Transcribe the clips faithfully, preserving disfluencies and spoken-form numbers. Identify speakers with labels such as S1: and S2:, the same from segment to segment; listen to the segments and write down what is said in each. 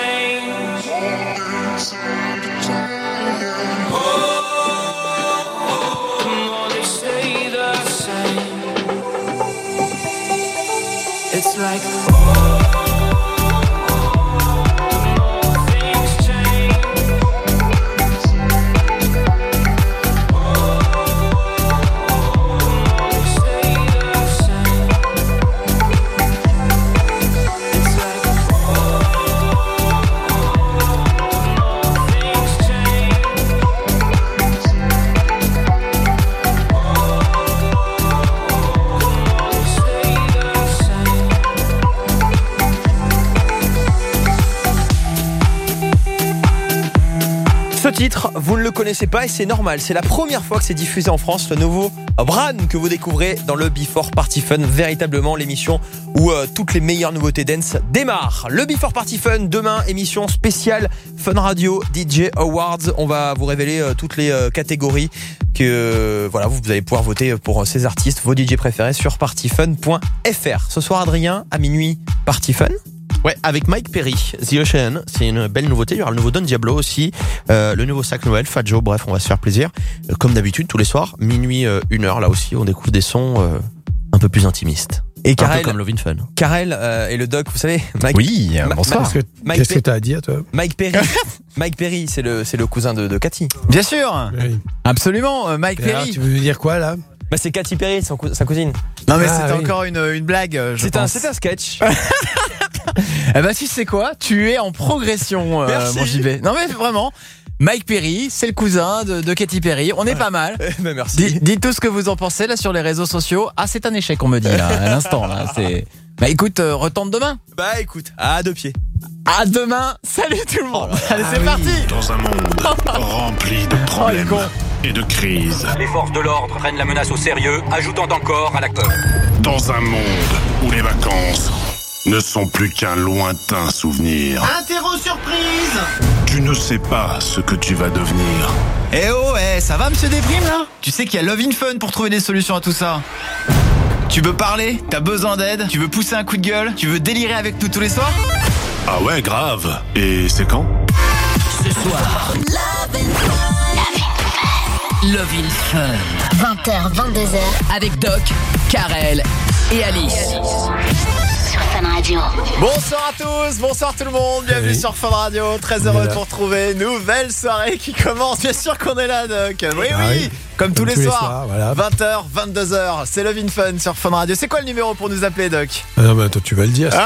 S1: change. Oh, the more they stay the same. It's like oh.
S2: Ce titre, vous ne le connaissez pas et c'est normal. C'est la première fois que c'est diffusé en France, le nouveau Bran que vous découvrez dans le Before Party Fun. Véritablement l'émission où euh, toutes les meilleures nouveautés dance démarrent. Le Before Party Fun, demain, émission spéciale Fun Radio D J Awards. On va vous révéler euh, toutes les euh, catégories que euh, voilà, vous, vous allez pouvoir voter pour euh, ces artistes, vos D J préférés sur party fun point f r. Ce soir, Adrien, à minuit, Party Fun.
S3: Ouais, avec Mike Perry, The Ocean, c'est une belle nouveauté. Il y aura le nouveau Don Diablo aussi, euh, le nouveau Sac Noël, Fat Joe, bref, on va se faire plaisir. Euh, comme d'habitude, tous les soirs, minuit, euh, une heure, là aussi, on découvre des sons euh, un peu plus intimistes.
S2: Et
S3: un
S2: Karel,
S3: peu comme Lovin' Fun.
S2: Karel euh, et le doc, vous savez, Mike,
S3: Oui,
S2: Ma-
S3: bonsoir.
S2: Ma-
S4: Qu'est-ce que
S2: Mike
S4: qu'est-ce que
S2: Pe-
S4: t'as à dire, toi?
S2: Mike Perry, Mike Perry, c'est le c'est le cousin de, de Cathy.
S5: Bien sûr,
S4: Oui.
S5: absolument, euh, Mike
S4: Et alors,
S5: Perry.
S4: tu veux me dire quoi, là?
S2: Bah c'est Cathy Perry, son cou- sa cousine.
S5: Non mais
S4: Ah,
S5: c'était
S4: oui.
S5: encore une, une blague, euh, je
S2: C'est un
S5: pense.
S2: c'est un sketch.
S5: Eh ben tu sais quoi, tu es en progression, euh,
S2: Merci.
S5: mon J B. Non mais vraiment, Mike Perry, c'est le cousin de, de Katy Perry. On est pas mal.
S2: bah merci.
S5: Dis- Dites tout ce que vous en pensez là sur les réseaux sociaux. Ah, c'est un échec, on me dit là, à l'instant là. C'est. Bah écoute, euh, retente demain.
S2: Bah écoute, à deux pieds.
S5: À demain. Salut tout le monde. Allez, c'est parti.
S6: Dans un monde rempli de problèmes et de crises.
S7: Les forces de l'ordre prennent la menace au sérieux, ajoutant encore à la peur.
S6: Dans un monde où les vacances ne sont plus qu'un lointain souvenir.
S5: Interro surprise.
S6: Tu ne sais pas ce que tu vas devenir.
S5: Eh oh, eh, ça va, monsieur Déprime là? Tu sais qu'il y a Lovin' Fun pour trouver des solutions à tout ça. Tu veux parler? T'as besoin d'aide? Tu veux pousser un coup de gueule? Tu veux délirer avec nous tous les soirs?
S6: Ah ouais, grave. Et c'est quand?
S7: Ce soir, Lovin' Fun.
S8: vingt heures, vingt-deux heures
S7: Avec Doc, Karel et Alice.
S8: sur Fun Radio.
S5: Bonsoir à tous, bonsoir tout le monde, bienvenue
S4: Oui.
S5: sur Fun Radio, très heureux
S4: On est
S5: de
S4: là.
S5: vous retrouver, nouvelle soirée qui commence, bien sûr qu'on est là Doc, oui
S4: Ah
S5: oui,
S4: oui.
S5: comme, tous les soirs,
S4: voilà.
S5: vingt heures, vingt-deux heures, c'est Lovin' Fun sur Fun Radio. C'est quoi le numéro pour nous appeler Doc?
S4: Ah non, mais attends, tu vas le dire.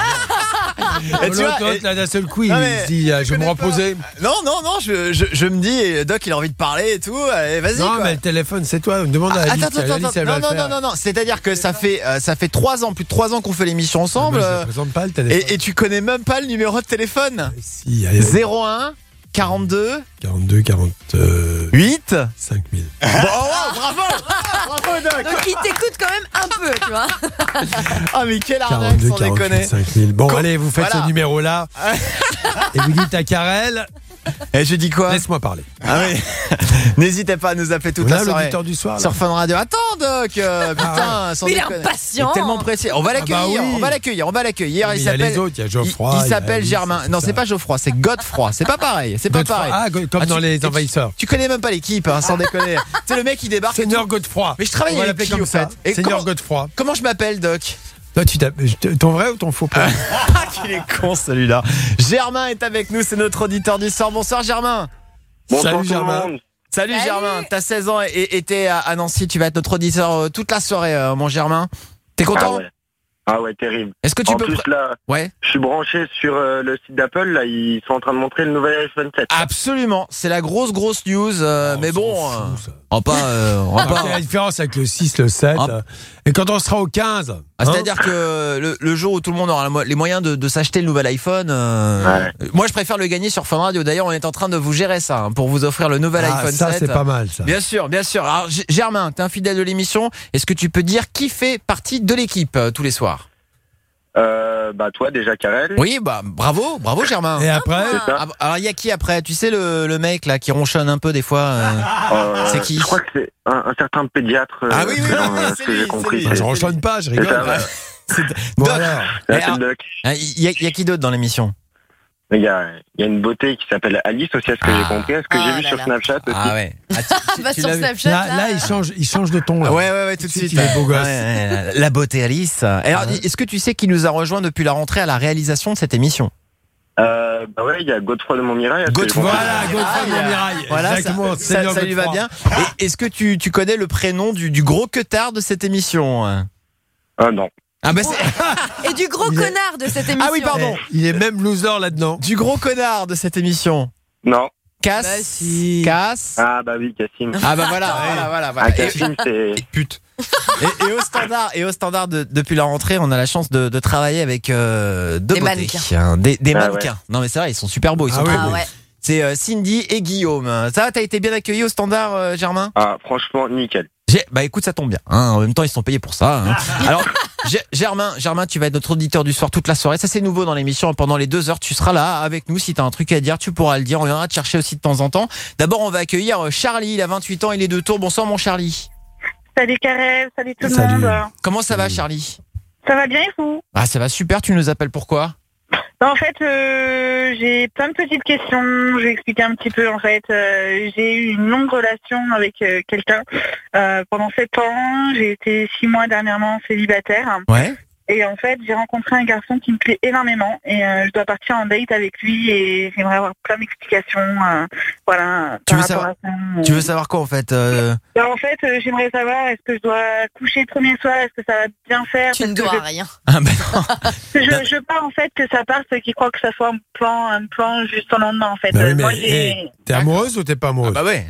S5: Et tu vois,
S4: L'autre,
S5: et-
S4: là, d'un seul coup, il
S5: Non, mais
S4: se dit, ah, je vais me
S5: connais pas.
S4: reposer.
S5: Non, non, non, je, je, je me dis, et Doc il a envie de parler et tout, allez vas-y
S4: Non,
S5: quoi.
S4: mais le téléphone, c'est toi. Demande à
S5: Ah,
S4: Alice.
S5: attends, attends,
S4: Alice,
S5: attends,
S4: elle va
S5: non,
S4: le
S5: non,
S4: faire.
S5: non, non, non, c'est-à-dire que ça fait, euh, ça fait trois ans, plus de trois ans qu'on fait l'émission ensemble,
S4: Ah, mais
S5: euh,
S4: je ne présente pas le téléphone.
S5: et, et tu connais même pas le numéro de téléphone.
S4: Si, allez,
S5: zéro un quarante-deux
S4: quarante-deux, quarante-cinq
S5: huit
S4: mille.
S5: Bon, oh, bravo, bravo Doc.
S9: Donc il t'écoute quand même un peu, tu vois.
S5: Ah mais quelle arnaque,
S4: quarante-deux,
S5: sans déconner.
S4: quarante-cinq mille. Bon,
S5: Com-
S4: allez, vous faites
S5: voilà.
S4: ce numéro-là. Et vous dites à Karel,
S5: Et je dis quoi?
S4: laisse-moi parler.
S5: Ah oui. N'hésitez pas à nous appeler toute
S4: On
S5: la
S4: a
S5: soirée
S4: l'auditeur du soir, là.
S5: sur Fun Radio. Attends Doc, euh, putain, sans
S9: Mais il est
S5: déconner.
S9: impatient.
S5: Il est tellement pressé. On va l'accueillir,
S4: Ah bah oui.
S5: on va l'accueillir, on va l'accueillir.
S4: Mais
S5: Il
S4: il y a
S5: s'appelle.
S4: les autres, il y a Geoffroy,
S5: Il, il
S4: il y a
S5: s'appelle
S4: Alice,
S5: Germain.
S4: c'est
S5: Non,
S4: ça.
S5: c'est pas Geoffroy, c'est Godefroy. C'est pas pareil. C'est pas
S4: Godefroy.
S5: pareil.
S4: Ah, go- comme
S5: Ah,
S4: dans
S5: tu-
S4: les
S5: tu-
S4: envahisseurs.
S5: Tu connais même pas l'équipe, hein, sans déconner. Tu sais le mec il débarque. et
S4: Seigneur
S5: tout.
S4: Godefroy.
S5: Mais je travaille
S4: On va
S5: avec
S4: l'appeler
S5: qui,
S4: comme
S5: au
S4: ça.
S5: fait? Et
S4: Seigneur
S5: comment-
S4: Godefroy.
S5: Comment je m'appelle Doc?
S4: Toi, tu t'appelles ton vrai ou ton faux prénom?
S5: Ah, qu'il est con celui-là. Germain est avec nous, c'est notre auditeur du soir. Bonsoir Germain.
S4: Salut Germain.
S5: Salut,
S9: Salut.
S5: Germain, t'as seize ans et et t'es à à Nancy, tu vas être notre auditeur euh, toute la soirée, euh, mon Germain. T'es
S10: Ah
S5: content?
S10: ouais. Ah ouais, terrible.
S5: Est-ce que tu
S10: En
S5: peux...
S10: plus,
S5: pr-
S10: là,
S5: Ouais,
S10: je suis branché sur euh, le site d'Apple. Là, ils sont en train de montrer le nouvel iPhone sept.
S5: absolument, c'est la grosse grosse news, euh,
S4: Oh,
S5: mais
S4: on
S5: bon,
S4: s'en
S5: euh,
S4: fout, ça.
S5: on va pas... euh, on va
S4: Alors,
S5: pas-
S4: quelle est la différence avec le six, le sept
S5: Ah.
S4: euh, Et quand on sera au quinze
S5: Ah,
S4: hein
S5: c'est-à-dire que le, le jour où tout le monde aura la mo- les moyens de, de s'acheter le nouvel iPhone, euh, moi je préfère le gagner sur Fun Radio. D'ailleurs, on est en train de vous gérer ça hein, pour vous offrir le nouvel
S4: Ah,
S5: iPhone
S4: ça,
S5: sept.
S4: c'est pas mal, ça.
S5: Bien sûr, bien sûr. Alors, G- Germain, t'es un fidèle de l'émission. Est-ce que tu peux dire qui fait partie de l'équipe euh, tous les soirs?
S10: Euh, bah toi déjà, Karel.
S5: Oui, bah bravo, bravo Germain.
S4: Et après,
S10: C'est ça.
S5: Ah, alors il y a qui après? Tu sais le, le mec là qui ronchonne un peu des fois. euh,
S10: Euh,
S5: C'est qui?
S10: Je crois que c'est un, un certain pédiatre. euh,
S5: Ah oui, oui,
S10: selon,
S5: oui,
S10: euh,
S5: c'est
S10: ce que
S5: lui,
S10: j'ai
S5: c'est
S10: compris.
S5: lui.
S4: bah, je ronchonne pas, je rigole.
S10: C'est ça, ouais.
S5: c'est-
S4: Bon
S5: Doc.
S4: alors,
S10: Là,
S5: Mais
S10: c'est
S5: alors,
S10: le doc.
S5: hein, Il y, a- il y a qui d'autre dans l'émission?
S10: Il y a, il y a une beauté qui s'appelle Alice aussi, à ce que
S2: Ah.
S10: j'ai compris, à ce que
S9: Ah
S10: j'ai vu
S9: là
S10: sur
S9: là.
S10: Snapchat aussi.
S2: Ah ouais. Ah, tu- tu-
S9: Bah,
S2: tu
S9: sur
S2: l'as vu.
S9: Snapchat,
S4: Là, là, il change, il change de ton. Là.
S3: Ouais, ouais, ouais, tout de suite.
S4: Il est beau gosse.
S3: Ouais, ouais, la beauté Alice. Alors, est-ce que tu sais qui nous a rejoint depuis la rentrée à la réalisation de cette émission?
S10: Euh, bah ouais, il y a Godefroy de Montmirail. à ce que j'ai
S3: Godefroy.
S10: compris.
S4: Voilà, Godefroy de
S3: Ah,
S4: Montmirail.
S3: Voilà, ça,
S4: Exactement.
S3: ça,
S4: Seigneur
S3: ça lui va
S4: Godefroy.
S3: bien. Et est-ce que tu, tu connais le prénom du, du gros queutard de cette émission?
S10: Ah non.
S3: Ah bah c'est...
S9: Et du gros
S4: Il est-
S9: connard de cette émission.
S3: Ah oui, pardon.
S4: Eh, il est même loser là-dedans.
S3: Du gros connard de cette émission.
S10: Non.
S3: Casse.
S9: Bah si.
S3: Casse.
S10: Ah bah oui, Cassim.
S3: Ah bah voilà, voilà, voilà. voilà.
S10: Ah,
S3: Et-
S10: Cassim, c'est...
S3: Pute. Et, et au standard, et au standard de- depuis la rentrée, on a la chance de, de travailler avec euh, deux
S9: Des
S3: beautés.
S9: mannequins.
S3: Hein, Des, des
S10: Ah
S3: mannequins. Non mais c'est vrai, ils sont super beaux, ils sont
S4: Ah
S3: très
S4: oui,
S3: beaux.
S9: Ah ouais.
S3: C'est euh, Cindy et Guillaume. Ça va, t'as été bien accueilli au standard, euh, Germain?
S10: Ah, franchement, nickel.
S3: J'ai- Bah écoute, ça tombe bien. Hein. En même temps, ils sont payés pour ça. Hein. Alors, G- Germain, Germain, tu vas être notre auditeur du soir toute la soirée. Ça, c'est nouveau dans l'émission. Pendant les deux heures, tu seras là avec nous. Si t'as un truc à dire, tu pourras le dire. On viendra te chercher aussi de temps en temps. D'abord, on va accueillir euh, Charlie. Il a vingt-huit ans, il est de Tours. Bonsoir, mon Charlie.
S11: Salut Karel, salut tout
S4: Salut.
S11: le monde.
S3: Comment ça va, Charlie?
S11: Ça va bien et vous?
S3: Ah, ça va super. Tu nous appelles pourquoi?
S11: En fait, euh, j'ai plein de petites questions. Je vais expliquer un petit peu. En fait, euh, j'ai eu une longue relation avec euh, quelqu'un euh, pendant sept ans. J'ai été six mois dernièrement célibataire.
S3: Ouais.
S11: Et en fait, j'ai rencontré un garçon qui me plaît énormément. Et euh, je dois partir en date avec lui. Et j'aimerais avoir plein d'explications. euh, voilà.
S3: Tu
S11: par
S3: veux
S11: rapport
S3: savoir-
S11: à ça.
S3: Tu veux savoir quoi en fait? euh...
S11: Ben, en fait, euh, j'aimerais savoir, est-ce que je dois coucher le premier soir? Est-ce que ça va bien faire?
S9: Tu ne
S11: Parce que
S9: dois
S11: je-
S9: rien.
S3: Ah ben non.
S11: Je, je pars en fait que ça parte ceux qui croient que ça soit un plan, un plan juste au lendemain en fait.
S4: Bah oui,
S11: Euh,
S4: mais,
S11: moi j'ai.
S4: eh, t'es amoureuse ou t'es pas amoureuse?
S3: Ah bah ouais.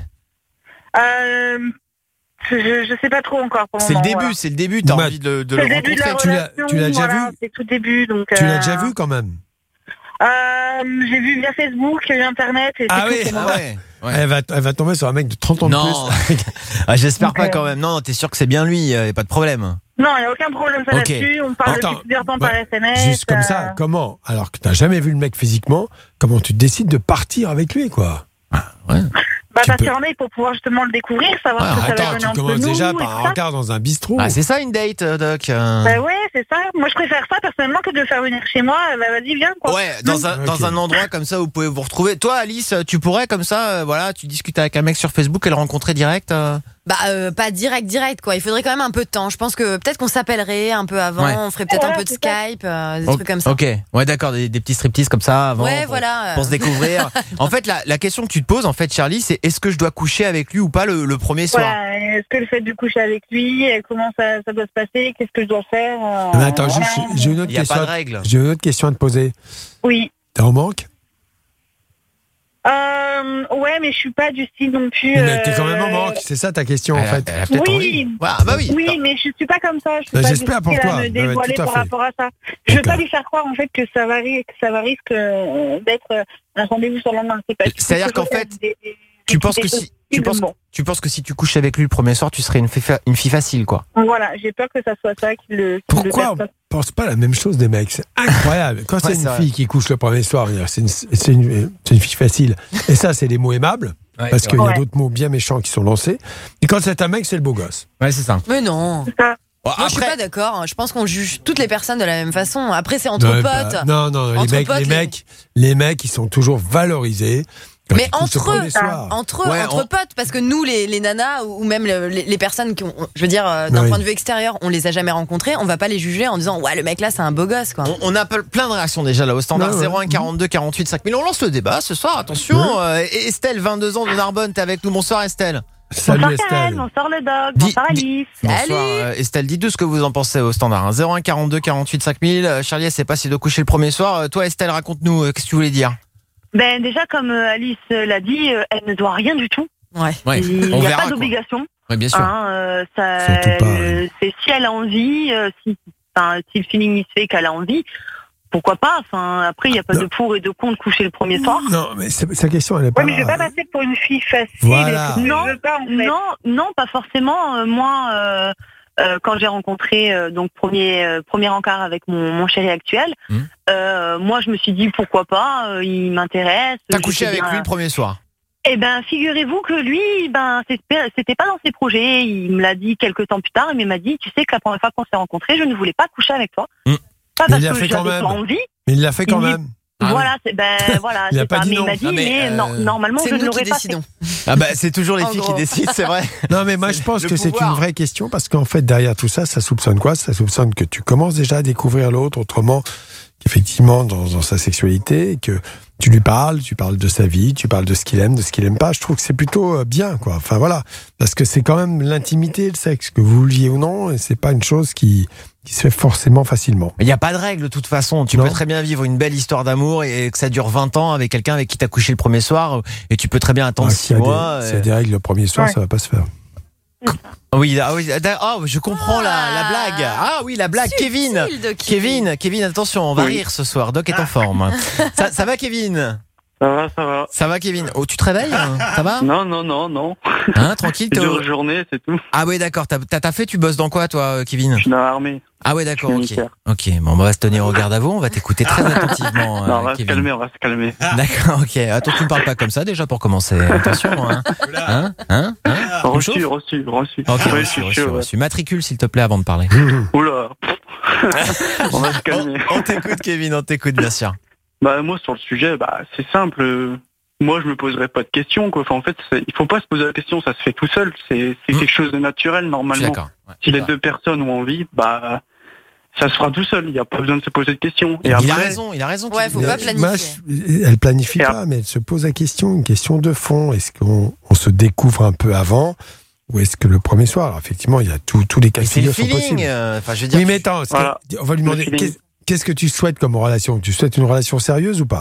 S11: Euh, je, je sais pas trop encore pour le
S3: C'est le
S11: moment.
S3: début,
S11: voilà.
S3: c'est le début. T'as
S4: Bah,
S3: envie de, de
S11: C'est
S3: le
S11: le début de la
S3: rencontrer.
S4: Tu l'as-
S11: relation.
S4: tu l'as déjà
S11: voilà,
S4: vu
S11: C'est tout début donc.
S4: Tu
S11: euh,
S4: l'as déjà vu quand même?
S11: euh, J'ai vu via Facebook, il y a eu Internet. Et
S4: Ah
S11: c'est
S4: oui,
S11: tout, c'est
S3: Ah
S11: bon.
S3: ouais. Ouais.
S4: Elle, va, elle va tomber sur un mec de trente ans de
S3: Non.
S4: plus.
S3: Ah, j'espère pas
S11: Ok.
S3: quand même. Non, t'es sûr que c'est bien lui. Y a pas de problème.
S11: Non, il n'y a aucun problème ça
S3: Ok.
S11: là-dessus. On parle
S4: Attends,
S11: depuis plusieurs temps
S4: bah,
S11: par S M S.
S4: Juste comme ça,
S11: euh,
S4: comment? Alors que t'as jamais vu le mec physiquement, comment tu décides de partir avec lui, quoi?
S11: Bah,
S4: tu
S11: parce
S4: peux-
S11: qu'il y en a, il faut pouvoir justement le découvrir, savoir
S3: Ah,
S11: ce que ça va
S4: Attends,
S11: donner
S4: tu
S11: entre
S4: commences
S11: nous.
S4: déjà
S11: et
S4: par
S11: tout
S4: un
S11: ça.
S4: regard dans un bistrot.
S3: Ah, c'est ça une date, euh, Doc. euh.
S11: Bah ouais, c'est ça. Moi, je préfère ça personnellement que de le faire venir chez moi. Bah vas-y, viens quoi.
S3: Ouais, dans un,
S4: Ok.
S3: dans un endroit comme ça où vous pouvez vous retrouver. Toi, Alice, tu pourrais comme ça, euh, voilà, tu discutes avec un mec sur Facebook et le rencontrer direct. euh
S9: Bah euh, pas direct direct quoi. Il faudrait quand même un peu de temps. Je pense que peut-être qu'on s'appellerait un peu avant.
S3: Ouais.
S9: On ferait peut-être
S11: Voilà,
S9: un peu de
S11: c'est ça.
S9: Skype, euh, des
S3: Ok,
S9: trucs comme ça.
S3: Ok, ouais, d'accord, des, des petits striptease comme ça avant.
S9: Ouais,
S3: pour,
S9: voilà.
S3: pour se découvrir. En fait, la, la question que tu te poses, en fait, Charlie, c'est est-ce que je dois coucher avec lui ou pas le, le premier soir?
S11: Voilà, est-ce que le fait de coucher avec lui, euh, comment ça, ça doit se passer, qu'est-ce que je dois faire euh,
S4: Mais attends,
S11: voilà.
S4: juste, j'ai une autre
S3: Il n'y a
S4: question.
S3: pas
S4: à-
S3: de règle.
S4: J'ai une autre question à te poser.
S11: Oui.
S4: T'es en manque?
S11: Euh, ouais, mais je suis pas du style non plus.
S4: Mais t'es quand
S11: euh,
S4: même en manque, c'est ça ta question en
S3: Elle a-
S4: fait.
S3: elle a peut-être
S11: Oui.
S3: envie. Ouais, bah oui.
S11: Oui, mais je suis pas comme ça. Je suis
S4: Bah,
S11: pas
S4: j'espère
S11: du
S4: pour
S11: style
S4: toi.
S11: à me
S4: Ouais, ouais,
S11: dévoiler
S4: tout à
S11: par
S4: fait.
S11: rapport à ça. Je veux
S4: D'accord.
S11: pas lui faire croire en fait que ça va, ri- que ça va risque euh, d'être euh, un rendez-vous sur le lendemain. C'est pas.
S3: C'est-à-dire qu'en fait, tu penses que si tu penses,
S11: Bon.
S3: tu penses que si tu couches avec lui le premier soir, tu serais une, fille- une fille facile, quoi.
S11: Voilà, j'ai peur que ça soit ça qui le. qui
S4: Pourquoi
S11: le
S4: on
S11: fasse.
S4: pense pas la même chose des mecs? C'est incroyable. Quand
S3: Ouais,
S4: c'est
S3: c'est
S4: une
S3: vrai.
S4: fille qui couche le premier soir, c'est une, c'est une, c'est une fille facile. Et ça, c'est des mots aimables.
S3: Ouais,
S4: Parce
S3: c'est
S4: qu'il y a
S11: vrai.
S4: d'autres mots bien méchants qui sont lancés. Et quand c'est un mec, c'est le beau gosse.
S3: Ouais, c'est ça.
S9: Mais non.
S11: C'est ça.
S3: Bon,
S9: Moi, je suis
S3: après,
S9: pas d'accord. Je pense qu'on juge toutes les personnes de la même façon. Après, c'est entre
S4: Non,
S9: potes.
S4: pas- non, non, les
S9: Entre
S4: mecs,
S9: potes,
S4: les
S9: les-
S4: mecs, les mecs, ils sont toujours valorisés. quand
S9: Mais
S4: ils couchent le
S9: entre eux,
S4: premier soir.
S9: entre eux,
S3: Ouais,
S9: entre
S3: on-
S9: potes, parce que nous, les, les nanas, ou ou même le- les, les personnes qui ont, je veux dire, euh, d'un
S4: Oui.
S9: point de vue extérieur, on les a jamais rencontrés, on va pas les juger en disant, ouais, le mec là, c'est un beau gosse, quoi.
S3: on, on a pe- plein de réactions déjà là au standard
S4: Ouais, ouais.
S3: zéro un quarante-deux quarante-huit cinq mille. On lance le débat ce soir, attention. Euh, et Estelle, vingt-deux ans de Narbonne, t'es avec nous. Bonsoir Estelle.
S4: Salut
S11: Bonsoir Karel,
S4: Estelle.
S11: bonsoir le dog,
S3: Dis-
S11: bonsoir
S3: dis-
S11: Alice.
S3: Bonsoir
S9: Salut.
S3: euh, Estelle, dites-nous ce que vous en pensez au standard. Hein. zéro un quarante-deux quarante-huit cinq mille. Euh, Charlie, elle sait pas si de coucher le premier soir. Euh, toi Estelle, raconte-nous, euh, qu'est-ce que tu voulais dire?
S11: Ben déjà comme euh, Alice euh, l'a dit, euh, elle ne doit rien du tout.
S9: Ouais.
S3: Ouais,
S11: Il
S3: on
S11: n'y a
S3: verra,
S11: pas
S3: quoi.
S11: d'obligation.
S3: Oui, bien sûr.
S11: Hein, euh, ça,
S4: Surtout pas,
S11: euh, c'est si elle a envie, euh, si, enfin, si le feeling il se fait qu'elle a envie, pourquoi pas. Enfin, après il n'y a pas
S4: Non.
S11: de pour et de contre coucher le premier soir.
S4: Non, mais c'est- sa question, elle est pas.
S11: Ouais, mais je vais pas passer pour une fille facile.
S4: Voilà.
S11: Non, non, non, pas forcément. Euh, moi, euh, euh, quand j'ai rencontré euh, donc premier euh, premier encart avec mon, mon chéri actuel,
S3: Mmh.
S11: euh, moi je me suis dit pourquoi pas. euh, il m'intéresse.
S3: T'as
S11: je
S3: couché
S11: sais
S3: avec
S11: bien-
S3: lui le premier soir?
S11: Eh ben, figurez-vous que lui, ben, c'était c'était pas dans ses projets. Il me l'a dit quelques temps plus tard. Il m'a dit, tu sais que la première fois qu'on s'est rencontrés, je ne voulais pas coucher avec toi.
S3: Mm.
S11: Pas
S4: Mais
S11: parce
S4: il l'a
S11: que
S4: fait quand
S11: j'avais
S4: même.
S11: pas envie.
S4: Mais il l'a fait quand
S11: Il-
S4: même.
S3: Ah
S11: voilà, c'est, ben, voilà,
S4: Il a
S11: c'est
S4: pas
S11: ça.
S4: dit
S11: Mais
S4: non.
S11: il m'a dit,
S3: Ah, mais,
S11: mais,
S3: euh,
S11: non, normalement,
S9: C'est
S11: je ne
S9: nous
S11: l'aurais
S9: qui
S11: pas
S9: décidons.
S3: Ah bah c'est toujours les
S9: En
S3: filles
S9: gros.
S3: qui décident, c'est vrai.
S4: Non, mais moi, je pense
S3: le
S4: que c'est
S3: pouvoir.
S4: une vraie question parce qu'en fait, derrière tout ça, ça soupçonne quoi? Ça soupçonne que tu commences déjà à découvrir l'autre autrement qu'effectivement dans, dans sa sexualité, et que tu lui parles, tu parles de sa vie, tu parles de ce qu'il aime, de ce qu'il aime pas. Je trouve que c'est plutôt euh, bien, quoi. Enfin, voilà. Parce que c'est quand même l'intimité, le sexe, que vous vouliez ou non, et c'est pas une chose qui, qui se fait forcément facilement.
S3: Il n'y a pas de règle de toute façon. Tu
S4: Non.
S3: peux très bien vivre une belle histoire d'amour et que ça dure vingt ans avec quelqu'un avec qui t'as couché le premier soir et tu peux très bien attendre
S4: Ah,
S3: six
S4: s'il y a
S3: mois.
S4: des-
S3: et-
S4: S'il y a des règles le premier soir,
S11: Ouais.
S4: ça va pas se faire.
S3: Oui, ah oui, ah, oh, je comprends la, la
S9: Ah.
S3: blague. Ah oui, la blague.
S9: Subtil
S3: Kevin.
S9: de Kevin.
S3: Kevin, Kevin, attention, on va
S10: Oui.
S3: rire ce soir. Doc est en forme. ça, ça va, Kevin?
S10: Ça va, ça va.
S3: Ça va, Kevin? Oh, tu te réveilles? hein Ça va?
S10: Non, non, non, non.
S3: Hein, tranquille.
S10: C'est
S3: t'es au-
S10: une journée, c'est tout.
S3: Ah oui, d'accord. T'as, t'as t'as fait, tu bosses dans quoi, toi, Kevin?
S10: Je suis dans l'armée.
S3: Ah ouais, d'accord.
S10: je
S3: Ok.
S10: suis militaire.
S3: Ok. Bon, on va se tenir au garde à vous. On va t'écouter très attentivement.
S10: Non,
S3: euh,
S10: on va se
S3: Kevin.
S10: calmer, on va se calmer.
S3: D'accord, ok. Attends, tu ne parles pas comme ça déjà pour commencer. Attention, hein. Hein, hein, hein Tu me
S10: Reçu,
S3: chauffes
S10: reçu, reçu.
S3: Ok,
S10: Ouais, je
S3: reçu,
S10: suis
S3: reçu,
S10: chaud, ouais.
S3: reçu. Matricule, s'il te plaît, avant de parler.
S10: Oula. On va se calmer.
S3: On, on t'écoute, Kevin, on t'écoute, bien sûr.
S10: Bah moi sur le sujet, bah c'est simple. euh, Moi je me poserais pas de questions quoi. Enfin en fait, c'est- il faut pas se poser la question, ça se fait tout seul. C'est c'est
S3: Mm.
S10: quelque chose de naturel
S3: Je suis
S10: normalement.
S3: d'accord. Ouais.
S10: Si les deux personnes ont envie, bah ça se fera tout seul. Il n'y a pas besoin de se poser de questions. Et
S3: il
S10: après,
S3: a raison, il a raison.
S9: Ouais,
S3: Kevin.
S9: faut pas
S4: Mais
S9: planifier.
S4: moi, je- elle planifie
S10: Et
S4: pas, mais elle se pose la question, une question de fond. Est-ce qu'on on se découvre un peu avant ou est-ce que le premier soir? Alors, effectivement, il y a tous tous les cas
S3: Mais
S4: de
S3: c'est le
S4: figure sont
S3: feeling.
S4: possibles.
S3: euh, Enfin, je veux dire.
S4: Oui, mais
S3: tu-
S4: attends, est-ce que-
S10: Voilà.
S4: on va lui demander
S10: Le feeling.
S4: qu'est- qu'est-ce que tu souhaites comme relation? Tu souhaites une relation sérieuse ou pas?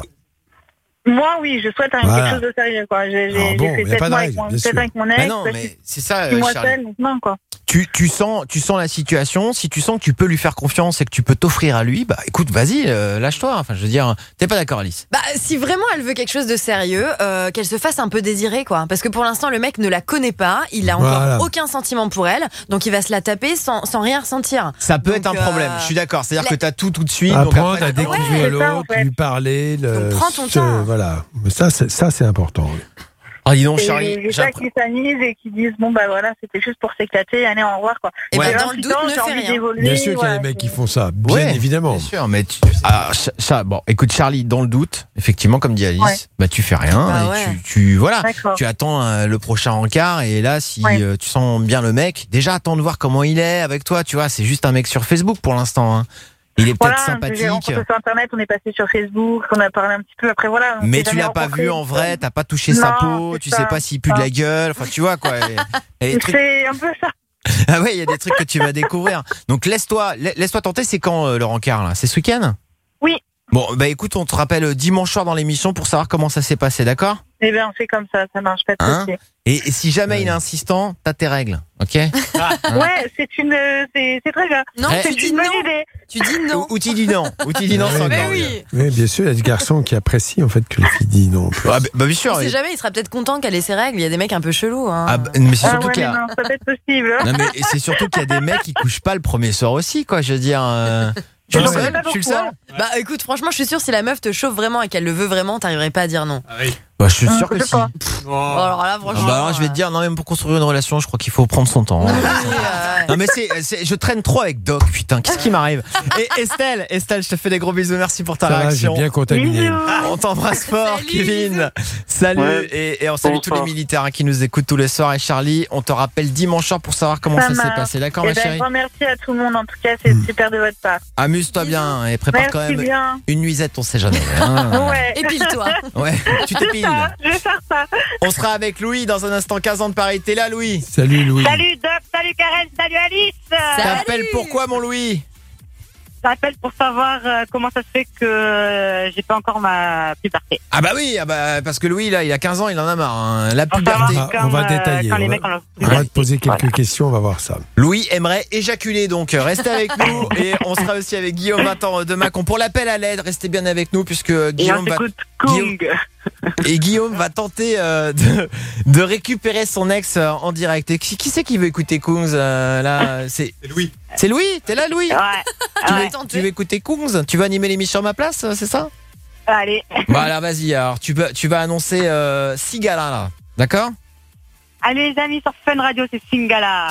S11: Moi, oui, je souhaite un,
S4: Voilà.
S11: quelque chose de sérieux, quoi. J'ai, j'ai,
S4: Alors bon,
S11: j'ai
S4: y a
S11: fait
S4: pas
S11: sept
S4: de
S11: mois
S4: règle,
S11: avec mon,
S4: bien
S11: sept
S4: sûr.
S11: avec mon
S3: Bah
S11: ex.
S3: non,
S11: là,
S3: mais c'est ça,
S11: je suis
S3: euh,
S11: moi
S3: Charlie.
S11: seule, donc non, quoi.
S3: Tu, tu sens, tu sens la situation. Si tu sens que tu peux lui faire confiance et que tu peux t'offrir à lui, bah écoute, vas-y, euh, lâche-toi. Enfin, je veux dire, t'es pas d'accord, Alice?
S9: Bah, si vraiment elle veut quelque chose de sérieux, euh, qu'elle se fasse un peu désirer, quoi. Parce que pour l'instant, le mec ne la connaît pas, il a encore
S4: Voilà.
S9: aucun sentiment pour elle, donc il va se la taper sans, sans rien ressentir.
S3: Ça peut
S9: Donc,
S3: être un
S9: euh,
S3: problème. Je suis d'accord. C'est-à-dire
S9: la-
S3: que t'as tout tout de suite. donc
S4: Apprendre
S3: après,
S4: à
S3: t'as-
S4: découvrir
S11: ouais, c'est ça, en
S4: l'autre,
S11: fait.
S4: lui parler. Le,
S9: Donc, prends ton
S4: ce-
S9: temps.
S4: Voilà. Mais ça, c'est, ça, c'est important. oui.
S3: Ah, dis donc,
S11: Et
S3: Charlie.
S11: j'ai
S3: j'ai
S11: ça
S3: appris-
S11: qui s'amusent et qui disent, bon, bah voilà, c'était juste pour s'éclater, allez, au revoir, quoi.
S9: Et
S3: Ouais.
S9: bah,
S11: J'ai
S9: dans le
S11: vingt-huit
S9: doute,
S11: ans,
S9: ne
S11: j'ai
S9: fais
S11: envie
S9: rien.
S11: d'évoluer,
S4: Bien sûr qu'il y a
S11: voilà,
S4: des mecs qui
S11: c'est-
S4: font ça, bien
S3: Ouais,
S4: évidemment.
S3: Bien sûr, mais tu, ah, ça, ça, bon, écoute, Charlie, dans le doute, effectivement, comme dit Alice,
S11: Ouais.
S3: bah tu fais rien,
S9: Bah
S3: et
S9: ouais.
S3: tu, tu, voilà,
S11: D'accord.
S3: tu attends euh, le prochain encart, et là, si
S11: Ouais.
S3: euh, tu sens bien le mec, déjà attends de voir comment il est avec toi, tu vois, c'est juste un mec sur Facebook pour l'instant, hein. Il est peut-être
S11: Voilà, j'ai
S3: sympathique,
S11: rencontré sur Internet, on est passé sur Facebook, on a parlé un petit peu, après voilà. on
S3: mais
S11: s'est
S3: tu
S11: jamais
S3: l'as pas
S11: rencontrés.
S3: vu en vrai, t'as pas touché sa
S11: Non,
S3: peau,
S11: c'est
S3: tu
S11: ça,
S3: sais pas s'il pue de
S11: ça.
S3: la gueule, enfin tu vois quoi. Et, et les trucs-
S11: C'est un peu ça.
S3: ah ouais, il y a des trucs que tu vas découvrir. Donc laisse-toi, la- laisse-toi tenter. C'est quand euh, le rencard là? C'est ce week-end?
S11: Oui.
S3: Bon, bah écoute, on te rappelle euh, dimanche soir dans l'émission pour savoir comment ça s'est passé, d'accord?
S11: Eh bien, on fait comme ça, ça marche pas de
S3: Hein
S11: souci.
S3: Et, et si jamais il est insistant, t'as tes règles, ok?
S11: Ouais, c'est une, euh, c'est, c'est très bien.
S9: Non,
S3: Ouais.
S9: tu
S11: C'est
S9: dis
S11: une bonne
S9: non.
S11: idée.
S9: Tu dis non.
S3: Ou, ou tu dis non, ou tu dis non, c'est
S4: Ouais,
S3: encore
S9: Mais
S3: mieux.
S9: oui.
S4: Oui, bien sûr, il y a des garçons qui apprécient en fait que les filles disent non.
S3: Ah, bah, bah, bien sûr.
S9: On sait
S3: et-
S9: jamais, il sera peut-être content qu'elle ait ses règles. Il y a des mecs un peu chelous. Hein.
S3: Ah, bah, mais c'est
S11: Ah
S3: surtout
S11: ouais,
S3: qu'il y
S11: mais
S3: a.
S11: non, ça peut être possible.
S3: Non, mais c'est surtout qu'il y a des mecs qui couchent pas le premier soir aussi, quoi. Je veux dire. euh, Je suis le
S11: J'en connais
S3: seul.
S11: pas
S3: Je suis le
S11: beaucoup,
S3: seul.
S11: hein.
S9: Bah écoute, franchement, je suis sûre si la meuf te chauffe vraiment et qu'elle le veut vraiment, t'arriverais pas à dire non.
S3: Bah, je suis
S11: Hum,
S3: sûr que
S11: je sais
S3: si.
S11: pas.
S9: Oh, alors là,
S3: Ah
S9: franchement.
S3: bah alors je vais te dire, non, même pour construire une relation, je crois qu'il faut prendre son temps. hein.
S9: Oui, euh,
S3: Non mais c'est, c'est- je traîne trop avec Doc, putain, qu'est-ce qui m'arrive? Et Estelle, Estelle, je te fais des gros bisous, merci pour ta
S4: Ça va, j'ai
S3: réaction.
S4: bien contaminé.
S11: Bisous.
S3: On t'embrasse fort,
S9: Salut,
S3: Kevin. Salut,
S10: Ouais.
S3: et, et on salue tous les
S10: Bonsoir.
S3: militaires hein, qui nous écoutent tous les soirs. Et Charlie, on te rappelle dimanche soir pour savoir comment ça,
S11: Ça
S3: s'est
S11: marche.
S3: passé, d'accord
S11: Eh
S3: ma
S11: ben,
S3: chérie?
S11: grand merci à tout le monde, en tout cas, c'est super de votre part.
S3: Amuse-toi bien et prépare
S11: Merci
S3: quand même
S11: bien.
S3: une nuisette, on sait jamais. hein.
S11: Ouais.
S9: Épile-toi.
S3: Ouais, tu t'épiles.
S11: Ça, je vais faire ça.
S3: On sera avec Louis dans un instant, quinze ans de Paris. T'es là, Louis?
S4: Salut Louis.
S11: Salut Doc, salut Karen, salut Alice.
S3: T'appelles pourquoi, mon Louis?
S11: J'appelle pour savoir euh, comment ça se fait que euh, j'ai pas encore ma puberté.
S3: Ah bah oui, ah bah, parce que Louis, là, il a quinze ans, il en a marre. hein. La
S11: Pour
S3: puberté.
S11: savoir
S4: Ah, on va
S11: quand,
S4: détailler,
S11: Quand les
S4: on va-
S11: mecs ont leur
S4: On va te poser quelques
S11: Voilà.
S4: questions, on va voir ça.
S3: Louis aimerait éjaculer, donc restez avec nous et on sera aussi avec Guillaume Vincent de Macon pour l'appel à l'aide. Restez bien avec nous puisque
S11: Et on
S3: Guillaume va,
S11: s'écoute Kung.
S3: et Guillaume va tenter euh, de, de récupérer son ex euh, en direct. Et qui, qui c'est qui veut écouter Kungs euh, là? C'est Louis. C'est Louis. T'es là, Louis?
S11: Ouais.
S3: Tu,
S11: ouais.
S3: veux, tu veux écouter Kungs? Tu veux animer l'émission à ma place, euh, c'est ça?
S11: Allez.
S3: Bah alors vas-y. Alors tu vas, tu vas annoncer euh, Sigala là, d'accord?
S11: Allez les amis sur Fun Radio, c'est Singala.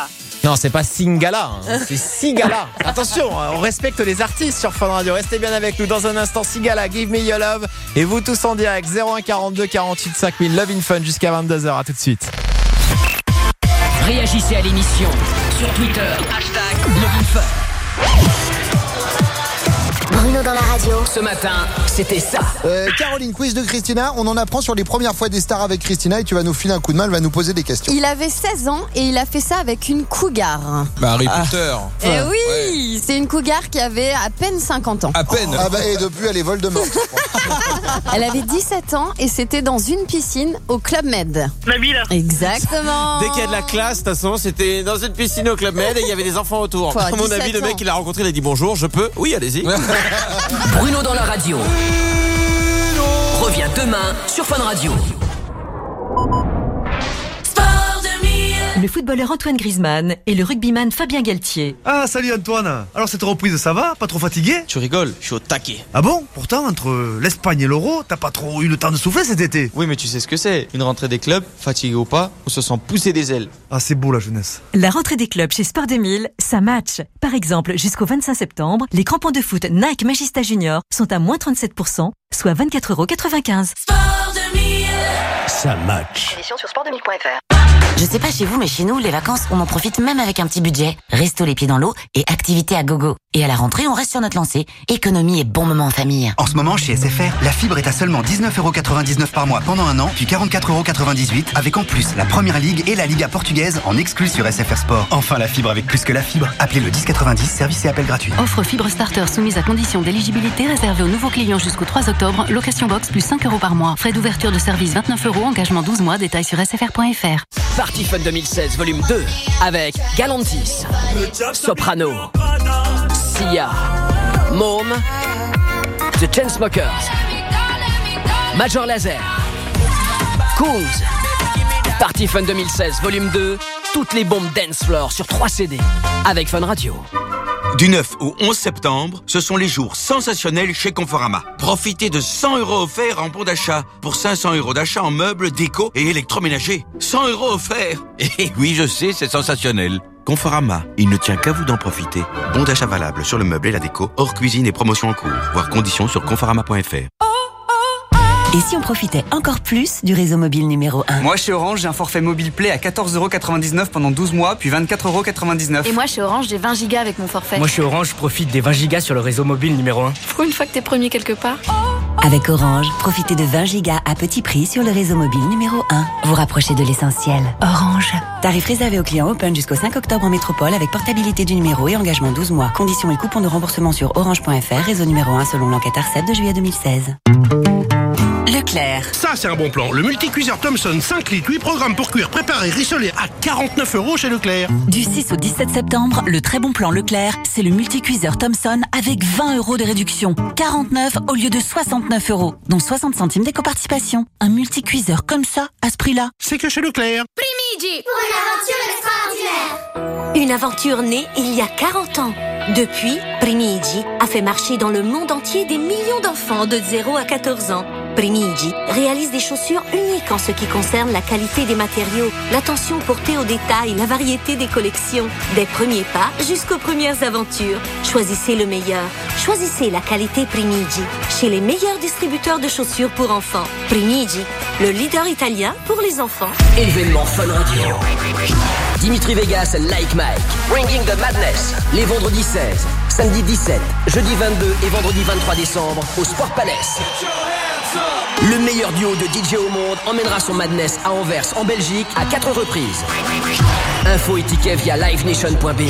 S3: Non, c'est pas Singala, hein. C'est Sigala. Attention, on respecte les artistes sur Fun Radio. Restez bien avec nous dans un instant. Sigala, Give Me Your Love. Et vous tous en direct, zéro un quarante-deux quarante-huit cinq mille. Love in Fun jusqu'à vingt-deux heures. À tout de suite.
S12: Réagissez à l'émission sur Twitter, hashtag Love in Fun.
S8: Bruno dans la radio.
S12: Ce matin, c'était ça.
S13: Euh, Caroline, quiz de Christina. On en apprend sur les premières fois des stars avec Christina et tu vas nous filer un coup de main, elle va nous poser des questions.
S14: Il avait seize ans et il a fait ça avec une cougar.
S15: Bah, Harry Potter.
S14: Eh oui, ouais. C'est une cougar qui avait à peine cinquante ans.
S15: À peine.
S13: Ah bah, et depuis, elle est Voldemort.
S14: Elle avait dix-sept ans et c'était dans une piscine au Club Med.
S11: Nabila.
S14: Exactement.
S3: Dès qu'il y a de la classe, de toute façon, c'était dans une piscine au Club Med et il y avait des enfants autour.
S14: Quoi,
S3: à mon avis, le mec,
S14: ans.
S3: il a rencontré, il a dit bonjour, je peux. Oui, allez-y.
S12: Bruno dans la radio. Reviens demain sur Fun Radio.
S16: Le footballeur Antoine Griezmann et le rugbyman Fabien Galtier.
S17: Ah, salut Antoine. Alors cette reprise, ça va? Pas trop fatigué?
S3: Tu rigoles, je suis au taquet.
S17: Ah bon? Pourtant, entre l'Espagne et l'Euro, t'as pas trop eu le temps de souffler cet été?
S18: Oui, mais tu sais ce que c'est. Une rentrée des clubs, fatigué ou pas, on se sent pousser des ailes.
S17: Ah, c'est beau la jeunesse.
S16: La rentrée des clubs chez Sport deux mille, ça match. Par exemple, jusqu'au vingt-cinq septembre, les crampons de foot Nike Magista Junior sont à moins trente-sept pour cent, soit vingt-quatre euros quatre-vingt-quinze.
S12: Sport deux mille.
S19: Ça match.
S8: Émission sur sport deux mille point f r. Je sais pas chez vous, mais chez nous, les vacances, on en profite même avec un petit budget. Resto les pieds dans l'eau et activité à gogo. Et à la rentrée, on reste sur notre lancée. Économie et bon moment en famille.
S20: En ce moment, chez S F R, la fibre est à seulement dix-neuf euros quatre-vingt-dix-neuf par mois pendant un an, puis quarante-quatre euros quatre-vingt-dix-huit, avec en plus la Première Ligue et la Liga portugaise en exclus sur S F R Sport. Enfin, la fibre avec plus que la fibre. Appelez le dix quatre-vingt-dix, service et appel gratuit.
S21: Offre fibre starter soumise à condition d'éligibilité réservée aux nouveaux clients jusqu'au trois octobre. Location box plus cinq euros par mois. Frais d'ouverture de service vingt-neuf euros. Engagement douze mois. Détails sur s f r point f r.
S12: Party Fun deux mille seize, volume deux, avec Galantis, Soprano, Sia, Mom, The Chainsmokers, Major Lazer, Cools. Party Fun deux mille seize, volume deux, toutes les bombes dance floor sur trois C D, avec Fun Radio.
S22: Du neuf au onze septembre, ce sont les jours sensationnels chez Conforama. Profitez de cent euros offerts en bon d'achat pour cinq cents euros d'achat en meubles, déco et électroménager. cent euros offerts. Et oui, je sais, c'est sensationnel. Conforama, il ne tient qu'à vous d'en profiter. Bon d'achat valable sur le meuble et la déco, hors cuisine et promotion en cours. Voir conditions sur conforama point f r.
S23: Et si on profitait encore plus du réseau mobile numéro un?
S24: Moi, chez Orange, j'ai un forfait mobile Play à quatorze euros quatre-vingt-dix-neuf pendant douze mois, puis vingt-quatre euros quatre-vingt-dix-neuf.
S25: Et moi, chez Orange, j'ai vingt gigas avec mon forfait.
S26: Moi, chez Orange, je profite des vingt gigas sur le réseau mobile numéro un.
S25: Pour une fois que t'es premier quelque part.
S23: Avec Orange, profitez de vingt gigas à petit prix sur le réseau mobile numéro un. Vous rapprochez de l'essentiel. Orange. Tarif réservé aux clients Open jusqu'au cinq octobre en métropole avec portabilité du numéro et engagement douze mois. Conditions et coupons de remboursement sur orange point f r, réseau numéro un selon l'enquête ARCEP de juillet deux mille seize. Leclerc.
S27: Ça, c'est un bon plan. Le multicuiseur Thomson cinq litres, huit programmes pour cuire, préparer, rissoler à quarante-neuf euros chez Leclerc.
S16: Du six au dix-sept septembre, le très bon plan Leclerc, c'est le multicuiseur Thomson avec vingt euros de réduction. quarante-neuf au lieu de soixante-neuf euros, dont soixante centimes d'éco-participation. Un multicuiseur comme ça, à ce prix-là,
S27: c'est que chez Leclerc.
S28: Primigi, pour une aventure extraordinaire. Une aventure née il y a quarante ans. Depuis, Primigi a fait marcher dans le monde entier des millions d'enfants de zéro à quatorze ans. Primigi réalise des chaussures uniques en ce qui concerne la qualité des matériaux, l'attention portée aux détails, la variété des collections. Des premiers pas jusqu'aux premières aventures. Choisissez le meilleur. Choisissez la qualité Primigi. Chez les meilleurs distributeurs de chaussures pour enfants. Primigi, le leader italien pour les enfants.
S12: Événement Fun Radio. Dimitri Vegas, Like Mike, Bringing the Madness. Les vendredis seize, samedi dix-sept, jeudi vingt-deux et vendredi vingt-trois décembre au Sport Palace. Le meilleur duo de D J au monde emmènera son Madness à Anvers, en Belgique, à quatre reprises. Info et tickets via live nation point b e.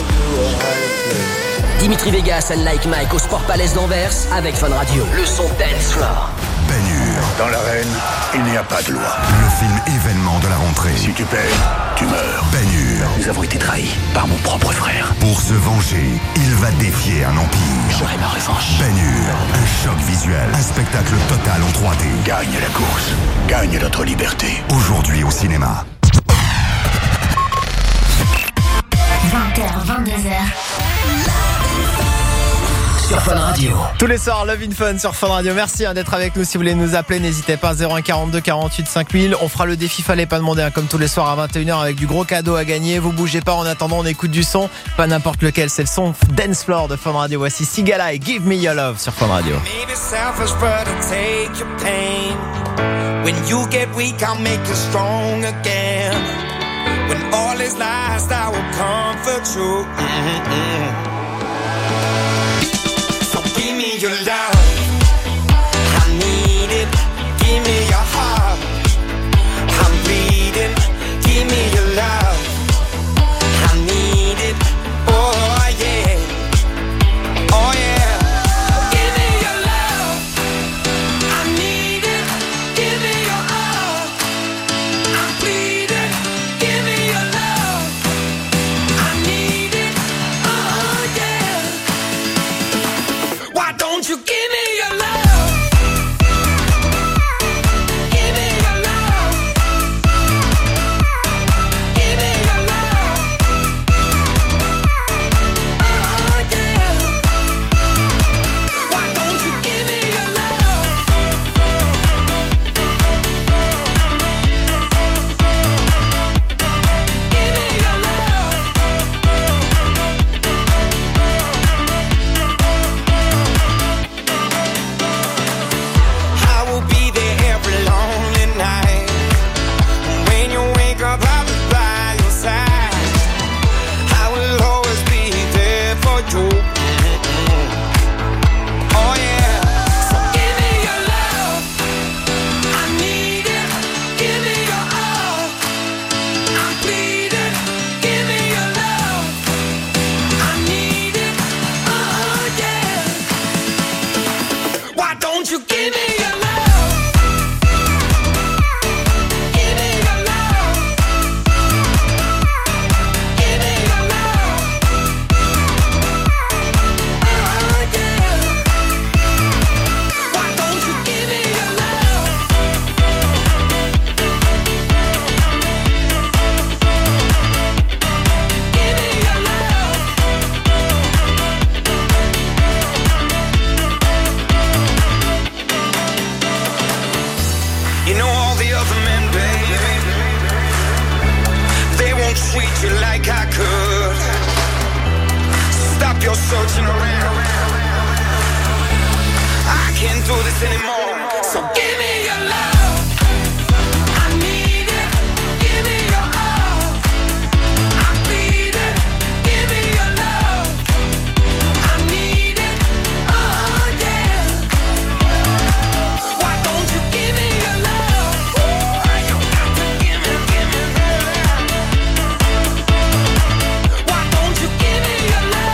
S12: Dimitri Vegas and Like Mike au Sport Palace d'Anvers avec Fun Radio. Le son dance floor.
S6: Ben Hur. Dans l'arène, il n'y a pas de loi. Le film événement de la rentrée. Si tu paies, tu meurs. Ben Hur. Nous avons été trahis par mon propre frère. Pour se venger, il va défier un empire. J'aurai ma revanche. Ben Hur. Un choc visuel. Un spectacle total en trois D. Gagne la course. Gagne notre liberté. Aujourd'hui au cinéma.
S8: vingt heures, vingt-deux heures.
S12: sur Fun Radio.
S1: Tous les soirs, Love in Fun sur Fun Radio. Merci hein, d'être avec nous. Si vous voulez nous appeler, n'hésitez pas. zéro un quarante-deux quarante-huit cinq mille. On fera le défi Fallait pas demander hein, comme tous les soirs à vingt et une heures avec du gros cadeau à gagner. Vous bougez pas. En attendant, on écoute du son. Pas n'importe lequel. C'est le son Dance Floor de Fun Radio. Voici Sigala et Give Me Your Love sur Fun Radio.
S2: When you get weak, I'll make you strong again. When all is lost, I will comfort you. Mm-hmm. So give me your love, I need it. Give me your heart, I'm bleeding. Give me your love, I need it. Oh yeah, oh yeah. You give me your love. Give me your love. Give me your love. Oh yeah. Why don't you give me your love? Give me your love. Searching around, I can't do this anymore. So give me your love, I need it. Give me your all, I bleed it. Give me your love, I need it. Oh yeah. Why don't you give me your love? You got to give me, give me that. Why don't you give me your love?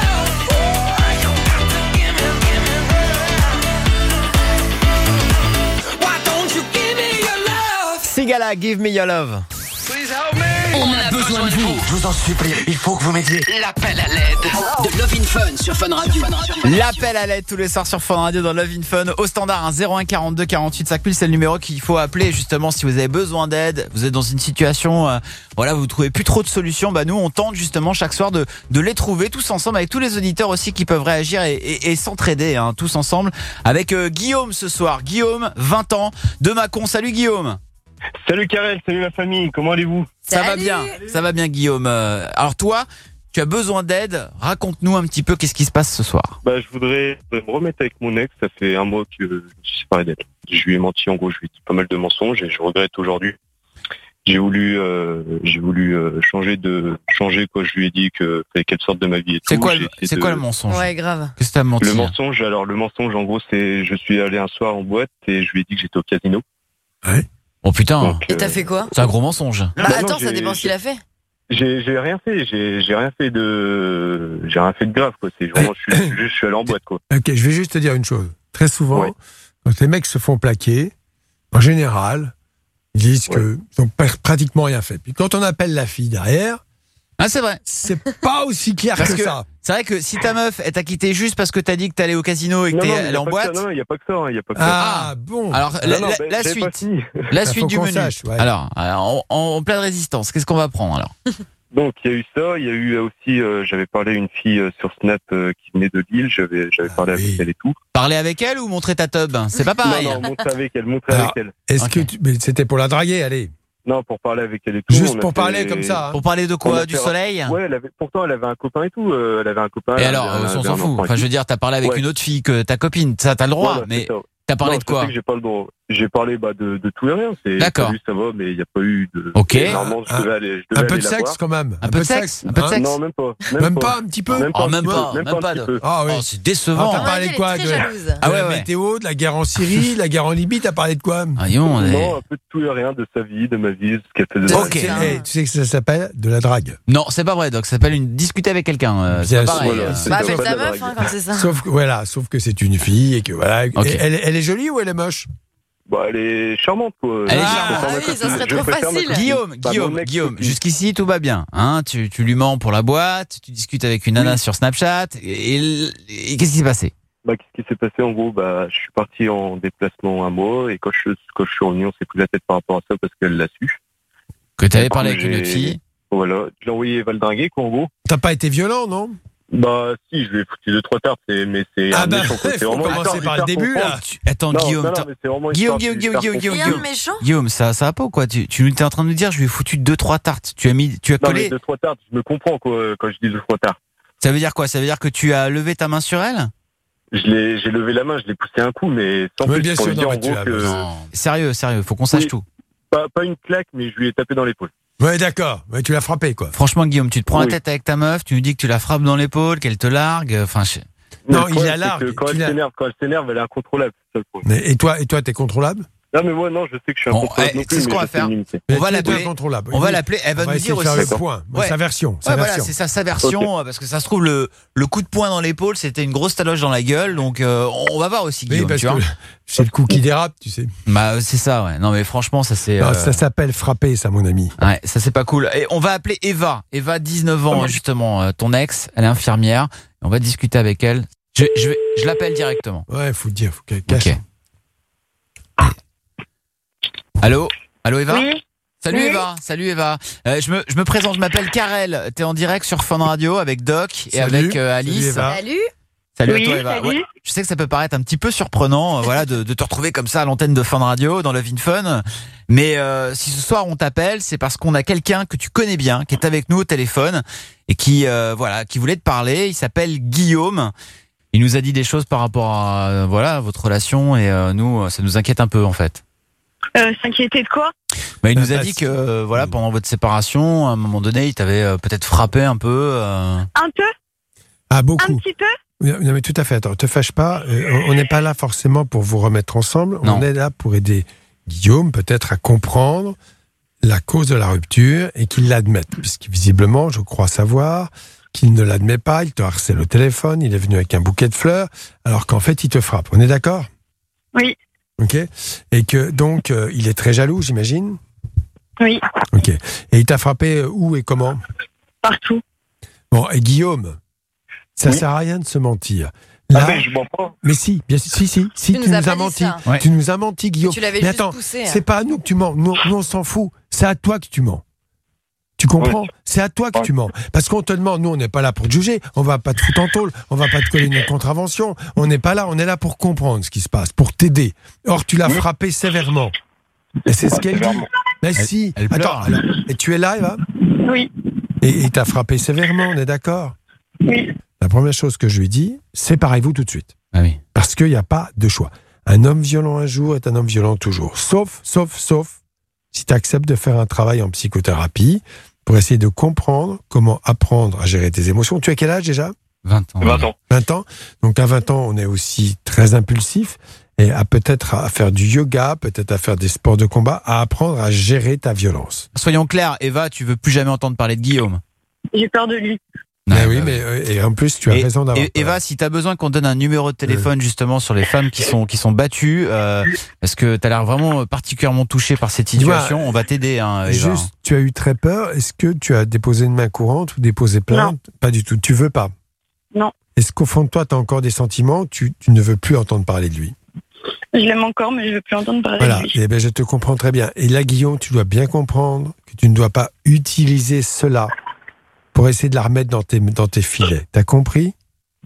S1: Sigala, Give Me Your Love.
S12: On a besoin de vous.
S2: Je vous en supplie, il faut que vous m'aidiez.
S12: L'appel à l'aide de Love in Fun sur Fun Radio.
S1: L'appel à l'aide tous les soirs sur Fun Radio dans Love in Fun. Au standard, hein, zéro un quarante-deux quarante-huit cinq mille, c'est le numéro qu'il faut appeler justement si vous avez besoin d'aide. Vous êtes dans une situation, euh, voilà, vous trouvez plus trop de solutions. Bah nous, on tente justement chaque soir de de les trouver tous ensemble avec tous les auditeurs aussi qui peuvent réagir et, et, et s'entraider, hein, tous ensemble. Avec euh, Guillaume ce soir. Guillaume, vingt ans, de Mâcon. Salut Guillaume.
S4: Salut Karel, salut la famille, comment allez-vous?
S1: Ça salut. va bien, ça va bien Guillaume. Alors toi, tu as besoin d'aide, raconte-nous un petit peu qu'est-ce qui se passe ce soir.
S4: Bah je voudrais me remettre avec mon ex, ça fait un mois que je me suis séparé d'elle. Je lui ai menti, en gros je lui ai dit pas mal de mensonges et je regrette aujourd'hui. J'ai voulu, euh, j'ai voulu euh, changer de changer quoi. Je lui ai dit que fallait qu'elle sorte de ma vie. Et
S1: c'est
S4: tout.
S1: quoi, le, c'est de... quoi le mensonge?
S14: Ouais, grave.
S1: Qu'est-ce que t'as menti?
S4: Le mensonge, alors le mensonge, en gros, c'est je suis allé un soir en boîte et je lui ai dit que j'étais au casino.
S1: Ouais. Oh putain.
S4: Donc,
S14: et t'as fait quoi?
S1: C'est un gros mensonge.
S14: Bah, bah attends, non, ça dépend ce qu'il a fait.
S4: J'ai, j'ai rien fait, j'ai, j'ai rien fait de, j'ai rien fait de grave quoi. C'est vraiment, je suis, je suis allé en boîte quoi.
S5: Ok, je vais juste te dire une chose. Très souvent, ouais. Quand les mecs se font plaquer, en général, ils disent ouais. qu'ils n'ont pratiquement rien fait. Puis quand on appelle la fille derrière,
S1: ah c'est vrai,
S5: c'est pas aussi clair
S1: parce
S5: que,
S1: que
S5: ça.
S1: C'est vrai que si ta meuf elle t'a quitté juste parce que t'as dit que t'allais au casino et que non, t'es non, allé en boîte.
S4: Non, il y a pas que ça, il y a pas que ça.
S5: Ah, ah bon.
S1: Alors la, non, non, la, la suite, la suite du menu. Sache, ouais. Alors, alors en, en plein de résistance, qu'est-ce qu'on va prendre alors?
S4: Donc il y a eu ça, il y a eu aussi, euh, j'avais parlé à une fille euh, sur Snap euh, qui venait de Lille, j'avais j'avais
S5: Ah,
S4: parlé
S5: oui.
S4: avec elle et tout.
S1: Parler avec elle ou montrer ta tub? C'est pas pareil.
S4: Non, non, montrer avec elle, montrer
S5: Alors,
S4: avec elle.
S5: Est-ce
S1: Ok.
S5: que tu... mais c'était pour la draguer, allez.
S4: Non, pour parler avec elle et tout.
S5: Juste
S4: on a
S5: pour
S4: fait-
S5: parler comme ça. hein.
S1: Pour parler de
S4: On
S1: quoi?
S4: a
S1: Du
S4: fait-
S1: soleil?
S4: Ouais, elle avait, pourtant elle avait un copain et tout, euh, elle avait un copain.
S1: Et
S4: elle
S1: alors,
S4: avait
S1: euh,
S4: un-
S1: on
S4: avait
S1: s'en
S4: un
S1: fout.
S4: enfant et
S1: Enfin,
S4: tout.
S1: je veux dire, t'as parlé avec
S4: Ouais.
S1: une autre fille que ta copine. Ça, t'as le droit.
S4: Voilà,
S1: mais
S4: c'est ça.
S1: t'as parlé
S4: Non,
S1: de
S4: je sais
S1: quoi?
S4: que j'ai pas le droit. J'ai parlé bah, de, de tout et rien. C'est
S1: D'accord.
S4: salut, ça va, mais il n'y a pas eu de.
S1: Ok.
S4: Normalement, je
S5: Un-
S4: devais aller, je devais
S5: Un peu
S4: aller
S5: de
S4: la
S5: sexe
S4: voir.
S5: quand même.
S1: Un peu de sexe? Un peu de
S5: hein.
S1: sexe?
S4: Non, même pas.
S5: Même pas un petit peu.
S4: Même
S1: Oh,
S4: pas,
S1: même
S4: un
S1: pas,
S4: peu,
S1: même
S4: un
S1: pas
S4: petit
S1: de-
S4: peu.
S5: Ah oui.
S1: Oh, c'est
S5: Ah,
S1: décevant.
S5: t'as parlé de quoi?
S14: Elle
S5: De,
S14: est très jalouse.
S5: de
S1: Ah ouais,
S5: la
S1: ouais.
S5: météo, de la guerre en Syrie, la guerre en Libye, t'as parlé de quoi?
S1: Ah, dis donc, on est-
S4: Non, un peu de tout et rien de sa vie, de ma vie, de ce qu'elle faisait.
S1: Ok.
S5: Tu sais, eh, tu sais que ça s'appelle de la drague.
S1: Non, c'est pas vrai, Doc. Ça s'appelle une discuter avec quelqu'un. euh, c'est
S5: Bien
S1: pas
S5: sûr,
S1: pareil.
S4: voilà,
S1: euh.
S4: c'est-
S14: Bah,
S4: pas
S14: appelle
S4: de
S14: ta
S4: la
S14: meuf
S4: drague.
S14: hein, quand c'est ça.
S5: Sauf que, voilà, sauf que c'est une fille et que voilà.
S1: Ok.
S5: Et Elle, elle est jolie ou elle est moche?
S4: Bah, elle est charmante, quoi.
S1: Elle est
S4: Je
S1: charmante.
S4: préfère
S14: Ah
S4: ma
S14: oui, ça
S4: copine.
S14: serait
S4: Je
S14: trop
S4: préfère ma
S14: facile.
S4: copine.
S1: Guillaume,
S4: Bah,
S1: Guillaume,
S4: mon
S1: Guillaume,
S4: ex-copine.
S1: jusqu'ici tout va bien. Hein, tu, tu lui mens pour la boîte, tu discutes avec une nana sur Snapchat. Et, et- et qu'est-ce qui s'est passé?
S4: Bah, qu'est-ce qui s'est passé en gros? Bah, je suis parti en déplacement un mois et quand je, quand je suis revenu, on s'est pris la tête par rapport à ça parce qu'elle l'a su.
S1: Que tu avais
S4: Du
S1: parlé
S4: coup,
S1: avec une autre
S4: j'ai-
S1: fille.
S4: Voilà, je l'ai envoyé valdringuer, quoi, en gros.
S5: T'as pas été violent, non?
S4: Bah, si, je lui ai foutu deux, trois tartes, c'est- mais c'est
S5: Ah
S4: un
S5: bah,
S4: méchant, quoi.
S5: il
S4: C'est
S5: faut
S4: vraiment
S5: commencer
S4: histoire de
S5: par
S4: lui
S5: le
S4: faire
S5: début, là.
S4: comprendre.
S1: Tu- Attends,
S4: Non,
S1: Guillaume,
S4: non, non,
S1: t'as-
S4: mais c'est vraiment
S1: Guillaume,
S4: histoire de
S1: Guillaume,
S4: lui
S1: Guillaume,
S4: faire
S1: Guillaume, Guillaume,
S14: Rien
S1: Guillaume.
S14: de méchant.
S1: Guillaume, ça, ça va pas ou quoi? Tu, tu étais en train de nous dire, je lui ai foutu deux, trois tartes. Tu as mis, tu as
S4: Non, mais
S1: collé.
S4: deux, trois tartes, je me comprends, quoi, quand je dis deux, trois tartes.
S1: Ça veut dire quoi? Ça veut dire que tu as levé ta main sur elle?
S4: Je l'ai, j'ai levé la main, je l'ai poussé un coup, mais sans
S5: Oui,
S4: plus
S5: bien
S4: pour
S5: sûr,
S4: lui
S5: non,
S4: dire
S5: mais
S4: en
S5: tu
S4: gros
S5: l'as-
S4: que,
S1: Non. Sérieux, sérieux, faut qu'on sache
S4: Oui.
S1: tout.
S4: pas, pas une claque, mais je lui ai tapé dans l'épaule.
S5: Ouais, d'accord. Ouais, tu l'as frappé, quoi.
S1: Franchement, Guillaume, tu te prends
S4: Oui.
S1: la tête avec ta meuf, tu nous dis que tu la frappes dans l'épaule, qu'elle te largue. Enfin, je-
S4: Mais
S5: Non,
S4: le
S5: il
S4: problème,
S5: la
S4: c'est
S5: largue,
S4: que Quand
S5: tu
S4: elle
S5: l'as-
S4: s'énerve, quand elle s'énerve, elle est incontrôlable. C'est ça le problème.
S5: Mais, et toi, et toi, t'es contrôlable?
S4: Non, mais moi, non, je sais que je suis
S1: Bon,
S4: incontrôlable
S1: eh,
S4: non
S1: c'est
S4: plus,
S1: ce qu'on
S4: mais
S1: va
S4: je sais
S1: faire.
S4: me limiter.
S1: On va
S5: Mais tu es
S1: l'appeler.
S5: incontrôlable.
S1: On va l'appeler. Elle va
S5: On va
S1: nous
S5: essayer
S1: dire
S5: de faire
S1: aussi.
S5: le point.
S1: Ouais.
S5: Sa version. Sa
S1: Ouais, voilà,
S5: version.
S1: c'est ça, sa version, parce que ça se trouve, le, le coup de poing dans l'épaule, c'était une grosse taloche dans la gueule, donc euh, on va voir aussi,
S5: Oui,
S1: Guillaume,
S5: parce
S1: tu vois.
S5: que c'est le coup qui dérape, tu sais.
S1: Bah, c'est ça, ouais. Non, mais franchement, ça c'est.
S5: Non,
S1: euh,
S5: Ça s'appelle frapper, ça, mon ami.
S1: Ouais, ça c'est pas cool. Et on va appeler Eva. Eva, dix-neuf ans, justement, euh, ton ex, elle est infirmière. On va discuter avec elle. Je, je, vais- je l'appelle directement.
S5: Ouais, faut le dire, faut qu'elle cache.
S1: Ok. Allô? Allô, Eva?
S3: Oui.
S1: Salut
S3: Oui.
S1: Eva, salut Eva. Euh, je, me, je me présente, je m'appelle Karel. T'es en direct sur Fun Radio avec Doc et
S5: Salut.
S1: avec euh, Alice.
S5: Salut, Eva.
S14: Salut.
S1: Salut
S3: Oui,
S1: à toi Eva.
S3: salut.
S1: Ouais, je sais que ça peut paraître un petit peu surprenant, euh, voilà, de, de te retrouver comme ça à l'antenne de Fun Radio dans Love in Fun. Mais euh, si ce soir on t'appelle, c'est parce qu'on a quelqu'un que tu connais bien, qui est avec nous au téléphone et qui, euh, voilà, qui voulait te parler. Il s'appelle Guillaume. Il nous a dit des choses par rapport à euh, voilà votre relation et euh, nous, ça nous inquiète un peu en fait.
S3: Euh, S'inquiéter de quoi?
S1: Bah, il
S5: Bah,
S1: nous a
S5: bah,
S1: dit
S5: si.
S1: que euh, voilà pendant votre séparation, à un moment donné, il t'avait euh, peut-être frappé un peu. euh.
S3: Un peu?
S5: Ah,
S3: Un
S5: beaucoup.
S3: petit peu?
S5: Non, mais tout à fait. Attends, te fâche pas. Euh, On n'est pas là forcément pour vous remettre ensemble.
S1: Non.
S5: On est là pour aider Guillaume peut-être à comprendre la cause de la rupture et qu'il l'admette. Puisque visiblement, je crois savoir qu'il ne l'admet pas. Il te harcèle au téléphone. Il est venu avec un bouquet de fleurs alors qu'en fait, il te frappe. On est d'accord?
S3: Oui.
S5: Ok. Et que donc, euh, il est très jaloux, j'imagine?
S3: Oui.
S5: Ok. Et il t'a frappé euh, où et comment?
S3: Partout.
S5: Bon, et Guillaume, ça
S4: Oui.
S5: sert à rien de se mentir.
S4: Ah,
S5: Là,
S4: mais je mens pas.
S5: mais si, bien si, si, si, si,
S14: Tu
S5: tu,
S14: nous as
S5: nous
S14: pas
S5: as
S14: dit
S5: menti.
S14: ça.
S1: Ouais.
S5: Tu nous as menti, Guillaume.
S14: Tu l'avais
S5: mais
S14: juste
S5: attends,
S14: poussé, hein.
S5: c'est pas à nous que tu mens. Nous, nous, on s'en fout. C'est à toi que tu mens. Tu comprends?
S4: Ouais.
S5: C'est à toi que
S4: Ouais.
S5: tu mens. Parce qu'on te demande, nous, on n'est pas là pour te juger. On va pas te foutre en tôle. On va pas te coller une contravention. On n'est pas là. On est là pour comprendre ce qui se passe, pour t'aider. Or, tu l'as
S4: Oui.
S5: frappé sévèrement. Et c'est ce qu'elle dit.
S4: Sévèrement.
S5: Mais si.
S1: elle
S5: Attends,
S1: pleure.
S5: alors, et tu es là, Eva?
S3: Oui.
S5: Et il t'a frappé sévèrement, on est d'accord?
S3: Oui.
S5: La première chose que je lui dis, séparez-vous tout de suite.
S1: Ah oui.
S5: Parce qu'il n'y a pas de choix. Un homme violent un jour est un homme violent toujours. Sauf, sauf, sauf, si tu acceptes de faire un travail en psychothérapie pour essayer de comprendre comment apprendre à gérer tes émotions. Tu as quel âge déjà?
S1: vingt ans.
S4: vingt ans.
S5: vingt ans. Donc à vingt ans, on est aussi très impulsif et à peut-être à faire du yoga, peut-être à faire des sports de combat, à apprendre à gérer ta violence.
S1: Soyons clairs, Eva, tu veux plus jamais entendre parler de Guillaume.
S3: J'ai peur de lui.
S5: Mais
S1: Ouais,
S5: oui,
S1: bah,
S5: mais euh, et en plus, tu as
S1: Et-
S5: raison d'avoir
S1: et-
S5: peur.
S1: Eva, si tu as besoin qu'on donne un numéro de téléphone justement sur les femmes qui sont, qui sont battues, euh, parce que tu as l'air vraiment particulièrement touché par cette
S5: Dis-moi,
S1: situation, on va t'aider, hein, Eva.
S5: Juste, tu as eu très peur. Est-ce que tu as déposé une main courante ou déposé plainte? Pas du tout. Tu veux pas?
S3: Non.
S5: Est-ce qu'au fond de toi, tu as encore des sentiments? tu, tu ne veux plus entendre parler de lui?
S3: Je l'aime encore, mais je veux plus entendre parler
S5: Voilà.
S3: de lui.
S5: Eh ben, je te comprends très bien. Et là, Guillaume, tu dois bien comprendre que tu ne dois pas utiliser cela pour essayer de la remettre dans tes, dans tes filets. T'as compris ?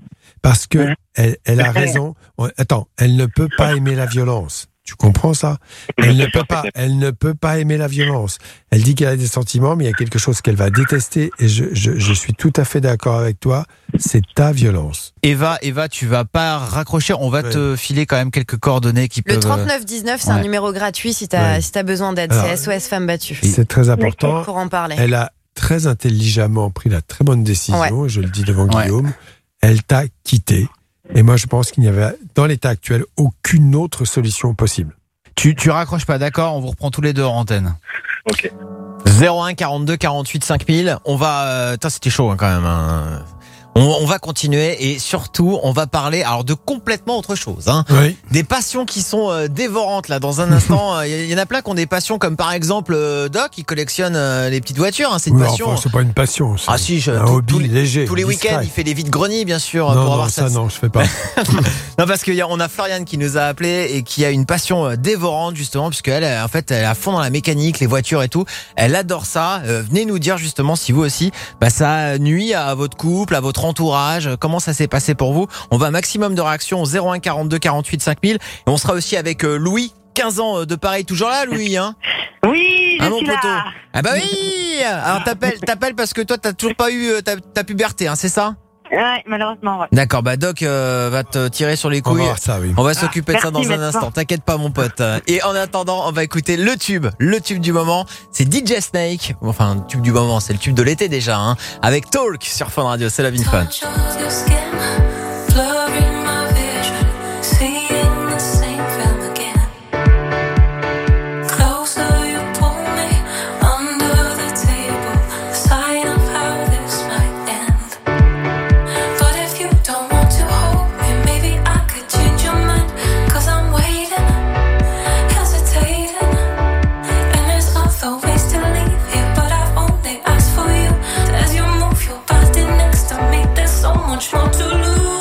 S5: Parce que elle, elle a raison. Attends, elle ne peut pas aimer la violence. Tu comprends ça ? Elle ne peut pas, elle ne peut pas aimer la violence. Elle dit qu'elle a des sentiments, mais il y a quelque chose qu'elle va détester. Et je, je, je suis tout à fait d'accord avec toi. C'est ta violence.
S1: Eva, Eva, tu vas pas raccrocher. On va ouais. te filer quand même quelques coordonnées qui
S14: le
S1: peuvent.
S14: Le trente-neuf dix-neuf, c'est ouais. un numéro gratuit si t'as ouais. si t'as besoin d'aide. Alors, c'est S O S Femmes Battues.
S5: C'est très important.
S14: Pour en parler.
S5: Elle a très intelligemment pris la très bonne décision. Ouais. Je le dis devant ouais. Guillaume. Elle t'a quitté. Et moi, je pense qu'il n'y avait, dans l'état actuel, aucune autre solution possible.
S1: Tu, tu raccroches pas, d'accord ? On vous reprend tous les deux en antenne.
S4: Ok.
S1: zéro un quarante-deux quarante-huit cinq mille. On va... Euh, tain, c'était chaud hein, quand même. Hein. On, on va continuer et surtout, on va parler alors de complètement autre chose. Hein.
S5: Oui.
S1: Des passions qui sont euh, dévorantes là. Dans un instant, il euh, y, y en a plein qui ont des passions comme par exemple euh, Doc, qui collectionne euh, les petites voitures. Hein. C'est une
S5: non,
S1: passion.
S5: Enfin, c'est pas une passion. C'est
S1: ah si, je,
S5: un
S1: tout,
S5: hobby
S1: tous les,
S5: léger.
S1: Tous les
S5: discret.
S1: week-ends, il fait des vides-greniers, bien sûr.
S5: Non,
S1: pour
S5: non,
S1: avoir
S5: ça,
S1: sa...
S5: non, je fais pas.
S1: Non, parce qu'on a Floriane qui nous a appelé et qui a une passion dévorante justement, puisque elle, en fait, elle est à fond dans la mécanique, les voitures et tout. Elle adore ça. Euh, venez nous dire justement si vous aussi, bah ça nuit à votre couple, à votre entourage. Comment ça s'est passé pour vous ? On va un maximum de réactions au zéro un quarante-deux quarante-huit cinq mille. Et on sera aussi avec euh, Louis, quinze ans de pareil, toujours là, Louis, hein ?
S3: Oui, je
S1: ah, mon
S3: suis
S1: poteau.
S3: là.
S1: Ah bah oui. Alors t'appelles, t'appelles parce que toi t'as toujours pas eu ta, ta puberté, hein, c'est ça ?
S3: Ouais, malheureusement, ouais.
S1: D'accord, bah Doc euh, va te tirer sur les couilles.
S5: On va, ça, oui.
S1: on va s'occuper
S3: ah,
S1: de ça dans un instant. T'inquiète pas, mon pote. Et en attendant, on va écouter le tube, le tube du moment. C'est D J Snake. Enfin, le tube du moment, c'est le tube de l'été déjà. Hein, avec Talk sur Fun Radio. C'est la Vin Fun.
S2: Much more to lose.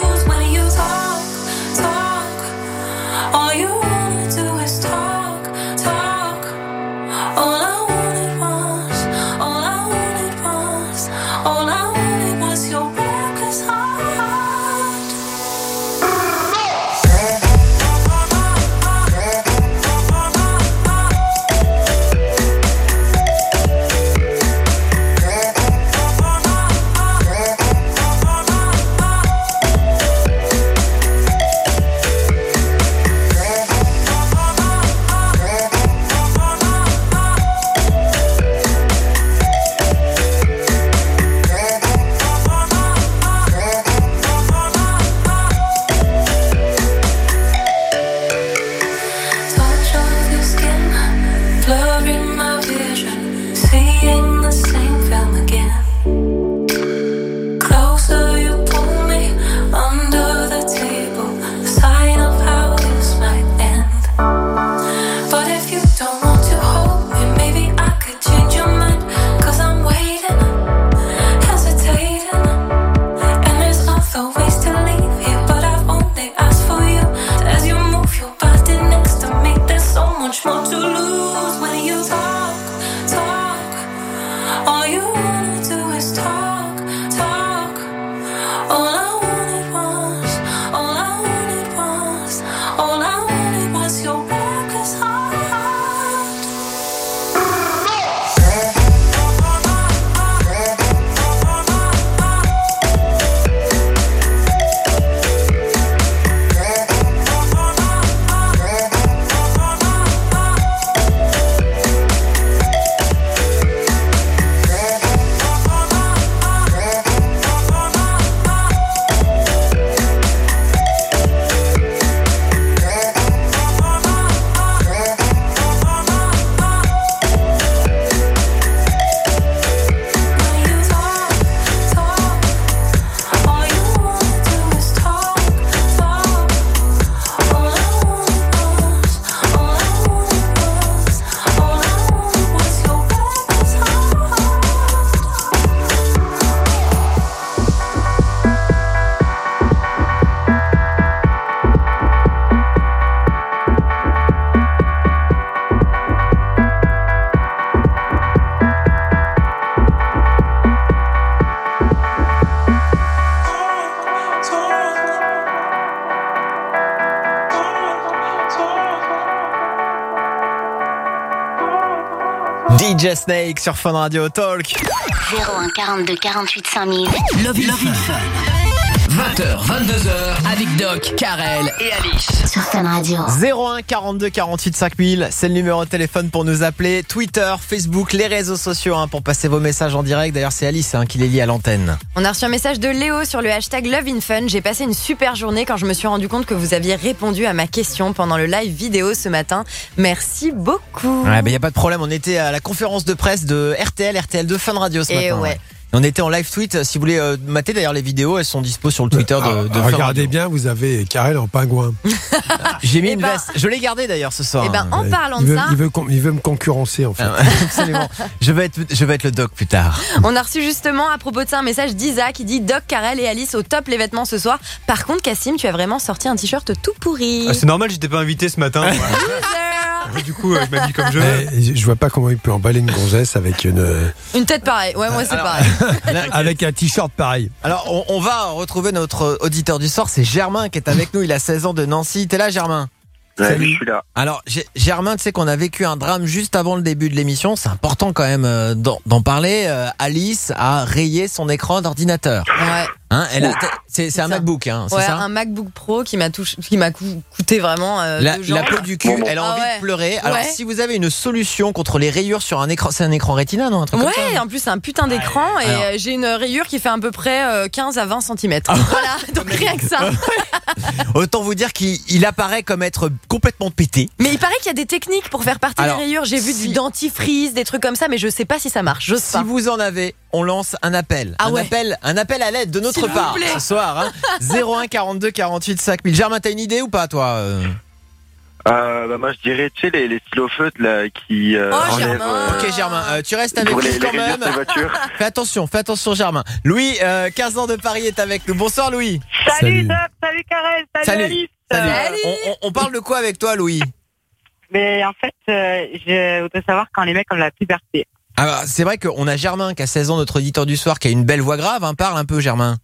S1: D J Snake sur Fun Radio Talk.
S8: zéro un quarante-deux quarante-huit cinq mille.
S12: Love in Fun. vingt heures, vingt-deux heures avec Doc, Karel et Alice.
S8: Sur Fun Radio.
S1: zéro un quarante-deux quarante-huit cinq mille, c'est le numéro de téléphone pour nous appeler. Twitter, Facebook, les réseaux sociaux hein, pour passer vos messages en direct. D'ailleurs, c'est Alice hein, qui les lit à l'antenne.
S14: On a reçu un message de Léo sur le hashtag Love in Fun. J'ai passé une super journée quand je me suis rendu compte que vous aviez répondu à ma question pendant le live vidéo ce matin. Merci beaucoup.
S1: Ouais, bah, y a pas de problème. On était à la conférence de presse de R T L, R T L deux Fun Radio ce
S14: Et
S1: matin.
S14: ouais.
S1: Ouais. On était en live tweet. Si vous voulez euh, mater d'ailleurs les vidéos, elles sont dispo sur le Twitter de, de Fun
S5: Regardez
S1: Radio.
S5: bien, vous avez Karel en pingouin.
S1: J'ai mis
S14: Eh
S1: une
S14: ben-
S1: veste. Je l'ai gardée d'ailleurs ce soir.
S14: Eh ben, en
S5: Ouais.
S14: parlant
S5: il
S14: de
S5: veut,
S14: ça,
S5: il veut, com- il veut me concurrencer en fait.
S1: Ah, absolument. Je vais être, je vais être le doc plus tard.
S14: on a reçu justement à propos de ça un message d'Isa qui dit Doc, Karel et Alice au top les vêtements ce soir. Par contre, Cassim, tu as vraiment sorti un t-shirt tout pourri.
S7: Ah, c'est normal, j'étais pas invité ce matin. moi. Du coup, euh, je m'habille comme je veux.
S5: Eh, je vois pas comment il peut emballer une gonzesse avec une, euh,
S14: Une tête pareille. Ouais, moi c'est
S1: Alors-
S14: pareil.
S5: avec un t-shirt pareil.
S1: Alors, on, on va retrouver notre auditeur du soir, c'est Germain qui est avec nous. Il a seize ans de Nancy. T'es là, Germain?
S4: Ouais,
S1: Salut.
S4: je suis là.
S1: Alors, G- Germain, tu sais qu'on a vécu un drame juste avant le début de l'émission. C'est important quand même euh, d'en, d'en parler. Euh, Alice a rayé son écran d'ordinateur.
S14: Ouais.
S1: Hein, elle a, c'est, c'est un MacBook, hein, c'est
S14: Ouais,
S1: ça?
S14: un MacBook Pro qui m'a touché, qui m'a cou- coûté vraiment euh,
S1: La,
S14: deux gens.
S1: la peau du cul, elle a
S14: Ah
S1: envie
S14: ouais.
S1: de pleurer. Alors,
S14: Ouais.
S1: si vous avez une solution contre les rayures sur un écran, c'est un écran Retina, non? Un truc comme ça,
S14: Ouais,
S1: non
S14: en plus c'est un putain d'écran et
S1: Alors-
S14: euh, j'ai une rayure qui fait à peu près euh, quinze à vingt centimètres. Voilà, donc rien que ça.
S1: Autant vous dire qu'il il apparaît comme être complètement pété.
S14: Mais il paraît qu'il y a des techniques pour faire partir
S1: Alors,
S14: les rayures. J'ai vu
S1: si-
S14: du dentifrice, des trucs comme ça, mais je sais pas si ça marche. J'ose
S1: Si
S14: pas.
S1: vous en avez, on lance un appel.
S14: Ah
S1: un
S14: ouais.
S1: appel, un appel à l'aide de notre
S14: S'il vous
S1: part
S14: plaît.
S1: ce soir. Hein. zéro un quarante-deux quarante-huit cinq mille. Germain, t'as une idée ou pas, toi euh
S4: Euh, bah, moi, je dirais, tu sais, les, les stylos feutres, là, qui euh,
S14: Oh,
S4: enlèvent...
S14: Germain.
S1: Ok, Germain, euh, tu restes avec
S4: pour
S1: nous
S4: les,
S1: quand
S4: les rayures
S1: même.
S4: des voitures.
S1: Fais attention, fais attention, Germain. Louis, euh, quinze ans de Paris, est avec nous. Bonsoir, Louis.
S3: Salut,
S5: Salut.
S3: Doc, salut Karel, salut,
S1: Salut.
S3: Alice.
S1: Salut.
S14: Salut.
S1: On, on- on parle de quoi avec toi, Louis?
S3: Mais en fait, euh, je voudrais savoir quand les mecs ont la puberté.
S1: Alors, c'est vrai qu'on a Germain qui a seize ans, notre auditeur du soir, qui a une belle voix grave. Hein. Parle un peu, Germain.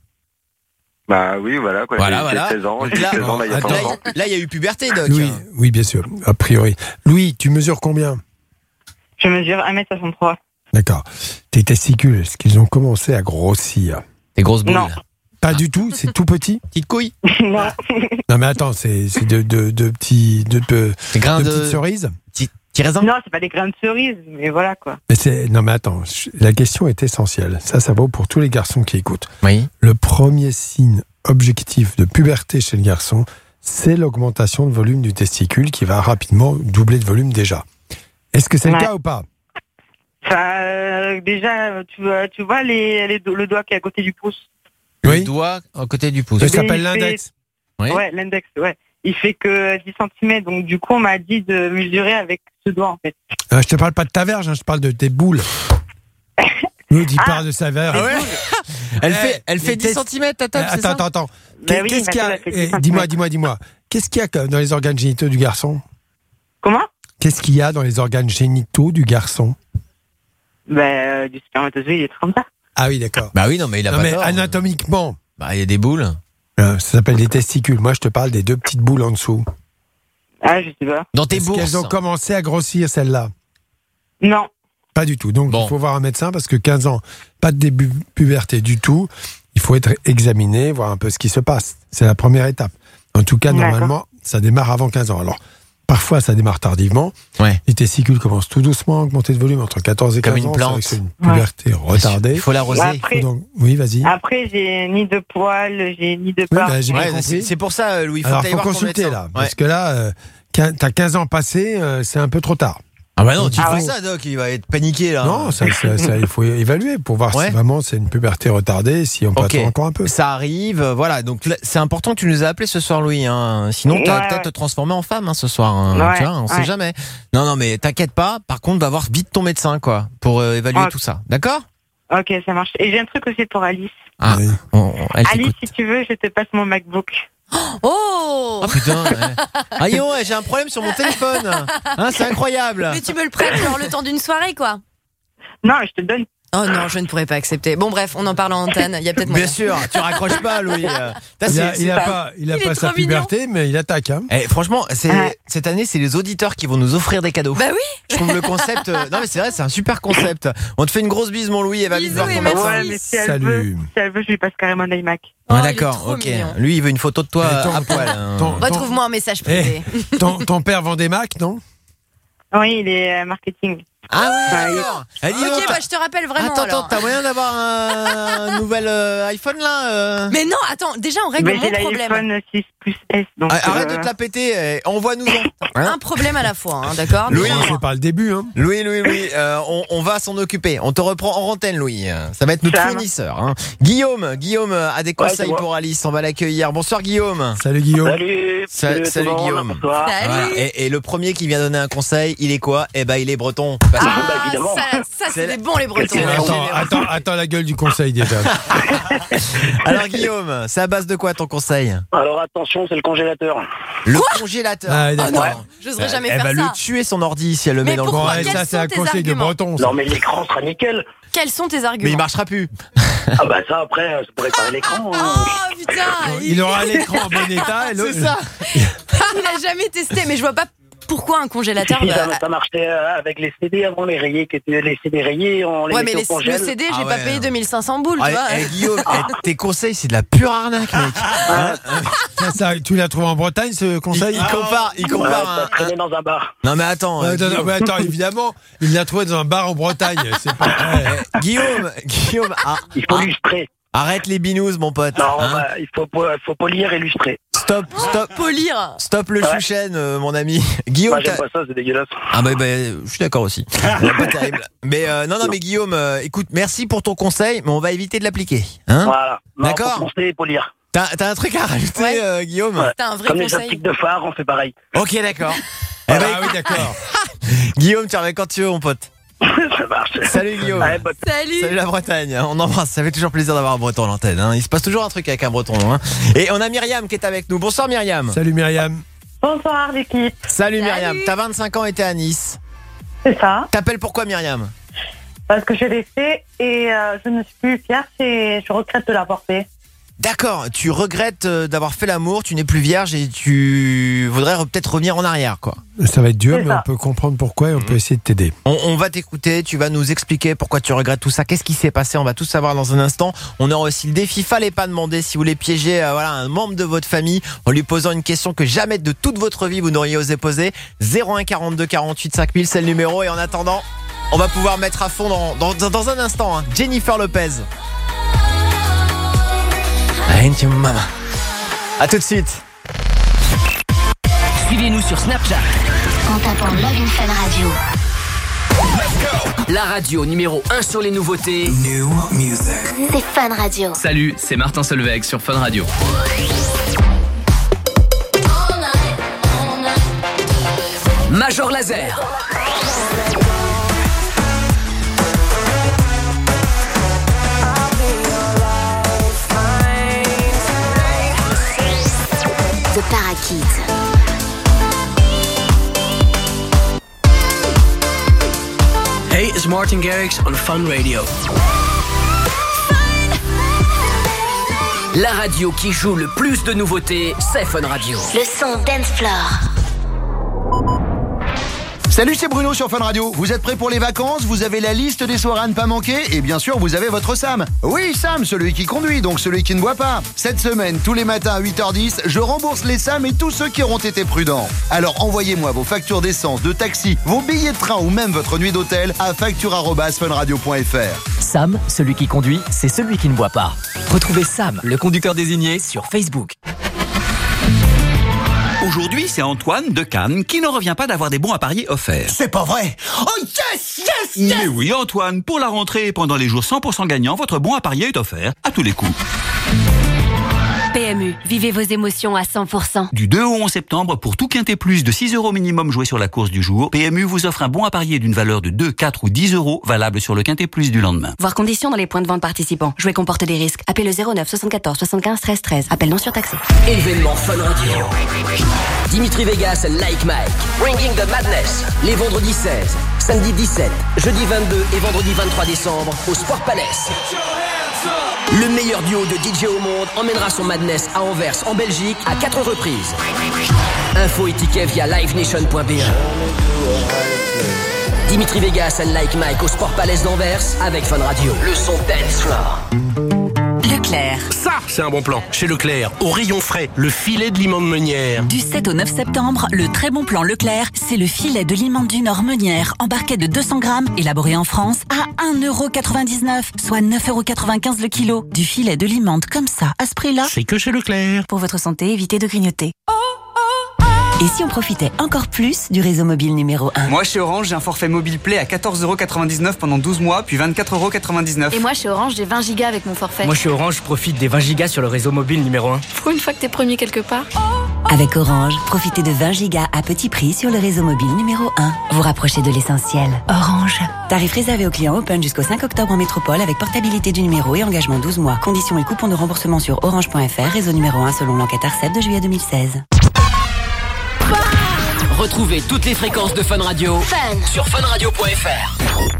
S4: Bah oui, voilà, quoi.
S1: Voilà,
S4: j'ai,
S1: voilà.
S4: j'ai seize ans,
S1: Donc
S4: j'ai eu
S1: là-
S4: seize ans, là, il y a
S5: Attends.
S4: pas
S1: Là,
S4: longtemps.
S1: il- là, il y a eu puberté, Doc.
S5: Louis, oui, bien sûr, a priori. Louis, tu mesures combien?
S3: Je mesure un mètre soixante-trois.
S5: D'accord. Tes testicules, est-ce qu'ils ont commencé à grossir?
S1: Des grosses boules.
S3: Non.
S5: Pas du tout, c'est tout petit.
S1: Petite couille.
S3: Non.
S5: Non mais attends, c'est c'est de, de, de petits de, de,
S1: Des grains
S5: de
S1: de.
S5: petites cerises.
S1: Petit, petit raisin.
S3: Non, c'est pas des grains de cerise, mais voilà quoi.
S5: Mais c'est non mais attends, je- la question est essentielle. Ça, ça vaut pour tous les garçons qui écoutent.
S1: Oui.
S5: Le premier signe objectif de puberté chez le garçon, c'est l'augmentation de volume du testicule qui va rapidement doubler de volume déjà. Est-ce que c'est le
S3: Ouais.
S5: cas ou pas?
S3: Ça, euh, déjà, tu, vois- tu vois les, les do- le doigt qui est à côté du pouce.
S1: Le
S5: Oui.
S1: doigt à côté du pouce.
S5: Ça
S3: Mais
S5: s'appelle
S3: il fait-
S5: l'index.
S1: Oui.
S3: Ouais, l'index, ouais. Il fait que dix centimètres, donc du coup, on m'a dit de mesurer avec ce doigt, en fait.
S5: Ah, je te parle pas de ta verge, hein, je te parle de tes boules. L'autre, il
S3: Ah.
S5: parle de sa verge.
S1: Ah ouais Elle
S5: Eh,
S1: fait, elle fait
S5: mais
S1: dix
S5: qu'est-ce-
S1: centimètres ta top,
S5: Eh,
S1: c'est
S5: Attends,
S1: ça
S5: attends, attends.
S3: Bah
S5: Qu'est-
S3: oui,
S5: Qu'est-ce qu'il y a
S3: ma tête, elle fait
S5: eh,
S3: dix
S5: Dis-moi,
S3: centimètres.
S5: dis-moi, dis-moi. Qu'est-ce qu'il y a que- dans les organes génitaux du garçon?
S3: Comment?
S5: Qu'est-ce qu'il y a dans les organes génitaux du garçon?
S3: Ben, euh, du spermatozoïde, il est comme ça.
S5: Ah oui, d'accord.
S1: Bah oui, non, mais il a
S5: Non,
S1: pas
S5: mais
S1: tort.
S5: anatomiquement,
S1: Bah, il y a des boules.
S5: euh, ça s'appelle des testicules. Moi, je te parle des deux petites boules en dessous.
S3: Ah, je sais pas.
S1: Dans tes
S5: Est-ce
S1: bourses.
S5: qu'elles ont commencé à grossir, celles-là?
S3: Non.
S5: Pas du tout. Donc,
S1: Bon.
S5: il faut voir un médecin parce que quinze ans, pas de début de puberté du tout. Il faut être examiné, voir un peu ce qui se passe. C'est la première étape. En tout cas,
S3: D'accord.
S5: normalement, ça démarre avant quinze ans. Alors, parfois, ça démarre tardivement.
S1: Ouais.
S5: Les testicules commencent tout doucement à augmenter de volume entre quatorze et
S1: Comme
S5: quinze
S1: une
S5: ans.
S1: plante.
S5: C'est vrai que c'est une puberté retardée.
S1: Il faut l'arroser.
S3: Bah,
S5: Il faut
S3: après,
S5: donc- Oui, vas-y.
S3: après j'ai ni de poils, j'ai ni de
S5: Oui,
S3: barbe.
S5: bah, j'ai bien
S1: Ouais,
S5: compris.
S1: c'est, c'est pour ça, euh, Louis. Il faut
S5: Alors,
S1: que t'ailles
S5: faut
S1: voir ton
S5: consulter,
S1: médecin.
S5: là.
S1: Ouais.
S5: Parce que là, euh, quin- t'as quinze ans passés, euh, c'est un peu trop tard.
S1: Ah bah non, tu
S3: Ah
S1: fais
S3: ouais.
S1: ça, Doc, il va être paniqué là.
S5: Non, ça, ça- ça, il faut évaluer pour voir
S1: Ouais.
S5: si vraiment c'est une puberté retardée, si on peut
S1: Ok.
S5: attendre encore un peu.
S1: Ça arrive, euh, voilà. Donc là, c'est important que tu nous aies appelé ce soir, Louis. Hein. Sinon, tu vas
S3: Ouais,
S1: peut-être
S3: ouais.
S1: te transformer en femme hein, ce soir. Hein.
S3: Ouais,
S1: Tu vois, on sait
S3: ouais.
S1: jamais. Non, non, mais t'inquiète pas. Par contre, va voir vite ton médecin, quoi, pour euh, évaluer
S3: Ouais.
S1: tout ça. D'accord?
S3: Ok, ça marche. Et j'ai un truc aussi pour Alice.
S1: Ah,
S5: Oui.
S1: on- on- elle
S3: Alice,
S1: t'écoute.
S3: si tu veux, je te passe mon MacBook.
S14: Oh
S1: Oh putain. Ouais. Ah yo, ouais, j'ai un problème sur mon téléphone. Hein, c'est incroyable.
S14: Mais tu me le prêtes genre le temps d'une soirée quoi.
S3: Non, je te donne.
S14: Oh non, je ne pourrais pas accepter. Bon bref, on en parle en antenne, il y a peut-être moyen.
S1: Bien sûr, tu raccroches pas, Louis. Euh, t'as-
S5: Il
S1: c'est-
S5: a,
S1: c'est
S5: il a
S1: pas-
S5: pas, il a
S14: Il
S5: pas
S14: est
S5: sa
S14: trop mignon.
S5: puberté, mais il attaque. Hein.
S1: Eh, franchement, c'est,
S3: Ouais.
S1: cette année, c'est les auditeurs qui vont nous offrir des cadeaux.
S14: Bah oui.
S1: Je trouve le concept. euh, non, mais c'est vrai, c'est un super concept. On te fait une grosse bise, mon Louis, et va vite
S14: Bisous
S1: voir
S14: et
S1: ton
S14: merci.
S1: médecin.
S3: Ouais, mais si elle
S5: Salut.
S3: veut, si elle veut, je lui passe carrément un iMac.
S14: Oh,
S1: Ouais,
S14: il est
S1: d'accord,
S14: trop
S1: ok.
S14: mignon.
S1: Lui, il veut une photo de toi
S5: Mais ton-
S1: à poil. hein.
S5: ton-
S14: Retrouve-moi un message privé.
S5: Eh, ton, ton père vend des Macs, non?
S3: Oui, il est euh, marketing.
S1: Ah oui,
S3: Ouais,
S1: d'accord. Eh, dis donc,
S14: Ok, bah je te rappelle vraiment.
S1: attends,
S14: alors.
S1: attends, t'as moyen d'avoir un, un nouvel euh, iPhone là euh
S14: Mais non, attends, déjà on règle
S3: Mais
S14: mon
S3: j'ai
S14: problème.
S3: l'iPhone six plus S. Donc,
S1: Ah, Arrête
S3: euh,
S1: de te la péter, eh, envoie-nous-en. Hein
S14: Un problème à la fois, hein, d'accord
S1: Louis,
S14: Mais-
S5: C'est pas le début. Hein.
S1: Louis, Louis, Louis, euh, on, on va s'en occuper. On te reprend en antenne, Louis. Ça va être notre
S3: Ça va.
S1: fournisseur. Hein. Guillaume, Guillaume a des
S9: Ouais,
S1: conseils
S9: c'est moi.
S1: pour Alice. On va l'accueillir. Bonsoir, Guillaume.
S5: Salut Guillaume.
S9: Salut.
S1: Sa- salut,
S9: tout le monde,
S1: Guillaume.
S9: bonsoir.
S14: Salut.
S1: Voilà. Et, et le premier qui vient donner un conseil, il est quoi? Eh ben, il est breton. Parce que-
S9: Ah, bah,
S14: Ah,
S9: évidemment.
S14: ça, ça c'est des bons les Bretons.
S1: C'est la-
S5: Attends, attends, attends la gueule du conseil déjà.
S1: Alors, Guillaume, c'est à base de quoi ton conseil?
S9: Alors attention, c'est le congélateur.
S1: Le congélateur.
S5: Ah,
S1: Ah,
S5: d'accord.
S1: non.
S14: J'oserais jamais
S1: Elle
S14: faire
S1: va
S14: ça.
S1: le tuer son ordi si elle le
S14: Mais
S1: met dans le
S14: pourquoi
S5: Bon,
S1: congélateur.
S5: ouais,
S14: Quels
S5: ça, c'est
S14: sont
S5: un
S14: tes
S5: conseil de
S14: arguments
S5: breton. ça.
S9: Non mais l'écran sera nickel.
S14: Quels sont tes
S1: Mais
S14: arguments
S1: il marchera plus.
S9: Ah bah ça après, euh, ça pourrait réparer l'écran. hein.
S14: Oh putain
S5: Il aura l'écran en bon état. Et le-
S1: C'est ça.
S14: Il a jamais testé, mais je vois pas pourquoi un congélateur.
S9: Si, ça,
S14: va-
S9: ça marchait euh, avec les C D avant, les rayés qui étaient les C D rayés, on les
S14: Ouais, mais
S9: mettait
S14: les-
S9: au congèle.
S14: le C D, j'ai
S1: Ah
S14: pas
S1: ouais.
S14: payé deux mille cinq cents boules, tu
S1: Ah,
S14: vois.
S1: eh, Guillaume, eh, tes conseils, c'est de la pure arnaque, mec. Hein
S5: Ça, ça, tu l'as trouvé en Bretagne ce
S1: il,
S5: conseil
S1: il compare, il
S9: Ouais,
S1: compare.
S9: ça
S1: un-
S9: traînait dans un bar.
S1: Non mais attends,
S5: Ouais,
S1: euh,
S5: attends,
S1: Guillaume,
S5: mais attends, évidemment, il l'a trouvé dans un bar en Bretagne. C'est pas vrai.
S1: Guillaume, Guillaume, ah,
S9: Il faut
S1: ah,
S9: lustrer.
S1: arrête les binous, mon pote.
S9: Non,
S1: hein.
S9: bah, il faut, po- faut polir et lustrer.
S1: Stop, stop,
S14: Polir.
S1: stop le
S9: Ouais.
S1: chouchen, euh, mon ami. Guillaume,
S9: Moi j'aime
S1: t'as-
S9: pas ça, c'est dégueulasse.
S1: ah bah, bah, je suis d'accord aussi. Ouais, pas terrible. Mais euh, non, non, mais Guillaume, euh, écoute, merci pour ton conseil, mais on va éviter de l'appliquer. Hein
S9: Voilà. Non,
S1: D'accord.
S9: faut poncer et polir.
S1: T'as, t'as un truc à rajouter,
S14: Ouais.
S1: euh, Guillaume
S9: Ouais.
S14: T'as un vrai
S9: Comme les
S14: conseil.
S9: optiques de phare, on fait pareil.
S1: Ok, d'accord.
S5: Ah
S1: Eh ben,
S5: oui, d'accord.
S1: Guillaume, tu reviens quand tu veux, mon pote.
S9: Ça marche.
S1: Salut Guillaume.
S9: Allez, bonne-
S14: Salut.
S1: Salut la Bretagne, on embrasse, ça fait toujours plaisir d'avoir un breton à l'antenne. Hein. Il se passe toujours un truc avec un breton. Hein. Et on a Myriam qui est avec nous. Bonsoir Myriam.
S5: Salut Myriam.
S3: Bonsoir l'équipe.
S1: Salut
S14: Salut.
S1: Myriam, t'as vingt-cinq ans et t'es à Nice.
S3: C'est ça.
S1: T'appelles pourquoi Myriam?
S3: Parce que je l'ai fait et euh, je ne suis plus fière et je regrette de l'avoir fait.
S1: D'accord, tu regrettes euh, d'avoir fait l'amour, tu n'es plus vierge et tu voudrais re- peut-être revenir en arrière, quoi.
S5: Ça va être dur,
S3: C'est
S5: mais
S3: ça.
S5: on peut comprendre pourquoi et on peut essayer de t'aider.
S1: On, on va t'écouter, tu vas nous expliquer pourquoi tu regrettes tout ça, qu'est-ce qui s'est passé, on va tout savoir dans un instant. On aura aussi le défi, fallait pas demander si vous voulez piéger euh, voilà, un membre de votre famille en lui posant une question que jamais de toute votre vie vous n'auriez osé poser. zéro un quarante-deux quarante-huit cinq mille, c'est le numéro. Et en attendant, on va pouvoir mettre à fond dans, dans, dans un instant hein, Jennifer Lopez. Ain't your mama. A tout de suite.
S12: Suivez-nous sur Snapchat.
S28: En tapant Love in Fun Radio.
S12: La radio numéro un sur les nouveautés.
S28: New music. C'est Fun Radio.
S10: Salut, c'est Martin Solveig sur Fun Radio.
S12: Major Laser.
S28: The Parakeets.
S10: Hey, it's Martin Garrix on Fun Radio.
S12: La radio qui joue le plus de nouveautés, c'est Fun Radio.
S28: Le son Dance Floor.
S11: Salut, c'est Bruno sur Fun Radio. Vous êtes prêts pour les vacances? Vous avez la liste des soirées à ne pas manquer? Et bien sûr, vous avez votre Sam. Oui, Sam, celui qui conduit, donc celui qui ne boit pas. Cette semaine, tous les matins à huit heures dix, je rembourse les Sam et tous ceux qui auront été prudents. Alors envoyez-moi vos factures d'essence, de taxi, vos billets de train ou même votre nuit d'hôtel à facture arobase fun radio point f r.
S26: Sam, celui qui conduit, c'est celui qui ne boit pas. Retrouvez Sam, le conducteur désigné, sur Facebook.
S22: Aujourd'hui, c'est Antoine de Cannes qui ne revient pas d'avoir des bons à parier offerts.
S11: C'est pas vrai! Oh yes, yes, yes!
S22: Mais oui, Antoine, pour la rentrée et pendant les jours cent pour cent gagnants, votre bon à parier est offert à tous les coups.
S25: P M U, vivez vos émotions à cent pour cent.
S13: Du deux au onze septembre, pour tout quintet plus de six euros minimum joué sur la course du jour, P M U vous offre un bon à parier d'une valeur de deux, quatre ou dix euros, valable sur le quintet plus du lendemain.
S23: Voir conditions dans les points de vente participants. Jouer comporte des risques. Appelez le zéro neuf soixante-quatorze soixante-quinze treize treize. Appel non surtaxé.
S12: Événement Fun Radio. Dimitri Vegas, Like Mike. Bringing the Madness. Les vendredis seize, samedi dix-sept, jeudi vingt-deux et vendredi vingt-trois décembre au Sport Palace. Le meilleur duo de D J au monde emmènera son Madness à Anvers, en Belgique, à quatre reprises. Info et tickets via live nation point b e. Dimitri Vegas and Like Mike au Sport Palace d'Anvers avec Fun Radio. Le son dance floor.
S23: Leclerc.
S27: Ça, c'est un bon plan. Chez Leclerc, au rayon frais, le filet de limon de Meunière.
S16: Du sept au neuf septembre, le très bon plan Leclerc, c'est le filet de limon du Nord Meunière, embarqué de deux cents grammes, élaboré en France, à un euro quatre-vingt-dix-neuf, soit neuf euros quatre-vingt-quinze le kilo. Du filet de limande comme ça, à ce prix-là.
S27: C'est que chez Leclerc.
S23: Pour votre santé, évitez de grignoter. Et si on profitait encore plus du réseau mobile numéro un?
S15: Moi, chez Orange, j'ai un forfait mobile Play à quatorze euros quatre-vingt-dix-neuf pendant douze mois, puis vingt-quatre euros quatre-vingt-dix-neuf.
S25: Et moi, chez Orange, j'ai vingt gigas avec mon forfait.
S26: Moi, chez Orange, je profite des vingt gigas sur le réseau mobile numéro un.
S25: Pour une fois que t'es premier quelque part.
S23: Avec Orange, profitez de vingt gigas à petit prix sur le réseau mobile numéro un. Vous rapprochez de l'essentiel. Orange. Tarif réservé aux clients Open jusqu'au cinq octobre en métropole avec portabilité du numéro et engagement douze mois. Conditions et coupons de remboursement sur orange point f r, réseau numéro un selon l'enquête ARCEP de juillet deux mille seize.
S12: Retrouvez toutes les fréquences de Fun Radio Fun. Sur fun radio point f r.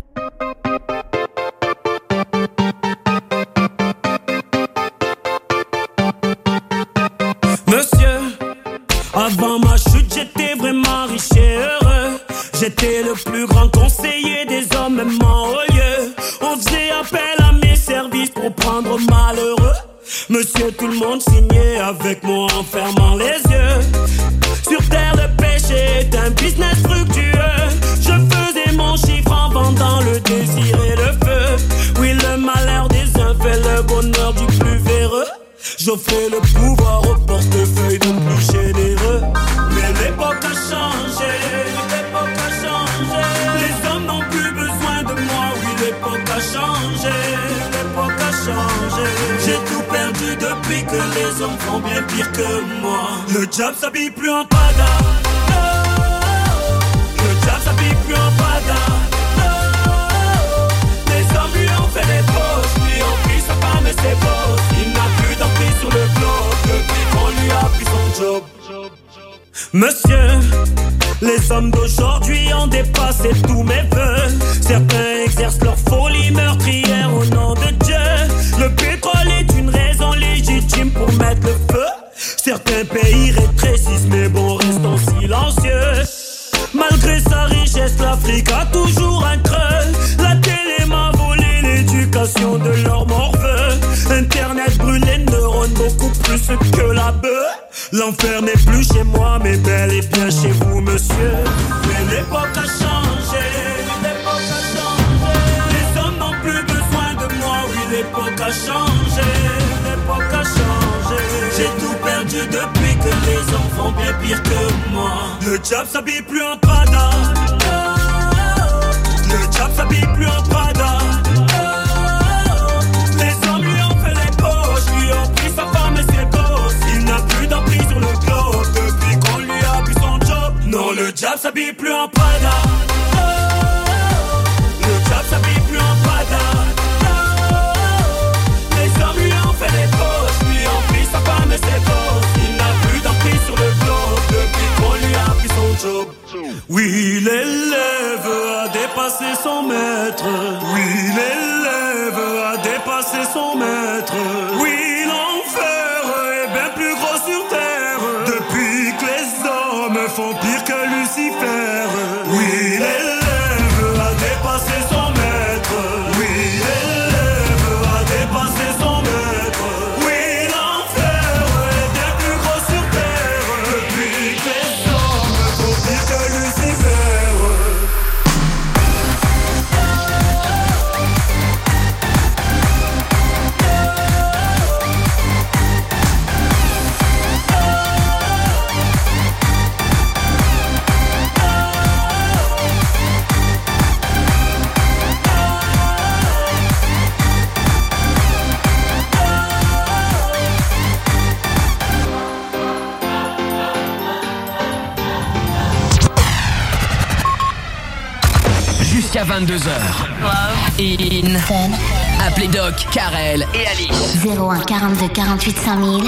S2: Monsieur, avant ma chute, j'étais vraiment riche et heureux. J'étais le plus grand conseiller des hommes, même en haut lieu. On faisait appel à mes services pour prendre malheureux. Monsieur, tout le monde signait avec moi en fermant les yeux. Sur terre, le péché est un business fructueux. Je faisais mon chiffre en vendant le désir et le feu. Oui, le malheur des uns fait le bonheur du plus véreux. J'offrais le pouvoir au portefeuille de plus généreux. Mais l'époque a changé, l'époque a changé. Les hommes n'ont plus besoin de moi. Oui, l'époque a changé, l'époque a changé. J'ai tout perdu depuis que les hommes font bien pire que moi. Le diable s'habille plus en pada. Le diable s'habille plus en pada. Les hommes lui ont fait des poches, lui ont pris sa femme et ses bosses. Il n'a plus d'emprise sur le globe depuis qu'on lui a pris son job. Monsieur, les hommes d'aujourd'hui ont dépassé tous mes vœux. Certains exercent leur folie meurtrière au nom de Dieu. Le pétrole est une raison légitime pour mettre le feu. Certains pays rétrécissent mais bon, restons silencieux. Malgré sa richesse, l'Afrique a toujours un creux. La télé m'a volé l'éducation de leur morveux. Internet brûle les neurones beaucoup plus que la bœuf. L'enfer n'est plus chez moi mais bel et bien chez vous, monsieur. Mais l'époque a changé, l'époque a changé. Les hommes n'ont plus besoin de moi, oui l'époque a changé, l'époque a changé. J'ai tout perdu depuis que les hommes font bien pire que moi. Le diable s'habille plus en Prada. Le diable s'habille plus en Prada. Les hommes lui ont fait les poches, lui ont pris sa femme et ses gosses. Il n'a plus d'emprise sur le globe depuis qu'on lui a pris son job. Non, le diable s'habille plus en Prada. Le diable s'habille plus en Prada. Les hommes lui ont fait les poches, lui ont pris sa femme et ses gosses. Il n'a plus d'emprise sur le globe depuis qu'on lui a pris son job. Oui, l'élève a dépassé son maître. Oui, l'élève a dépassé son maître. Oui, l'enfer est bien plus gros sur terre depuis que les hommes font pire que Lucifer. Oui, l'élève a dépassé son maître. Oui, l'élève a dépassé son maître. Oui, l'enfer est bien plus gros sur terre depuis que les hommes font pire que Lucifer.
S12: vingt-deux heures. In. Appelez Doc, Karel et Alice.
S6: zéro un quarante-deux quarante-huit cinq mille.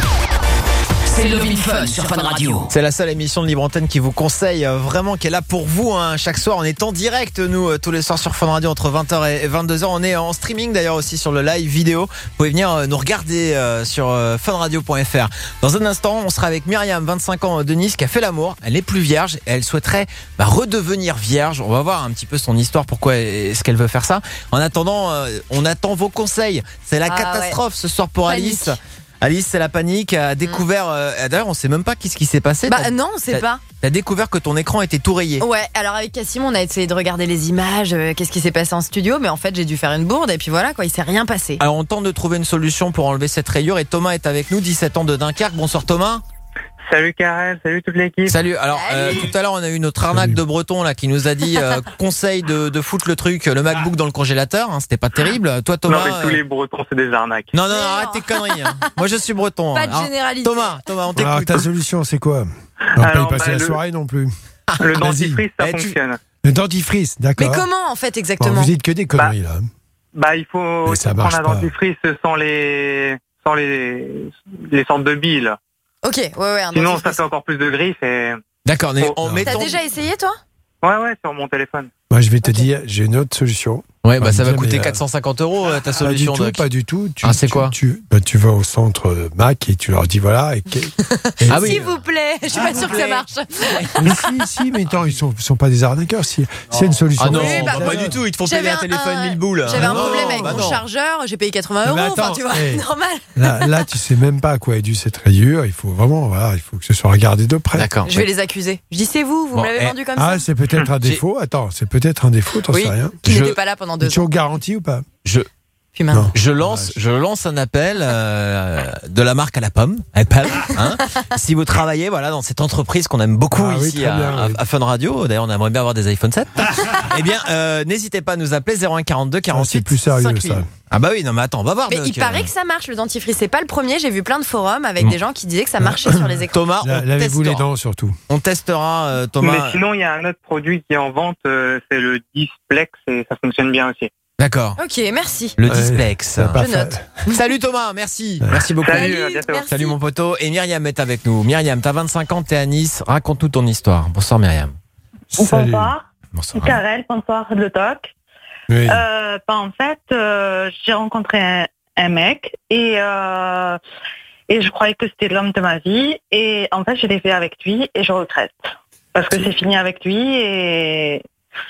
S12: C'est Love in Fun sur Fun Radio.
S1: C'est la seule émission de Libre Antenne qui vous conseille euh, vraiment, qui est là pour vous, hein. Chaque soir on est en direct, nous, euh, tous les soirs sur Fun Radio entre vingt heures et vingt-deux heures. On est en streaming d'ailleurs aussi sur le live vidéo. Vous pouvez venir euh, nous regarder euh, sur euh, funradio point f r. Dans un instant, on sera avec Myriam, vingt-cinq ans, de Nice, qui a fait l'amour. Elle n'est plus vierge et elle souhaiterait bah, redevenir vierge. On va voir un petit peu son histoire, pourquoi est-ce qu'elle veut faire ça. En attendant, euh, on attend vos conseils. C'est la
S14: Ah,
S1: catastrophe
S14: ouais.
S1: ce soir pour
S14: Panique.
S1: Alice. Alice, c'est la panique, a découvert... Euh, d'ailleurs, on sait même pas qu'est-ce qui s'est passé.
S14: Bah
S1: T'as-
S14: non, on sait
S1: t'as-
S14: pas.
S1: T'as découvert que ton écran était tout rayé.
S14: Ouais, alors avec Cassim, on a essayé de regarder les images, euh, qu'est-ce qui s'est passé en studio, mais en fait, j'ai dû faire une bourde et puis voilà, quoi, il s'est rien passé.
S1: Alors, on tente de trouver une solution pour enlever cette rayure et Thomas est avec nous, dix-sept ans de Dunkerque. Bonsoir Thomas.
S3: Salut Karel, salut toute l'équipe.
S1: Salut. Alors, euh, tout à l'heure, on a eu notre arnaque de Breton là qui nous a dit euh, conseil de, de foutre le truc, le MacBook dans le congélateur. Hein, c'était pas terrible. Toi, Thomas.
S3: Non mais tous
S1: euh,
S3: les Bretons c'est des arnaques.
S1: Non, non, non, arrête tes conneries. hein. Moi, je suis breton.
S14: Pas
S1: hein.
S14: de
S1: Alors,
S14: généralité.
S1: Thomas, Thomas, on t'écoute.
S5: Alors, ta solution, c'est quoi? On va pas y
S3: Alors,
S5: passer
S3: bah,
S5: la
S3: le-
S5: soirée non plus.
S3: Le
S5: Vas-y.
S3: dentifrice ça
S1: Eh, tu-
S3: fonctionne.
S5: Le dentifrice,
S14: Mais
S5: d'accord.
S14: comment en fait
S5: Bon,
S14: exactement?
S5: vous dites que des conneries là.
S3: Bah il faut
S5: Mais ça
S3: prendre
S5: marche
S3: un
S5: pas.
S3: dentifrice sans les sans les les sortes de billes. là.
S14: Ok, ouais, ouais, un
S3: Sinon ça
S14: dentifrice.
S3: fait encore plus de griffes et
S1: D'accord, mais
S3: Oh.
S1: en
S14: T'as
S1: mettant.
S14: déjà essayé toi?
S3: ouais ouais sur mon téléphone.
S5: Moi, je vais te dire, j'ai une autre solution.
S1: Ouais, bah
S5: On
S1: ça va
S5: dit,
S1: coûter
S5: mais, euh,
S1: quatre cent cinquante euros euh, ta
S5: Pas du
S1: solution.
S5: tout,
S1: Doc.
S5: pas du tout. Tu,
S1: Ah, c'est
S5: tu-
S1: quoi
S5: tu, bah, tu vas au centre euh, Mac et tu leur dis voilà. Et, que- et-
S1: Ah oui.
S14: S'il vous plaît, je suis pas sûre que ça marche.
S5: mais si, si, mais attends, ils sont, ils sont pas des arnaqueurs. Si, c'est une solution.
S1: Ah non,
S14: Oui, bah,
S1: bah, pas du tout. Ils te font payer
S14: J'avais
S1: un téléphone
S14: un-
S1: mille boules.
S14: J'avais un
S1: Ah non,
S14: problème avec
S1: bah
S14: mon
S1: non.
S14: chargeur, j'ai payé quatre-vingts euros,
S5: Mais
S14: enfin
S5: attends,
S14: tu vois,
S5: hey.
S14: normal.
S5: Là, là, tu sais même pas à quoi est due cette rayure. Il faut vraiment, voilà, il faut que ce soit regardé de près.
S1: D'accord.
S14: Je vais les accuser. Je dis c'est vous, vous
S1: Bon,
S14: me l'avez
S1: eh,
S14: vendu comme
S5: Ah,
S14: ça.
S5: c'est peut-être un
S1: J'ai-
S5: défaut. Attends, c'est peut-être un défaut, t'en
S14: Oui,
S5: sais rien.
S14: qui
S1: Je-
S14: n'était pas là pendant deux
S5: Tu
S14: ans.
S5: as garantie ou pas?
S1: Je,
S14: Puis maintenant.
S5: Non.
S1: je lance, je lance un appel euh, de la marque à la pomme, Apple. Hein. Si vous travaillez, voilà, dans cette entreprise qu'on aime beaucoup
S5: Ah oui,
S1: ici
S5: très
S1: à,
S5: bien,
S1: à-
S5: oui.
S1: à Fun Radio. D'ailleurs, on aimerait bien avoir des iPhone sept. Eh bien, euh, n'hésitez pas à nous appeler zéro un quarante-deux quarante-huit.
S5: c'est plus sérieux,
S1: cinq mille.
S5: ça.
S1: Ah bah oui, non mais attends, on va voir.
S14: Mais
S1: Doc.
S14: il paraît que ça marche le dentifrice, c'est pas le premier, j'ai vu plein de forums avec des gens qui disaient que ça marchait sur les écrans.
S1: Thomas,
S5: La-
S1: on
S5: Lavez-vous les
S1: testera.
S5: dents surtout.
S1: On testera, euh, Thomas.
S3: Mais sinon il y a un autre produit qui est en vente, euh, c'est le Displex et ça fonctionne bien aussi.
S1: D'accord.
S14: Ok, merci.
S1: Le
S5: Ouais,
S1: Displex.
S5: ça a pas
S14: Je
S5: fait-
S14: note.
S1: Salut Thomas, merci. Merci beaucoup.
S3: Salut,
S14: Salut,
S3: à bientôt.
S14: merci.
S1: Salut mon poteau. Et Myriam est avec nous. Myriam, t'as vingt-cinq ans, t'es à Nice. Raconte-nous ton histoire. Bonsoir Myriam.
S5: Salut.
S3: Bonsoir,
S1: Bonsoir.
S3: Karel, bonsoir le doc.
S5: Oui.
S3: Euh, bah, en fait, euh, j'ai rencontré un, un mec et, euh, et je croyais que c'était l'homme de ma vie. Et en fait, je l'ai fait avec lui et je regrette. Parce que c'est fini avec lui et,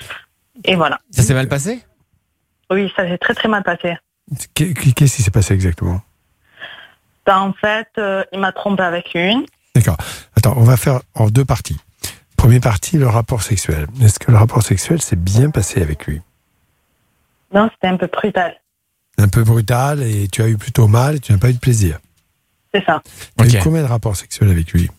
S3: et voilà.
S1: Ça s'est mal passé?
S3: Oui, ça s'est très très mal passé.
S5: Qu'est- Qu'est-ce qui s'est passé exactement?
S3: Bah, en fait, euh, il m'a trompé avec une.
S5: D'accord. Attends, on va faire en deux parties. Première partie, le rapport sexuel. Est-ce que le rapport sexuel s'est bien passé avec lui?
S3: Non, c'était un peu brutal.
S5: Un peu brutal et tu as eu plutôt mal et tu n'as pas eu de plaisir.
S3: C'est ça.
S5: Tu as
S1: Ok.
S5: eu combien de rapports sexuels avec lui?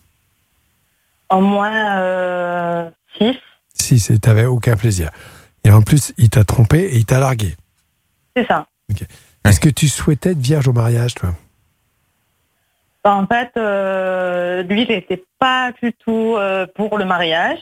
S3: Au moins euh, six.
S5: Si, tu n'avais aucun plaisir. Et en plus, il t'a trompé et il t'a largué.
S3: C'est ça.
S5: Est-ce que tu souhaitais être vierge au mariage, toi?
S3: Bah, en fait, euh, lui, il n'était pas du tout euh, pour le mariage.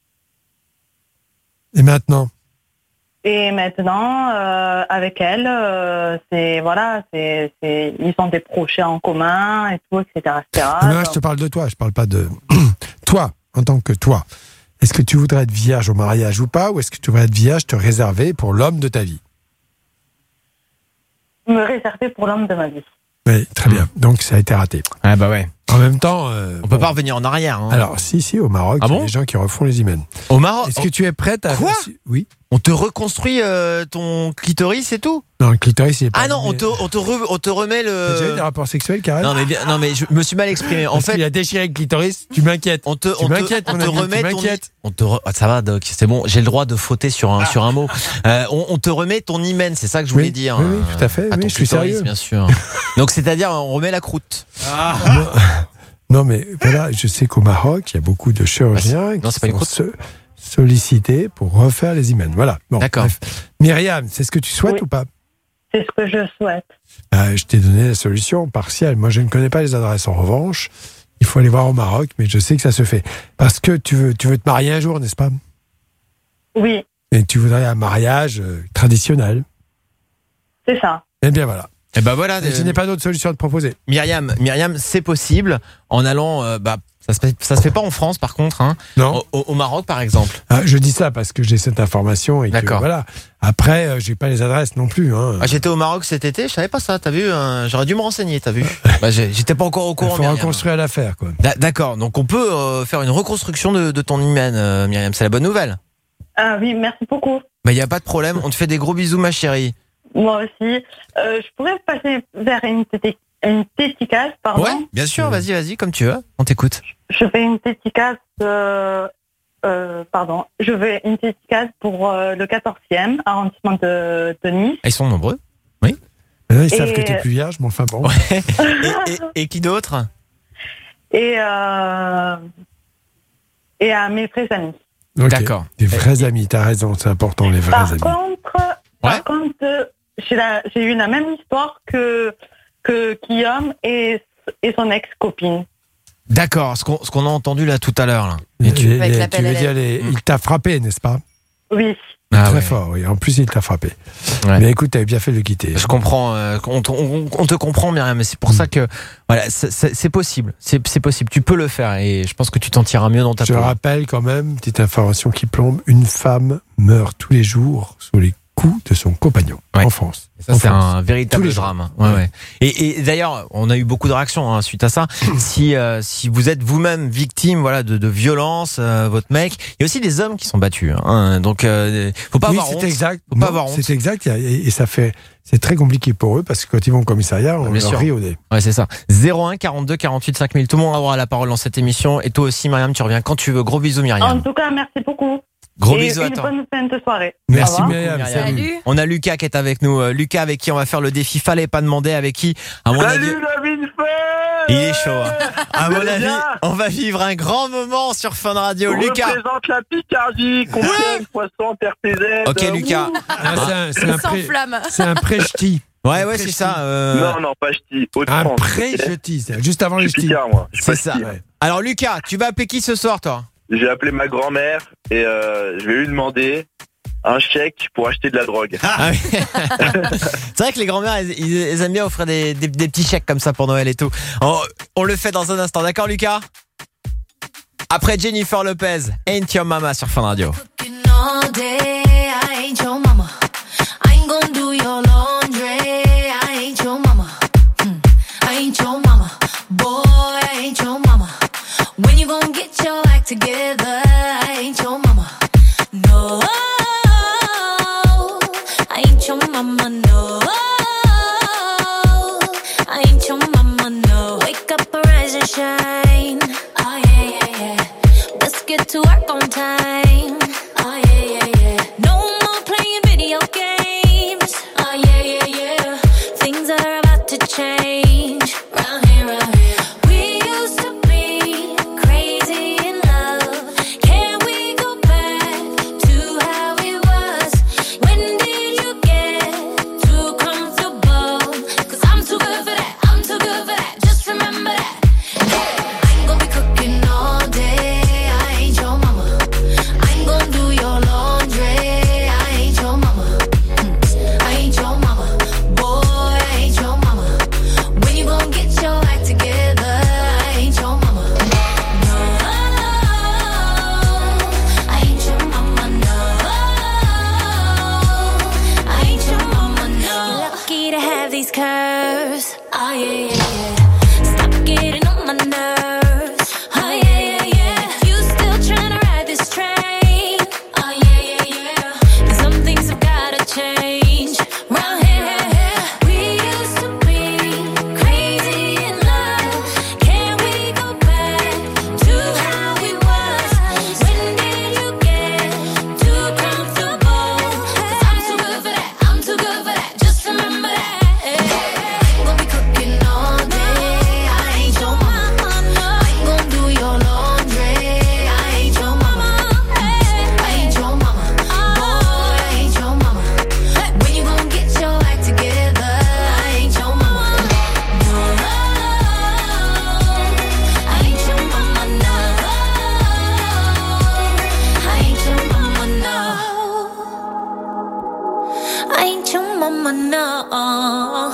S5: Et maintenant?
S3: Et maintenant, euh, avec elle, euh, c'est voilà, c'est, c'est, ils ont des projets en commun et tout, et cetera, et cetera.
S5: Non, je te parle de toi, je parle pas de... toi, en tant que toi. Est-ce que tu voudrais être vierge au mariage ou pas? Ou est-ce que tu voudrais être vierge te réserver pour l'homme de ta vie?
S3: Me réserver pour l'homme de ma vie.
S5: Oui, très bien. Donc ça a été raté.
S1: Ah bah ouais.
S5: En même temps... euh,
S1: On peut pas revenir en arrière. Hein.
S5: alors, si, si, au Maroc,
S1: Ah
S5: il y a
S1: bon
S5: des gens qui refont les hymens.
S1: Au Maroc.
S5: Est-ce que tu es prête à...
S1: Quoi?
S5: Oui.
S1: On te reconstruit euh, ton clitoris et tout?
S5: Non, le clitoris, il est pas...
S1: Ah non, on te, on te, re- on te remet
S5: T'as déjà eu des
S1: le.
S5: rapports sexuels, Karel?
S1: Non mais, bien- non mais je me suis mal exprimé. En
S5: Parce
S1: fait,
S5: qu'il a déchiré le clitoris, tu m'inquiètes.
S1: on te,
S5: Tu
S1: on te,
S5: m'inquiètes,
S1: on
S5: mon
S1: te
S5: ami,
S1: remet
S5: tu
S1: ton.
S5: m'inquiètes.
S1: On te re- ah, ça va, Doc, c'est bon. J'ai le droit de fauter sur un, sur un mot. Euh, on, on te remet ton hymen, c'est ça que je voulais
S5: Oui,
S1: dire.
S5: oui, oui, tout à fait,
S1: À
S5: oui,
S1: ton
S5: je suis
S1: clitoris,
S5: sérieux.
S1: bien sûr. Donc c'est-à-dire, on remet la croûte.
S5: Non, non, mais voilà, je sais qu'au Maroc, il y a beaucoup de chirurgiens
S1: non,
S5: qui
S1: c'est pas une
S5: sont
S1: croûte.
S5: so- sollicités pour refaire les hymens. Voilà. Bon,
S1: D'accord.
S5: bref. Myriam, c'est ce que tu souhaites
S3: Oui.
S5: ou pas?
S3: C'est ce que je souhaite.
S5: Euh, Je t'ai donné la solution partielle. Moi, je ne connais pas les adresses. En revanche, il faut aller voir au Maroc, mais je sais que ça se fait. Parce que tu veux, tu veux te marier un jour, n'est-ce pas?
S3: Oui.
S5: Et tu voudrais un mariage euh, traditionnel.
S3: C'est ça.
S5: Eh bien voilà.
S1: Et ben voilà.
S5: Et je n'ai pas d'autre solution à te proposer.
S1: Myriam, Myriam, c'est possible en allant. Euh, bah, ça se, ça se fait pas en France, par contre. Hein,
S5: non.
S1: Au, au Maroc, par exemple.
S5: Ah, je dis ça parce que j'ai cette information et
S1: D'accord.
S5: que voilà. Après, euh, j'ai pas les adresses non plus. Hein.
S1: Ah, j'étais au Maroc cet été, je savais pas ça. T'as vu hein, j'aurais dû me renseigner. T'as vu bah, j'ai, J'étais pas encore au courant.
S5: Il faut
S1: Myriam.
S5: reconstruire l'affaire, quoi.
S1: Da- d'accord. Donc on peut euh, faire une reconstruction de, de ton hymen, euh, Myriam. C'est la bonne nouvelle.
S3: Ah oui, merci beaucoup.
S1: Bah y a pas de problème. On te fait des gros bisous, ma chérie.
S3: Moi aussi. Euh, je pourrais passer vers une, tété- une dédicace, pardon.
S1: Ouais, bien sûr. Vas-y, vas-y, comme tu veux. On t'écoute.
S3: Je fais une dédicace, euh, euh, pardon, je fais une dédicace pour euh, le quatorzième arrondissement de, de Nice.
S1: Ils sont nombreux. Oui.
S5: Là, ils savent
S3: Et-
S5: que t'es plus vierge, mais enfin bon.
S1: Ouais. et, et, et qui d'autre?
S3: Et, euh, et à mes vrais amis.
S5: Ok.
S1: D'accord.
S5: Des vrais amis, t'as raison, c'est important, les vrais
S3: Par
S5: amis.
S3: contre, par contre euh, j'ai, la- j'ai eu la même histoire que, que Guillaume et, et son ex-copine.
S1: D'accord. Ce qu'on, ce qu'on a entendu là tout à l'heure. Là.
S5: Et tu,
S14: Avec
S5: les-
S14: l'appel
S5: tu veux
S14: à
S5: dire,
S14: l'aide.
S5: les- il t'a frappé, n'est-ce pas?
S3: Oui.
S1: Ah
S5: Très
S1: ouais.
S5: fort, oui. En plus, il t'a frappé.
S1: Ouais.
S5: Mais écoute, t'avais bien fait de le quitter.
S1: Je comprends, euh, on, te- on- on te comprend, Myriam, mais c'est pour ça que voilà, c'est, c'est- c'est possible, c'est, c'est possible, tu peux le faire et je pense que tu t'en tireras mieux dans ta
S5: Je
S1: peau.
S5: rappelle quand même, petite information qui plombe, une femme meurt tous les jours sous les coups de son compagnon
S1: Ouais.
S5: en France.
S1: Ça,
S5: En
S1: c'est
S5: France.
S1: un véritable
S5: Tous les jours.
S1: drame. Ouais, ouais. Et, et d'ailleurs, on a eu beaucoup de réactions hein, suite à ça. si, euh, si vous êtes vous-même victime voilà, de, de violence, euh, votre mec, il y a aussi des hommes qui sont battus. Hein, donc, euh, faut pas
S5: Oui,
S1: avoir honte.
S5: c'est exact.
S1: Faut pas
S5: Non,
S1: avoir honte.
S5: c'est exact. Et, et ça fait, c'est très compliqué pour eux parce que quand ils vont au commissariat, on
S1: Bien
S5: leur
S1: sûr.
S5: rit au nez.
S1: Ouais, c'est ça. zéro un quarante-deux quarante-huit cinq mille. Tout le monde aura la parole dans cette émission. Et toi aussi, Myriam, tu reviens quand tu veux. Gros bisous,
S3: En
S1: Myriam.
S3: tout cas, merci beaucoup.
S1: Gros
S3: et
S1: bisous à
S3: une
S1: toi.
S3: bonne fin de soirée.
S5: Merci,
S3: Au revoir.
S5: Myriam.
S1: Myriam.
S5: Salut.
S1: On a Lucas qui est avec nous. Euh, Lucas avec qui on va faire le défi. Fallait pas demander avec qui. À mon avis,
S9: la mine
S1: il est chaud. Hein. À mon
S9: allez
S1: avis,
S9: bien.
S1: on va vivre un grand moment sur Fun Radio.
S9: On
S1: Lucas.
S9: représente la Picardie, Compiègne, Poisson, R T Z.
S1: Ok,
S9: euh,
S1: Lucas.
S5: Ah, c'est un, c'est un
S14: Sans
S5: pré-
S14: flamme.
S5: c'est un pré-ch'ti.
S1: Ouais, ouais, c'est ça. euh,
S9: Non, non, pas ch'ti.
S5: Un
S9: Haute-France.
S5: pré-ch'ti, c'est juste avant
S9: Je
S5: les
S9: suis
S5: ch'tis.
S9: Picard, moi. Je suis
S1: C'est
S9: pas
S1: ça.
S9: ch'ti.
S5: Ouais.
S1: Alors, Lucas, tu vas appeler qui ce soir, toi?
S9: J'ai appelé ma grand-mère et euh, je vais lui demander un chèque pour acheter de la drogue.
S1: Ah oui. C'est vrai que les grands-mères, ils, ils aiment bien offrir des, des, des petits chèques comme ça pour Noël et tout. On, on le fait dans un instant, d'accord, Lucas? Après Jennifer Lopez, Ain't Your Mama sur Fun Radio.
S28: All day, I ain't your mama. I ain't gonna do your laundry. I ain't your mama. Hmm. I ain't your mama. Boy, I ain't your mama. When you gonna get your act together? I ain't your mama. No, I ain't your mama. No, I ain't your mama. No, wake up, arise and shine. Oh yeah, yeah, yeah. Let's get to work on time. Oh yeah, yeah, yeah. No more playing video games. Oh yeah, yeah, yeah. Things are about to change. Round here, round here. We used to be crazy in love. Can we go back to how it was? When did you get too comfortable? 'Cause I'm too good for that. I'm too good for that. Just remember that. I ain't gonna be cooking all day. I ain't your mama. I ain't gonna do your laundry. I ain't your mama. Hmm. I ain't your mama. Boy, I ain't your mama. When you gonna get your act together? I ain't your mama. No, I ain't your mama. No, I ain't your mama. No, you're lucky to have these curves. Oh yeah, yeah, yeah. Stop getting on my nerves. Oh yeah, yeah, yeah. If you still tryna ride this train. Oh yeah, yeah, yeah. 'Cause some things have gotta change. Round here, we used to be crazy in love. Can we go back to how it was? When did you get too comfortable? 'Cause I'm too good for that. I'm too good for that. Just remember that. I ain't gonna be cooking all day.
S2: ain't your mama now.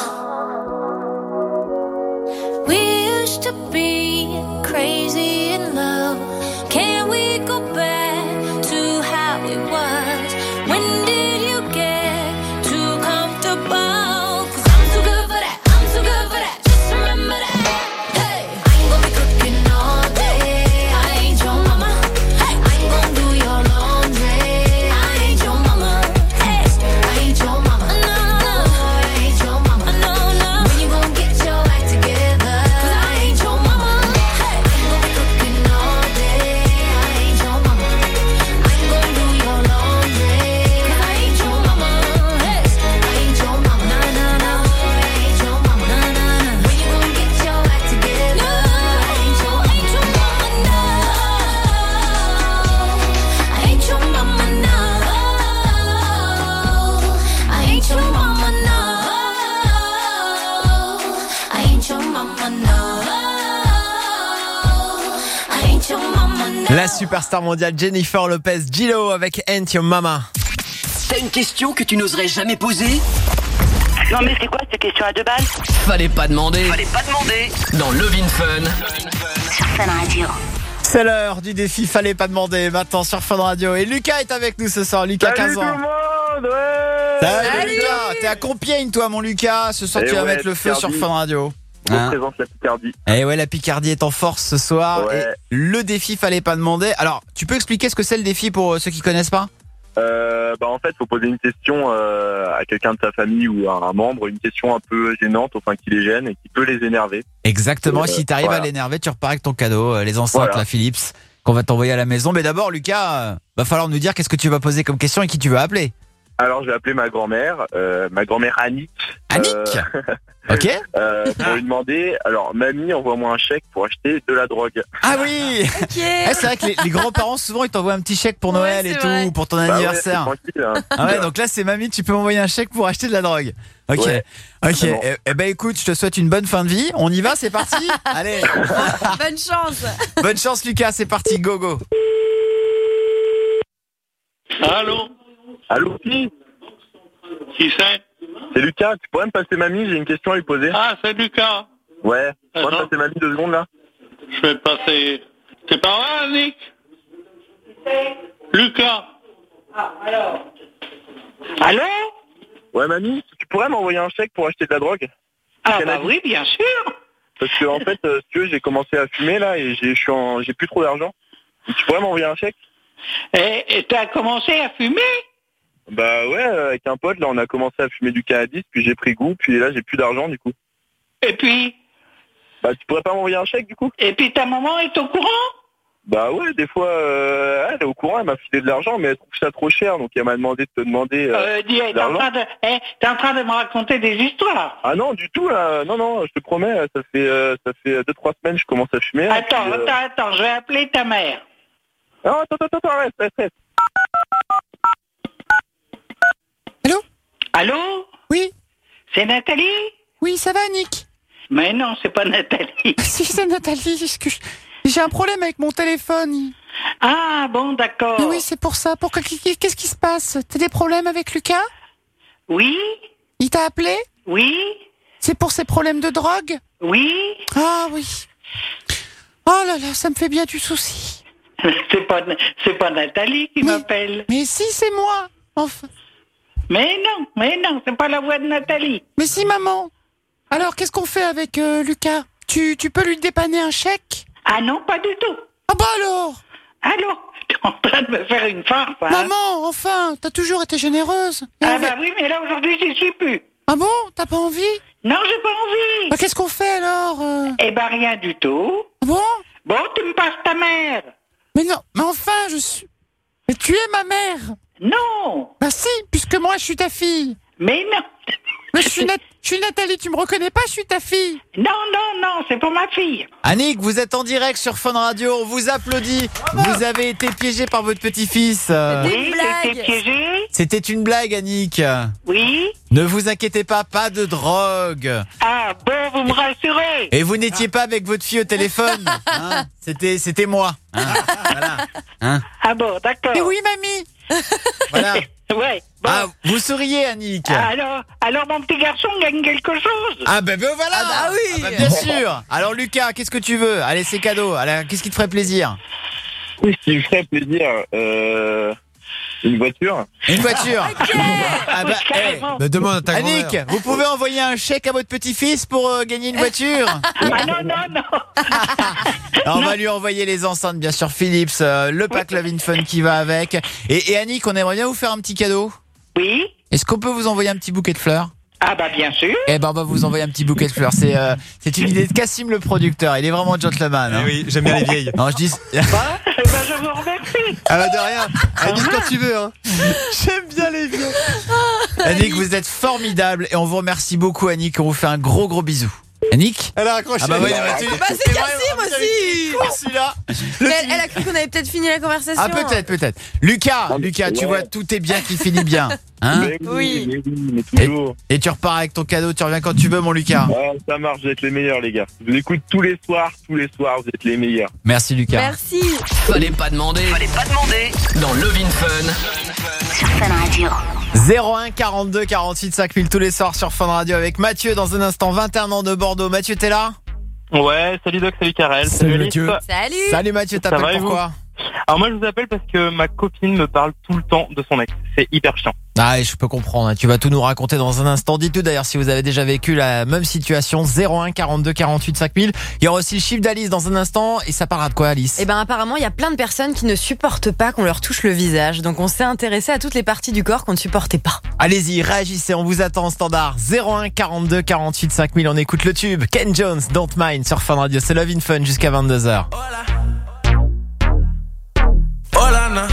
S2: We used to be crazy in love. Can we go back to how it was? When did you get too comfortable? 'Cause I'm too good for that, I'm too good for that. Just remember that. Hey, I ain't gonna be cooking all day. I ain't your mama. Hey, I ain't gonna do your laundry. I ain't your mama. Hey, I ain't your mama. No, no, no, I ain't your mama. No, no. When you gonna get your act together? 'Cause I ain't your mama. Hey, I ain't gonna be cooking all day. I ain't your mama. I ain't gonna do your laundry. 'Cause I ain't your mama. Hey, I ain't your mama. No, no, no, I ain't your mama. No, no, no. When you gonna get your act together? I ain't your, ain't your mama. No, I ain't your mama. No, I ain't your mama. No, I ain't your mama. No, I ain't your mama. No.
S1: La superstar mondiale Jennifer Lopez, J-Lo avec Ain't Your Mama.
S12: T'as une question que tu n'oserais jamais poser?
S3: Non mais c'est quoi cette question à deux balles?
S12: Fallait pas demander. Fallait pas demander. Dans Love in Fun.
S6: Sur Fun Radio.
S1: C'est l'heure du défi, fallait pas demander. Maintenant sur Fun Radio. Et Lucas est avec nous ce soir. Lucas, quinze ans.
S9: Salut tout le monde, ouais.
S1: Salut,
S9: Salut.
S1: Lucas. T'es à Compiègne, toi, mon Lucas. Ce soir,
S9: Eh
S1: tu vas
S9: ouais,
S1: mettre le feu
S9: Picardie.
S1: sur Fun Radio.
S9: On
S1: Hein
S9: représente la Picardie.
S1: Et ouais, la Picardie est en force ce soir.
S9: Ouais.
S1: Et le défi, fallait pas demander. Alors, tu peux expliquer ce que c'est le défi pour ceux qui connaissent pas?
S9: Euh, bah en fait, faut poser une question euh, à quelqu'un de sa famille ou à un membre, une question un peu gênante, enfin qui les gêne et qui peut les énerver.
S1: Exactement.
S9: Euh,
S1: Si t'arrives
S9: voilà.
S1: à l'énerver, tu repars avec ton cadeau, euh, les enceintes,
S9: Voilà.
S1: la Philips, qu'on va t'envoyer à la maison. Mais d'abord, Lucas, euh, va falloir nous dire qu'est-ce que tu vas poser comme question et qui tu vas appeler.
S9: Alors, je vais appeler ma grand-mère, euh, ma grand-mère Annick.
S1: Annick
S9: euh,
S1: Ok.
S9: euh, pour lui demander, alors, mamie, envoie-moi un chèque pour acheter de la drogue.
S1: Ah oui. Eh, c'est vrai que les, les grands-parents, souvent, ils t'envoient un petit chèque pour Noël et tout,
S9: vrai.
S1: pour ton
S9: Bah ouais,
S1: anniversaire.
S9: c'est tranquille, hein.
S1: Ah ouais, donc là, c'est mamie, tu peux m'envoyer un chèque pour acheter de la drogue. Ok.
S9: Ouais.
S1: Ok.
S9: C'est bon.
S1: Eh, eh ben, écoute, je te souhaite une bonne fin de vie. On y va, c'est parti. Allez.
S14: Bonne chance.
S1: Bonne chance, Lucas. C'est parti. Go, go.
S9: Allô. Allô, qui? Qui c'est? C'est Lucas, tu pourrais me passer mamie, j'ai une question à lui poser.
S7: Ah, c'est Lucas.
S9: Ouais, tu pourrais me
S7: Attends.
S9: passer mamie deux secondes là?
S7: Je vais passer. C'est pas vrai, Nick? Lucas.
S9: Ah, alors. Allô? Ouais, mamie, tu pourrais m'envoyer un chèque pour acheter de la drogue?
S7: Ah,
S9: Canadien.
S7: bah oui, bien sûr.
S9: Parce que en fait, euh, si tu veux, j'ai commencé à fumer là et j'ai je suis en- j'ai plus trop d'argent. Tu pourrais m'envoyer un chèque?
S7: Et et t'as commencé à fumer?
S9: Bah ouais, euh, avec un pote là, on a commencé à fumer du cannabis, puis j'ai pris goût, puis là j'ai plus d'argent du coup.
S7: Et puis?
S9: Bah tu pourrais pas m'envoyer un chèque du coup?
S7: Et puis ta maman est au courant?
S9: Bah ouais, des fois, euh, elle est au courant, elle m'a filé de l'argent, mais elle trouve ça trop cher, donc elle m'a demandé de te demander euh,
S7: Euh, dis,
S9: de
S7: t'es en,
S9: l'argent.
S7: train de, eh, t'es en train de me raconter des histoires.
S9: Ah non, du tout là, non non, je te promets, ça fait euh, ça fait deux trois semaines que je commence à fumer. là,
S7: Attends,
S9: puis, euh,
S7: attends, attends, je vais appeler ta mère.
S9: Non, attends, attends, attends, reste, reste, reste.
S7: Allô?
S1: Oui.
S7: C'est Nathalie?
S1: Oui, ça va, Nick?
S7: Mais non, c'est pas Nathalie.
S1: Si, c'est Nathalie. Est-ce que je- j'ai un problème avec mon téléphone.
S7: Ah, bon, d'accord.
S1: Mais oui, c'est pour ça. Pourquoi? Qu'est-ce qui se passe? T'as des problèmes avec Lucas?
S7: Oui.
S1: Il t'a appelé?
S7: Oui.
S1: C'est pour ses problèmes de drogue?
S7: Oui.
S1: Ah oui. Oh là là, ça me fait bien du souci.
S7: C'est pas, c'est pas Nathalie qui m'appelle.
S1: Mais si, c'est moi. Enfin.
S7: Mais non, mais non, c'est pas la voix de Nathalie.
S1: Mais si, maman. Alors, qu'est-ce qu'on fait avec euh, Lucas? tu, tu peux lui dépanner un chèque?
S7: Ah non, pas du tout.
S1: Ah bah alors?
S7: Alors, tu es en train de me faire une farce, hein?
S1: Maman, enfin, t'as toujours été généreuse. Et
S7: Ah
S1: on va-
S7: bah oui, mais là aujourd'hui j'y suis plus.
S1: Ah bon? T'as pas envie?
S7: Non, j'ai pas envie.
S1: Bah, qu'est-ce qu'on fait alors euh
S7: Eh ben rien du tout.
S1: Ah bon?
S7: Bon, tu me passes ta mère.
S1: Mais non, mais enfin, je suis... Mais tu es ma mère.
S7: Non.
S1: Bah si, puisque moi je suis ta fille.
S7: Mais non.
S1: Mais je suis, Nat- je suis Nathalie, tu me reconnais pas, je suis ta fille.
S7: Non, non, non, c'est pour ma fille.
S1: Annick, vous êtes en direct sur Fun Radio, on vous applaudit. Vous avez été piégé par votre petit-fils. Euh,
S7: Oui, j'étais piégé.
S1: C'était une blague, Annick.
S7: Oui.
S1: Ne vous inquiétez pas, pas de drogue.
S7: Ah bon, vous me rassurez.
S1: Et vous n'étiez pas avec votre fille au téléphone. Hein, c'était, c'était moi. Hein, voilà. Hein.
S7: Ah bon, d'accord.
S1: Mais oui, mamie. Voilà.
S7: Ouais. Bon.
S1: Ah, vous souriez, Annick.
S7: Alors, alors mon petit garçon gagne quelque chose.
S1: Ah ben, ben voilà.
S14: Ah bah oui.
S1: Ah bah, bien sûr. Alors Lucas, qu'est-ce que tu veux? Allez, c'est cadeau. Allez, qu'est-ce qui te ferait plaisir?
S9: Oui, ce qui me ferait plaisir, euh, une voiture.
S1: Une voiture.
S14: Ok.
S1: Ah bah, hey.
S5: Mais demande à ta
S1: Annick,
S5: grand-mère.
S1: vous pouvez envoyer un chèque à votre petit-fils pour euh, gagner une voiture?
S7: Ah non, non, non.
S1: Alors, on va lui envoyer les enceintes, bien sûr, Philips, euh, le pack Love in Fun qui va avec. Et, et Annick, on aimerait bien vous faire un petit cadeau.
S7: Oui.
S1: Est-ce qu'on peut vous envoyer un petit bouquet de fleurs?
S7: Ah bah bien sûr.
S1: Eh ben, on va vous envoyer un petit bouquet de fleurs. C'est euh, c'est une idée de Cassim, le producteur. Il est vraiment gentleman. Hein.
S5: Eh oui, j'aime bien les vieilles.
S1: Non, je dis.
S7: Bah, eh ben, je vous remercie.
S5: Ah bah de rien. Annick, quand tu veux. Hein. J'aime bien les vieilles.
S1: Annick, vous êtes formidable et on vous remercie beaucoup, Annick. On vous fait un gros gros bisou. Annick?
S5: Elle a accroché.
S1: Ah bah oui, non, mais tu-
S14: Bah, c'est Cassim aussi.
S1: Celui-là.
S14: Mais elle, elle a cru qu'on avait peut-être fini la conversation.
S1: Ah peut-être, peut-être. Lucas, Lucas, tu
S9: ouais.
S1: vois, tout est bien qui finit bien. Hein?
S9: Mais
S14: Oui.
S9: mais oui, mais toujours.
S1: Et tu repars avec ton cadeau, tu reviens quand tu veux, mon Lucas.
S9: Ah, ça marche, vous êtes les meilleurs, les gars. Je vous écoute tous les soirs, tous les soirs, vous êtes les meilleurs.
S1: Merci, Lucas.
S14: Merci.
S12: Fallait pas demander. Fallait pas demander. Dans Love in Fun.
S6: Sur Fun Radio.
S1: zéro un quarante-deux quarante-huit cinq mille tous les soirs sur Fun Radio avec Mathieu dans un instant, vingt et un ans de Bordeaux. Mathieu, t'es là?
S4: Ouais, salut Doc, salut Karel.
S5: Salut,
S4: Alice.
S5: Mathieu.
S14: Salut.
S1: Salut Mathieu,
S4: Ça va,
S1: t'appelles
S4: et vous
S1: pourquoi?
S4: Alors moi je vous appelle parce que ma copine me parle tout le temps de son ex. C'est hyper chiant.
S1: Ah, et je peux comprendre, hein. Tu vas tout nous raconter dans un instant. Dites-nous d'ailleurs si vous avez déjà vécu la même situation. Zéro un quarante-deux quarante-huit cinq mille. Il y aura aussi le chiffre d'Alice dans un instant. Et ça parlera de quoi, Alice?
S14: Eh ben apparemment, il y a plein de personnes qui ne supportent pas qu'on leur touche le visage. Donc on s'est intéressé à toutes les parties du corps qu'on ne supportait pas.
S1: Allez-y, réagissez, on vous attend en standard. Zéro un quarante-deux quarante-huit cinq mille. On écoute le tube Ken Jones, Don't Mind sur Fun Radio. C'est Love in Fun jusqu'à vingt-deux heures.
S2: Hola, na.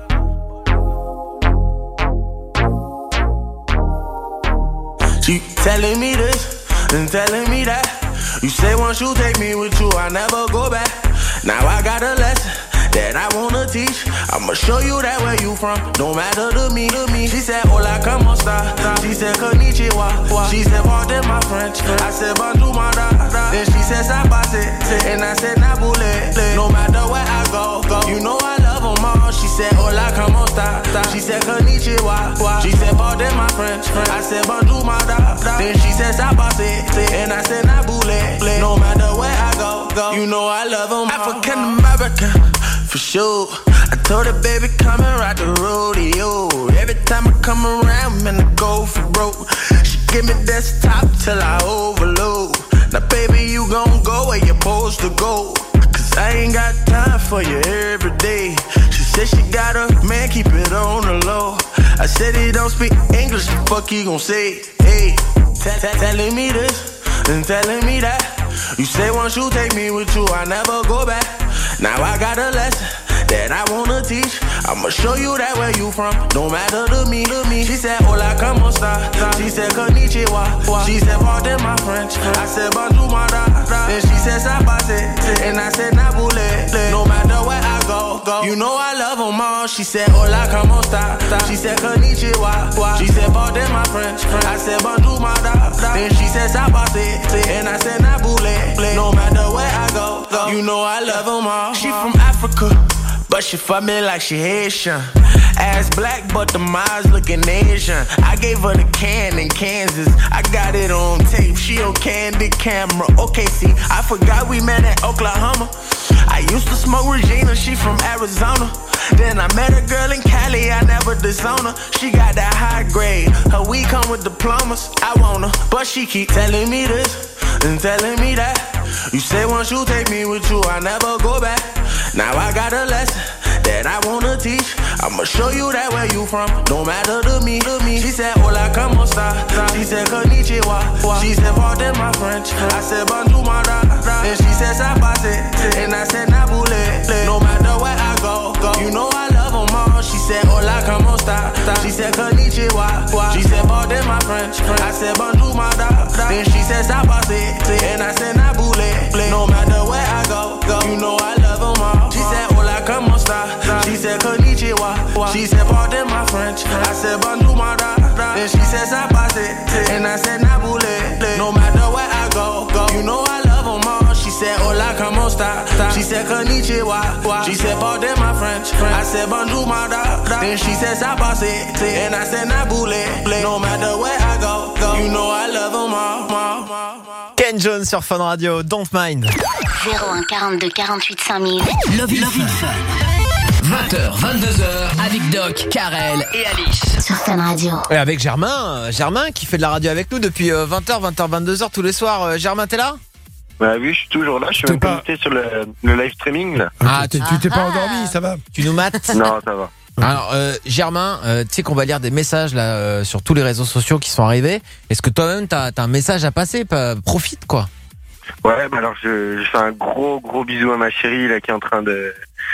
S2: You telling me this and telling me that. You say once you take me with you, I never go back. Now I got a lesson that I wanna teach. I'ma show you that where you from, no matter to me, to me. She said, hola, como esta? She said, konnichiwa. She said, pardon my French. I said, bonjour, my da. Then she said, sabase. And I said, nabule. No matter where I go, go. You know I love them all. She said, hola, como esta? She said, konnichiwa. She said, pardon my French. I said, bonjour, my da. Then she said, sabase. And I said, nabule. No matter where I go, go. You know I love them all. African American. For sure, I told her, baby, come and ride the rodeo. Every time I come around, man, I go for broke. She give me desktop till I overload. Now, baby, you gon' go where you're supposed to go. Cause I ain't got time for you every day. She said she got a man, keep it on the low. I said he don't speak English, the fuck he gon' say? Hey, telling me this and telling me that. You say once you take me with you, I never go back. Now I got a lesson that I wanna teach. I'ma show you that where you from, no matter to me, to me. She said, hola, como esta? She said, konnichiwa. She said, pardon my French. I said, bonjour, my da. Then she said, sabase. And I said, nabule. No matter where I go, go. You know I love them all. She said, hola, como esta? She said, konnichiwa. She said, pardon my French. I said, bonjour, my da. Then she said, sabase. And I said, nabule. No matter where I go, go. You know I love them all. She from Africa, but she fuck me like she Haitian. Ass black, but the eyes looking Asian. I gave her the can in Kansas. I got it on tape. She on candid camera. Okay, see, I forgot we met in Oklahoma. I used to smoke Regina. She from Arizona. Then I met a girl in Cali. I never disown her. She got that high grade. Her weed come with diplomas. I want her, but she keep telling me this and telling me that. You say once you take me with you, I never go back. Now I got a lesson that I wanna teach. I'ma show you that where you from, no matter to me, to me. She said, hola, como esta? She said, konnichiwa. She said, pardon my French. I said, bonjour, my da. Then she said, sabase. And I said, nabule. No matter where I go, go. You know I love them all. She said, hola, como esta? She said, konnichiwa. She said, pardon my French. I said, bonjour, my da. Then she said, sabase. And I said, nabule. No matter where I go, go. You know I love them all. She said, hola, como esta? She said, konnichiwa. She said, pardon my French. I said, bonjour, my da. Then she said, sabase. And I said, nabule. No matter where I go, go. You know I love them all. She said, hola, come on, stop. She said, konnichiwa. She said, pardon my French. I said, bonjour, my dog. Then she said, sabase. And I said, naboule. No matter where I go, go. You know I love them all.
S1: Ken Jones sur Fun Radio, Don't Mind.
S6: zéro un quarante-deux quarante-huit cinq mille.
S12: Love in Fun. vingt heures, vingt-deux heures, avec Doc, Karel et Alice.
S6: Sur Fun Radio.
S1: Et avec Germain, euh, Germain qui fait de la radio avec nous depuis euh, vingt heures, vingt heures, vingt-deux heures tous les soirs. Euh, Germain, t'es là?
S9: Bah oui, je suis toujours là, je suis même connecté sur le, le live streaming là.
S1: Ah,
S5: tu t'es pas endormi, ça va?
S1: Tu nous mates?
S9: Non, ça va.
S1: Alors, euh, Germain, euh, tu sais qu'on va lire des messages là euh, sur tous les réseaux sociaux qui sont arrivés. Est-ce que toi-même t'as, t'as un message à passer? Pas- Profite quoi.
S9: Ouais, bah alors je, je fais un gros gros bisou à ma chérie là qui est en train de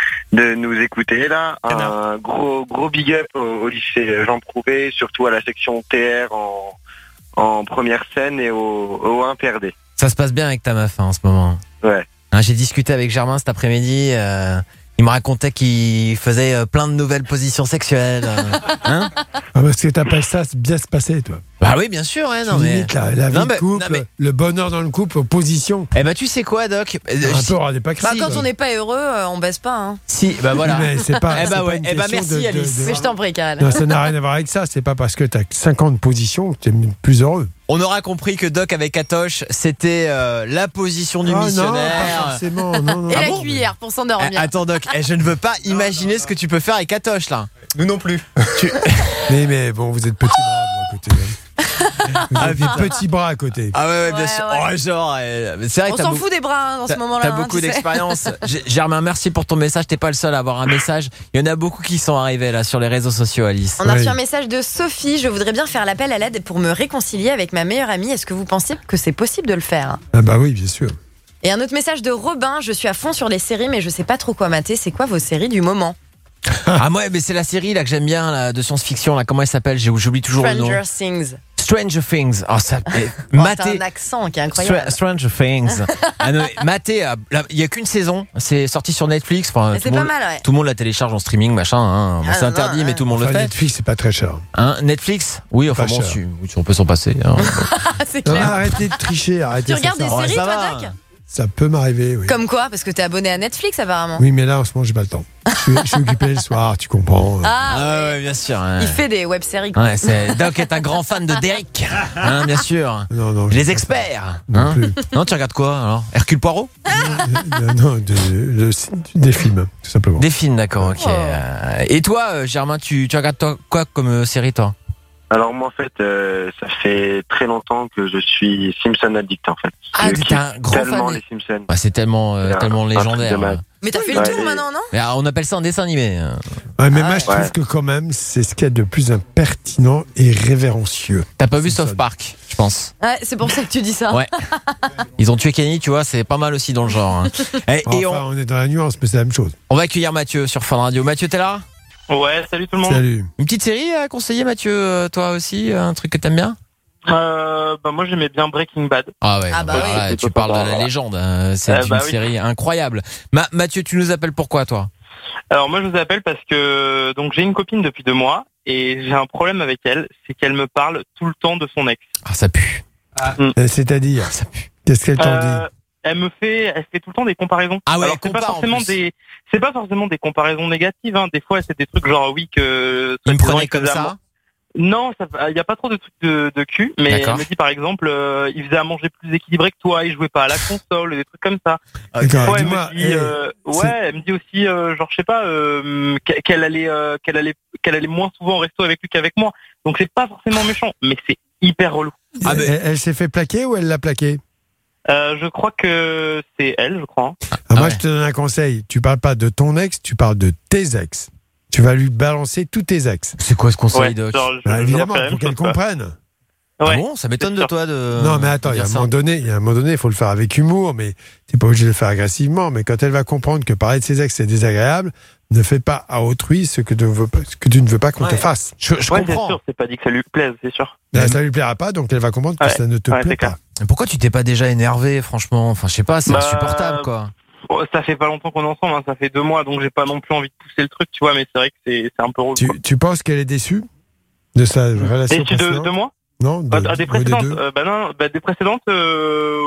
S9: de nous écouter là. Un gros gros big up au, au lycée Jean Prouvé, surtout à la section T R en en première scène et au, au un P R D.
S1: Ça se passe bien avec ta meuf hein, en ce moment.
S9: Ouais.
S1: Hein, j'ai discuté avec Germain cet après-midi. Euh, il me racontait qu'il faisait euh, plein de nouvelles positions sexuelles. euh, hein
S5: Ah, parce que t'appelles ça bien se passer, toi.
S1: Bah oui, bien sûr. Ouais, non,
S5: Tu
S1: mais...
S5: limites la, la vie
S1: Non,
S5: de
S1: mais-
S5: couple,
S1: non, mais-
S5: le bonheur dans le couple, aux positions.
S1: Eh bah tu sais quoi, Doc? Euh,
S5: Un
S1: si-
S5: peu ras des pâquerettes.
S14: Bah, quand on n'est pas heureux, euh, on baisse pas. Hein.
S1: Si, bah voilà.
S5: Mais c'est pas,
S1: Eh
S5: c'est
S1: bah
S5: pas
S1: ouais,
S5: une
S1: eh bah
S5: question
S1: merci
S5: de- de-
S1: Alice.
S5: de-
S14: Mais je t'en prie, Karel.
S5: Non, ça n'a rien à voir avec ça. C'est pas parce que t'as cinquante positions que t'es plus heureux.
S1: On aura compris que Doc avec Atoche, c'était euh, la position du
S5: Ah non,
S1: missionnaire.
S5: pas forcément. Non, non.
S14: Et
S1: Ah
S14: la
S1: bon
S14: cuillère pour s'endormir.
S1: Eh, attends Doc, eh, je ne veux pas imaginer ce que tu peux faire avec Atoche là. Nous non plus. Tu...
S5: Mais, mais bon, vous êtes petits bras, vous, à côté. hein. Vous avez des petits bras à côté.
S1: Ah ouais, ouais bien
S14: Ouais,
S1: sûr.
S14: ouais.
S1: Oh, genre, euh, c'est vrai
S14: On
S1: que t'as
S14: s'en
S1: beaucoup-
S14: fout des bras hein, dans
S1: t'as-
S14: ce moment-là.
S1: T'as
S14: hein,
S1: beaucoup
S14: tu sais.
S1: d'expérience. G- Germain, merci pour ton message. T'es pas le seul à avoir un message. Il y en a beaucoup qui sont arrivés là sur les réseaux sociaux, Alice.
S14: On a
S5: Oui.
S14: reçu un message de Sophie. Je voudrais bien faire l'appel à l'aide pour me réconcilier avec ma meilleure amie. Est-ce que vous pensez que c'est possible de le faire?
S5: Ah bah oui, bien sûr.
S14: Et un autre message de Robin. Je suis à fond sur les séries, mais je sais pas trop quoi mater. C'est quoi vos séries du moment?
S1: Ah ouais, mais c'est la série là que j'aime bien là, de science-fiction là. Comment elle s'appelle? J'ai- J'oublie toujours le nom.
S14: Stranger Things.
S1: Stranger Things. Oh, ça. eh,
S14: Oh, t'as
S1: mater-
S14: un accent qui est incroyable.
S1: Stra- Stranger Things. Ah non, mais mater, euh, là, il y a qu'une saison. C'est sorti sur Netflix. Enfin,
S14: Mais
S1: tout
S14: c'est
S1: le
S14: pas
S1: monde-
S14: mal, ouais.
S1: Tout le monde la télécharge en streaming, machin. Hein. Bon,
S14: Ah,
S1: c'est
S14: non,
S1: interdit,
S14: non,
S1: mais
S14: ouais.
S1: tout le monde
S5: Enfin,
S1: le fait.
S5: Netflix, c'est pas très cher.
S1: Hein, Netflix? Oui, enfin
S5: Pas
S1: bon,
S5: cher.
S1: si, oui, on peut s'en passer. Hein.
S14: Ah, c'est
S5: Non,
S14: clair.
S5: arrêtez de tricher, arrêtez
S14: Tu
S5: ça,
S14: regardes
S5: ça.
S14: des
S1: Ouais,
S14: séries,
S1: ça
S14: toi,
S1: va.
S14: Doc?
S5: Ça peut m'arriver, oui.
S14: Comme quoi? Parce que t'es abonné à Netflix, apparemment.
S5: Oui, mais là, en ce moment, j'ai pas le temps. Je suis, je suis occupé le soir, tu comprends.
S14: Ah,
S1: Ah ouais, bien sûr. hein.
S14: il fait des web-séries.
S1: Ouais, c'est... Doc est un grand fan de Derrick. Hein, bien sûr.
S5: Non, non.
S1: Les
S5: je-
S1: experts.
S5: Non
S1: Hein.
S5: plus.
S1: Non, tu regardes quoi alors? Hercule Poirot?
S5: Euh, non, de- de- des films, tout simplement.
S1: Des films, d'accord, ok.
S14: Oh.
S1: Euh, Et toi, euh, Germain, tu, tu regardes toi, quoi comme euh, série, toi?
S9: Alors moi en fait, euh, ça fait très longtemps que je suis Simpson addict en fait.
S1: Ah,
S9: Je
S1: t'es
S9: kiffe
S1: un grand
S9: tellement
S1: fan
S9: les Simpsons.
S1: Bah, c'est tellement, euh,
S9: C'est un-
S1: tellement
S9: un truc de
S1: légendaire.
S9: malade.
S14: Mais t'as fait le
S9: Ouais,
S14: tour
S9: et-
S14: maintenant, non?
S1: Mais ah, on appelle ça un dessin animé. hein.
S5: Ouais, mais
S14: Ah,
S5: moi, je
S9: ouais.
S5: trouve que quand même, c'est ce qu'il y a de plus impertinent et révérencieux.
S1: T'as pas vu
S5: C'est ça.
S1: South Park, je pense.
S14: Ouais, c'est pour ça que tu dis ça.
S1: Ouais. Ils ont tué Kenny, tu vois, c'est pas mal aussi dans le genre. hein. Et, et
S5: Enfin,
S1: on,
S5: on est dans la nuance, mais c'est la même chose.
S1: on va accueillir Mathieu sur Fun Radio. Mathieu, t'es là?
S4: Ouais, salut tout le monde.
S5: Salut.
S1: Une petite série à conseiller, Mathieu, euh, toi aussi, euh, un truc que t'aimes bien?
S4: Euh, bah moi j'aimais bien Breaking Bad.
S1: Ah ouais,
S14: Ah bah
S1: bah
S14: oui.
S1: ouais,
S4: C'est
S1: tu
S4: pas
S1: parles de la
S4: voilà.
S1: légende. hein. C'est
S4: Eh
S1: une
S4: bah oui.
S1: série incroyable. Ma- Mathieu, tu nous appelles pourquoi, toi?
S4: Alors moi je vous appelle parce que donc j'ai une copine depuis deux mois et j'ai un problème avec elle, c'est qu'elle me parle tout le temps de son ex.
S1: Ah, ça pue.
S5: Euh, C'est-à-dire,
S1: Ça pue.
S5: qu'est-ce qu'elle t'en
S4: Euh,
S5: dit
S4: elle me fait, elle fait tout le temps des comparaisons.
S1: Ah ouais,
S4: Alors, c'est pas
S1: compare, en
S4: forcément
S1: plus.
S4: des, c'est pas forcément des comparaisons négatives. Hein. Des fois c'est des trucs genre oui que.
S1: Il me
S4: soi-disant,
S1: prenait
S4: il
S1: comme
S4: faisait à
S1: ça?
S4: man- Non, il y a pas trop de trucs de, de cul, mais
S1: D'accord.
S4: elle me dit par exemple, euh, il faisait à manger plus équilibré que toi, il jouait pas à la console, des trucs comme ça.
S5: D'accord,
S4: Ouais, elle
S5: dis-moi,
S4: me dit,
S5: eh,
S4: euh,
S5: c'est-
S4: ouais, elle me dit aussi, euh, genre, je sais pas, euh, qu'e- qu'elle allait, euh, qu'elle allait, qu'elle allait moins souvent au resto avec lui qu'avec moi. Donc c'est pas forcément méchant, mais c'est hyper relou.
S1: Ah, mais-
S5: elle, elle s'est fait plaquer ou elle l'a plaqué?
S4: Euh, je crois que c'est elle, je crois.
S5: Ah,
S1: Ah
S5: moi,
S1: ouais.
S5: je te donne un conseil. Tu parles pas de ton ex, tu parles de tes ex. Tu vas lui balancer tous tes ex.
S1: C'est quoi ce conseil,
S4: Ouais,
S1: Doc?
S4: genre, je-
S5: Bah,
S4: je
S5: évidemment,
S4: refais la
S5: pour
S4: même
S5: qu'elle
S4: chose, quoi.
S5: comprenne.
S1: Ah
S4: Ouais.
S1: bon? Ça m'étonne
S4: c'est
S1: de
S4: sûr.
S1: toi de.
S5: non, mais attends,
S1: de
S5: il y a
S1: dire
S5: un
S1: ça.
S5: moment donné, il y a un moment donné, il faut le faire avec humour, mais t'es pas obligé de le faire agressivement. Mais quand elle va comprendre que parler de ses ex c'est désagréable, ne fais pas à autrui ce que tu ne veux pas, ce que tu ne veux pas qu'on te
S1: Ouais.
S5: fasse.
S1: Je, je
S4: Ouais, c'est
S1: comprends.
S4: sûr, c'est pas dit que ça lui plaise, c'est sûr.
S5: Là, ça lui plaira pas, donc elle va comprendre que
S4: Ouais.
S5: ça ne te
S4: Ouais,
S5: plaît
S4: c'est clair.
S5: pas.
S1: Pourquoi tu t'es pas déjà énervé, franchement? Enfin, je sais pas, c'est
S4: Bah,
S1: insupportable, quoi.
S4: Oh, ça fait pas longtemps qu'on est ensemble, hein, ça fait deux mois, donc j'ai pas non plus envie de pousser le truc, tu vois, mais c'est vrai que c'est c'est un peu relou.
S5: Tu,
S4: quoi.
S5: tu penses qu'elle est déçue de sa relation
S4: Et tu de,
S5: précédente
S4: de moi
S5: Non, de,
S4: Ah, ah, des
S5: ou des
S4: précédentes
S5: deux
S4: euh, bah non, bah des précédentes, euh,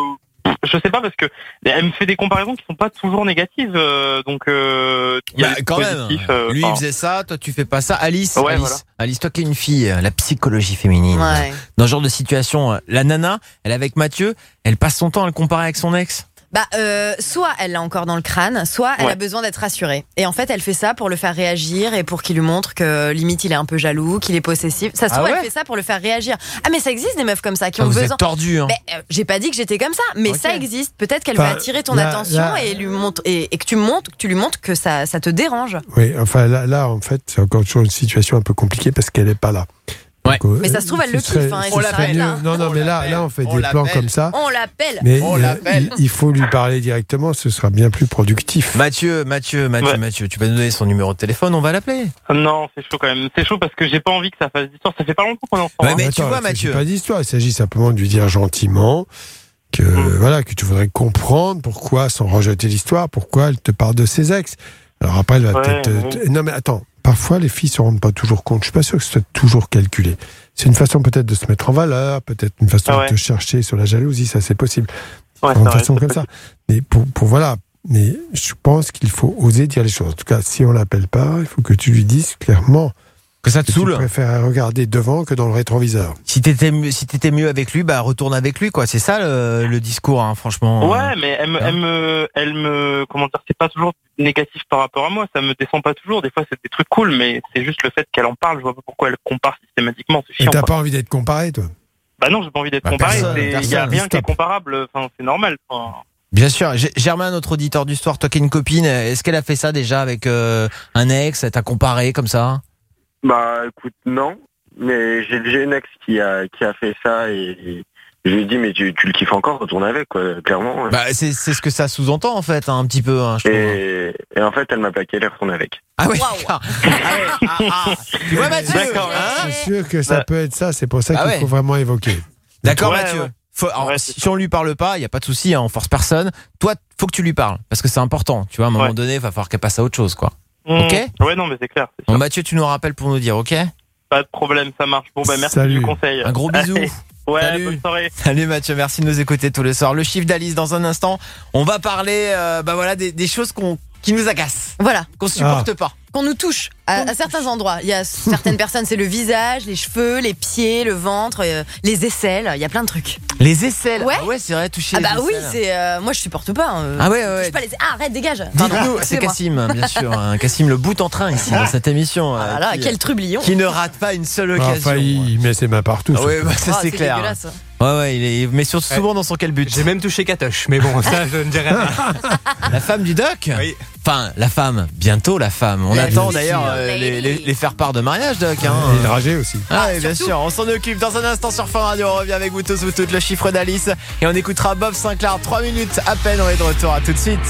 S4: je sais pas parce que elle me fait des comparaisons qui sont pas toujours négatives, euh, donc euh, il y a
S1: Bah,
S4: des
S1: quand même.
S4: positifs, euh,
S1: Lui, il
S4: enfin,
S1: faisait ça, toi, tu fais pas ça. Alice,
S4: Ouais,
S1: Alice,
S4: voilà.
S1: Alice, toi qui es une fille, la psychologie féminine.
S14: Ouais.
S1: Dans ce genre de situation, la nana, elle est avec Mathieu, elle passe son temps à le comparer avec son ex.
S14: Bah, euh, soit elle l'a encore dans le crâne, soit elle
S1: Ouais.
S14: a besoin d'être rassurée. Et en fait, elle fait ça pour le faire réagir et pour qu'il lui montre que limite il est un peu jaloux, qu'il est possessif. Ça se
S1: Ah
S14: trouve,
S1: ouais
S14: elle fait ça pour le faire réagir. Ah, mais ça existe des meufs comme ça qui
S1: Ah,
S14: ont
S1: vous
S14: besoin.
S1: êtes tordus, hein.
S14: Mais, euh, j'ai pas dit que j'étais comme ça, mais
S1: Ok.
S14: ça existe. Peut-être qu'elle
S5: Enfin,
S14: veut attirer ton
S5: là-
S14: attention
S5: là-
S14: et lui montre et, et que tu montres, que tu lui montres que ça, ça te dérange.
S5: Oui, enfin là, là, en fait, c'est encore toujours une situation un peu compliquée parce qu'elle n'est pas là.
S1: Ouais.
S5: Donc, euh,
S14: Mais ça se trouve, elle
S5: ce
S14: le
S5: serait-
S14: kiffe, hein, et
S5: ce
S14: ça
S5: serait
S14: s'arrête
S5: mieux-
S14: là.
S5: Non, non, mais là, là, on fait
S1: On
S5: des plans
S1: l'appelle.
S5: comme ça.
S14: On l'appelle.
S5: Mais
S1: On
S5: euh,
S1: l'appelle.
S5: il, il faut lui parler directement, ce sera bien plus productif.
S1: Mathieu, Mathieu, Mathieu,
S4: Ouais.
S1: Mathieu, tu vas nous donner son numéro de téléphone, on va l'appeler.
S4: non, c'est chaud quand même. C'est chaud parce que j'ai pas envie que ça fasse d'histoire. Ça fait pas longtemps qu'on est ensemble.
S1: Ouais,
S4: hein.
S1: mais tu
S5: Attends,
S1: vois,
S5: il s'agit
S1: Mathieu.
S5: pas d'histoire, il s'agit simplement de lui dire gentiment que
S4: Mm.
S5: voilà que tu voudrais comprendre pourquoi, sans rejeter l'histoire, pourquoi elle te parle de ses ex. Alors après, elle va
S4: Ouais,
S5: peut-être. euh,
S4: ouais.
S5: t- Non, mais attends. Parfois, les filles se rendent pas toujours compte. Je suis pas sûr que ce soit toujours calculé. C'est une façon peut-être de se mettre en valeur, peut-être une façon
S4: Ah ouais.
S5: de te chercher sur la jalousie. Ça, c'est possible.
S4: Ouais,
S5: Faire une
S4: c'est vrai,
S5: façon
S4: c'est
S5: comme ça. Mais pour, pour voilà. Mais je pense qu'il faut oser dire les choses. En tout cas, si on l'appelle pas, il faut que tu lui dises clairement
S1: Que ça te
S5: que tu
S1: saoule.
S5: préfères regarder devant que dans le rétroviseur.
S1: Si t'étais mieux, si t'étais mieux avec lui, bah retourne avec lui, quoi. C'est ça le, le discours, hein, franchement.
S4: Ouais, mais elle me, elle me, elle me, comment dire, c'est pas toujours négatif par rapport à moi. Ça me descend pas toujours. Des fois, c'est des trucs cool, mais c'est juste le fait qu'elle en parle. Je vois pas pourquoi elle compare systématiquement. C'est
S5: Et
S4: chiant.
S5: t'as
S4: quoi.
S5: pas envie d'être comparé, toi?
S4: Bah non, j'ai pas envie d'être
S1: Bah,
S4: comparé.
S1: personne,
S4: Il y a
S1: personne.
S4: rien qui est
S5: Stop.
S4: comparable. Enfin, c'est normal. Enfin,
S1: Bien sûr. G- Germain, notre auditeur du soir, toi qui es une copine, est-ce qu'elle a fait ça déjà avec euh, un ex? Elle t'a comparé comme ça?
S9: Bah écoute, non. Mais j'ai j'ai une ex qui a qui a fait ça et, et je lui ai dit mais tu, tu le kiffes encore, retourne avec quoi, clairement.
S1: Bah c'est c'est ce que ça sous-entend en fait, hein, un petit peu. Hein, je trouve.
S9: Et, et en fait elle m'a plaqué, elle est retournée avec.
S1: Ah oui. d'accord. Ah ouais, ah, ah. Tu vois Mathieu,
S4: D'accord,
S1: hein
S5: C'est sûr que ça
S4: Ouais.
S5: peut être ça. C'est pour ça
S1: Ah
S5: qu'il
S1: ouais.
S5: faut vraiment évoquer.
S1: D'accord
S4: Ouais,
S1: Mathieu.
S4: ouais.
S1: Faut, alors,
S4: Ouais,
S1: si,
S4: c'est
S1: si on lui parle pas, il y a pas de souci, hein, on force personne. Toi, faut que tu lui parles parce que c'est important. Tu vois, à un moment
S4: Ouais.
S1: donné, il va falloir qu'elle passe à autre chose, quoi.
S4: mmh.
S1: Ok.
S4: Ouais, non, mais c'est clair. c'est
S1: Bon,
S4: sûr.
S1: Mathieu, tu nous rappelles pour nous dire, ok?
S4: Pas de problème, ça marche. Bon, bah merci
S5: Salut.
S4: du conseil.
S1: Un gros bisou.
S4: Allez. Ouais,
S1: Salut.
S4: bonne soirée.
S1: Salut Mathieu, merci de nous écouter tous les soirs. Le chiffre d'Alice dans un instant. On va parler, euh, bah voilà, des, des choses qu'on, qui nous agacent,
S14: Voilà.
S1: qu'on supporte pas.
S14: Qu'on nous touche à, à certains endroits. Il y a certaines personnes, c'est le visage, les cheveux, les pieds, le ventre, euh, les aisselles. Il y a plein de trucs.
S1: Les aisselles.
S14: Ouais.
S1: Ah ouais, c'est vrai, toucher
S14: Ah
S1: les
S14: bah oui,
S1: aisselles.
S14: c'est euh, moi je supporte pas. hein.
S1: Ah ouais, ouais, ouais.
S14: Touche pas les... Ah arrête, dégage. Pardon,
S1: Dites-nous, c'est
S14: excusez-moi.
S1: Cassim, bien sûr. hein. Cassim, le bout en train ici dans cette émission. euh,
S14: Ah là,
S1: qui,
S14: quel trublion.
S1: qui ne rate pas une seule occasion.
S5: Enfin, il il met ses mains partout.
S1: Ah ouais,
S5: surtout.
S1: bah, ça
S14: Ah,
S1: c'est clair.
S14: dégueulasse.
S1: Ouais, ouais, il est, mais surtout souvent dans son quel but.
S15: J'ai même touché Katoche, mais bon, ça, je ne dirai rien.
S1: La femme du doc.
S15: Oui.
S1: Enfin, la femme, bientôt la femme. On
S14: La
S1: attend
S14: future
S1: d'ailleurs euh,
S14: lady.
S1: les, les, les faire-part de mariage, doc. Hein.
S5: Et le dragé aussi.
S1: Ah, oui, bien
S14: surtout.
S1: sûr, on s'en occupe dans un instant sur Fun Radio. On revient avec vous tous, vous toutes, le chiffre d'Alice. Et on écoutera Bob Sinclair. trois minutes à peine, on est de retour. À tout de suite.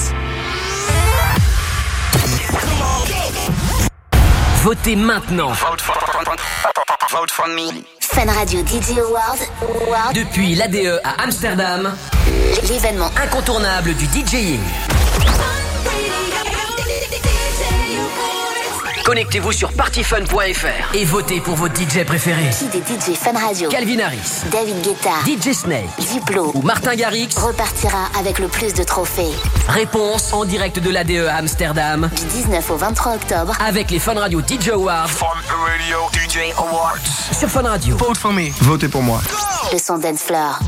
S12: Votez maintenant.
S6: Fun Radio D J Awards. Award.
S12: Depuis l'A D E à Amsterdam,
S6: L'événement
S12: incontournable du DJing. Connectez-vous sur partyfun point f r et votez pour vos D J préférés.
S6: qui des D J Fun Radio,
S12: Calvin Harris,
S6: David Guetta,
S12: D J Snake
S6: Diplo
S12: ou Martin Garrix.
S6: repartira avec le plus de trophées.
S12: Réponse en direct de l'A D E à Amsterdam
S6: Du dix-neuf au vingt-trois octobre,
S12: avec les Fun Radio D J Awards sur Fun Radio.
S11: Votez pour moi.
S6: le son dance floor.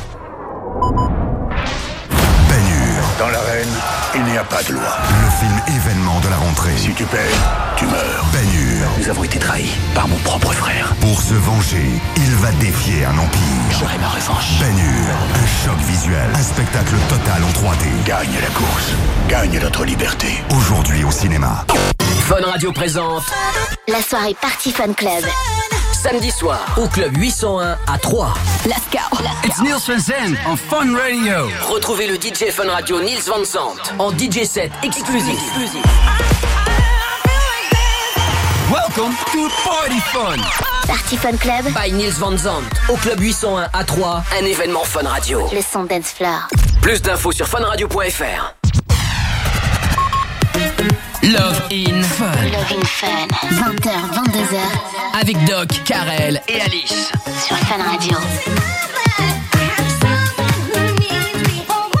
S8: Dans l'arène, il n'y a pas de loi. Le film événement de la rentrée. Si tu paies, tu meurs. Ben Hur. Nous avons été trahis par mon propre frère. Pour se venger, il va défier un empire. J'aurai ma revanche. Ben Hur, un choc visuel, un spectacle total en trois D. Gagne la course, gagne notre liberté. Aujourd'hui au cinéma.
S12: Fun Radio présente
S6: La soirée Party Fun Club.
S12: samedi soir au club huit cent un à Troyes.
S6: Let's go.
S12: It's Niels Van Zandt en Fun Radio. Retrouvez le D J Fun Radio Niels Van Zandt en D J set exclusif. Welcome to Party Fun.
S6: Party Fun Club.
S12: By Niels Van Zandt au club huit cent un à Troyes, un événement Fun Radio.
S6: Le son dance floor.
S12: Plus d'infos sur fun radio point f r. Love in Fun.
S6: Love in Fun. vingt heures, vingt-deux heures.
S12: Avec Doc, Karel et Alice.
S6: Sur Fun Radio.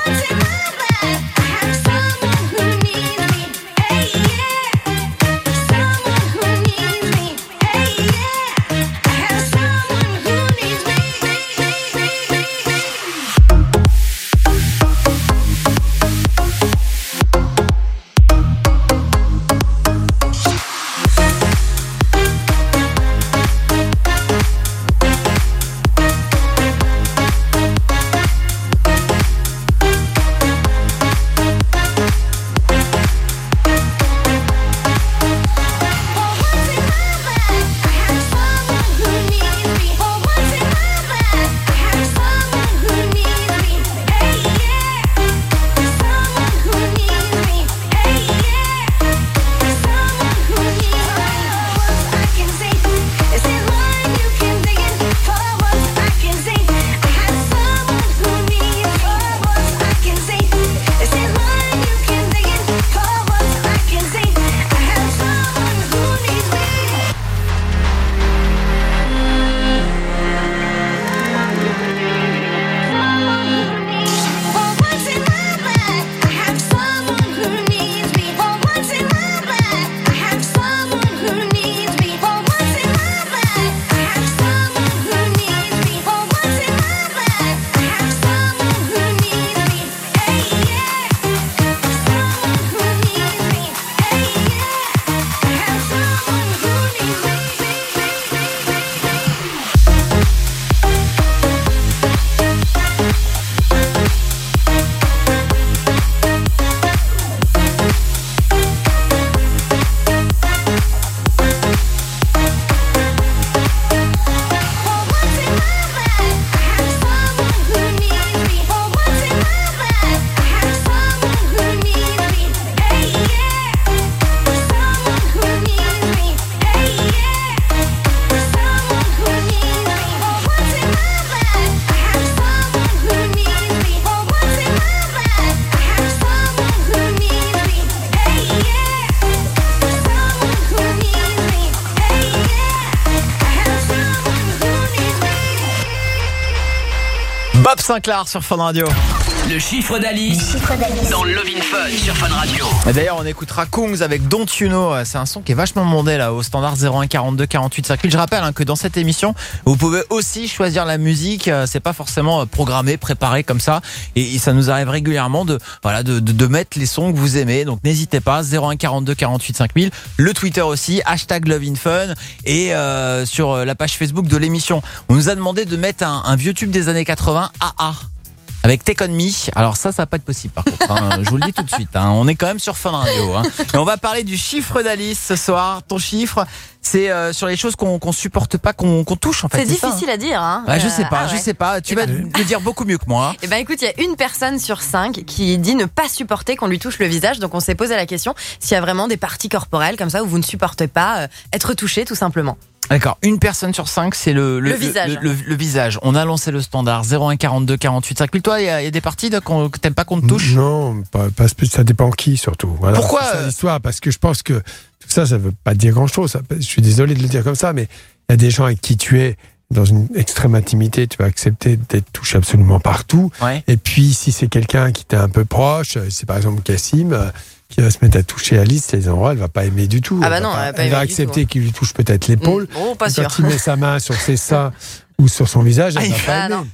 S1: Bob Sinclair sur Fun Radio.
S26: Le chiffre d'Alice dans Love in Fun sur Fun Radio.
S1: Et d'ailleurs, on écoutera Kungs avec Don't You Know. C'est un son qui est vachement demandé là au standard zéro un quarante-deux quarante-huit cinq mille. Je rappelle hein, que dans cette émission, vous pouvez aussi choisir la musique. C'est pas forcément programmé, préparé comme ça. Et, et ça nous arrive régulièrement de voilà de, de, de mettre les sons que vous aimez. Donc n'hésitez pas. zéro un quarante-deux quarante-huit cinq mille. Le Twitter aussi. Hashtag Love in Fun. Et euh, sur la page Facebook de l'émission, on nous a demandé de mettre un, un vieux tube des années quatre-vingts. A A. Avec Take On Me. Alors ça, ça va pas être possible par contre. Hein. Je vous le dis tout de suite. Hein. On est quand même sur Fun Radio. Hein. Et on va parler du chiffre d'Alice ce soir. Ton chiffre, c'est euh, sur les choses qu'on qu'on supporte pas, qu'on qu'on touche en fait.
S14: C'est
S1: C'est
S14: difficile
S1: ça, hein.
S14: à dire. Hein.
S1: Ouais, je sais pas,
S14: ah
S1: je
S14: ouais.
S1: sais pas. Tu
S14: Eh
S1: vas
S14: ben-
S1: le dire beaucoup mieux que moi.
S14: Eh ben écoute, il y a une personne sur cinq qui dit ne pas supporter qu'on lui touche le visage. Donc on s'est posé la question s'il y a vraiment des parties corporelles comme ça où vous ne supportez pas euh, être touché tout simplement.
S1: D'accord, une personne sur cinq, c'est le,
S14: Le visage.
S1: Le, le- le visage. On a lancé le standard zéro un quarante-deux quarante-huit cinq mille. Toi, il y, a- il y a des parties de, qu'on- que t'aimes pas qu'on te touche?
S5: Non, pas, pas spé- ça dépend qui surtout. Voilà,
S1: Pourquoi,
S5: c'est ça
S1: euh,
S5: l'histoire? Parce que je pense que tout ça, ça veut pas dire grand-chose. Ça peut- Je suis désolé de le dire comme ça, mais il y a des gens avec qui tu es dans une extrême intimité, tu vas accepter d'être touché absolument partout.
S1: Ouais.
S5: Et puis, si c'est quelqu'un qui t'est un peu proche, c'est par exemple Cassim, euh, qui va se mettre à toucher Alice, les endroits, elle va pas aimer du tout.
S14: Ah bah
S5: Elle va
S14: non,
S5: pas-
S14: elle va pas
S5: elle va
S14: aimer du
S5: accepter
S14: tout.
S5: qu'il lui touche peut-être l'épaule.
S14: Oh, pas
S5: Et
S14: sûr.
S5: Quand il met sa main sur ses seins ou sur son visage, elle va pas
S14: Ah
S5: aimer.
S14: non.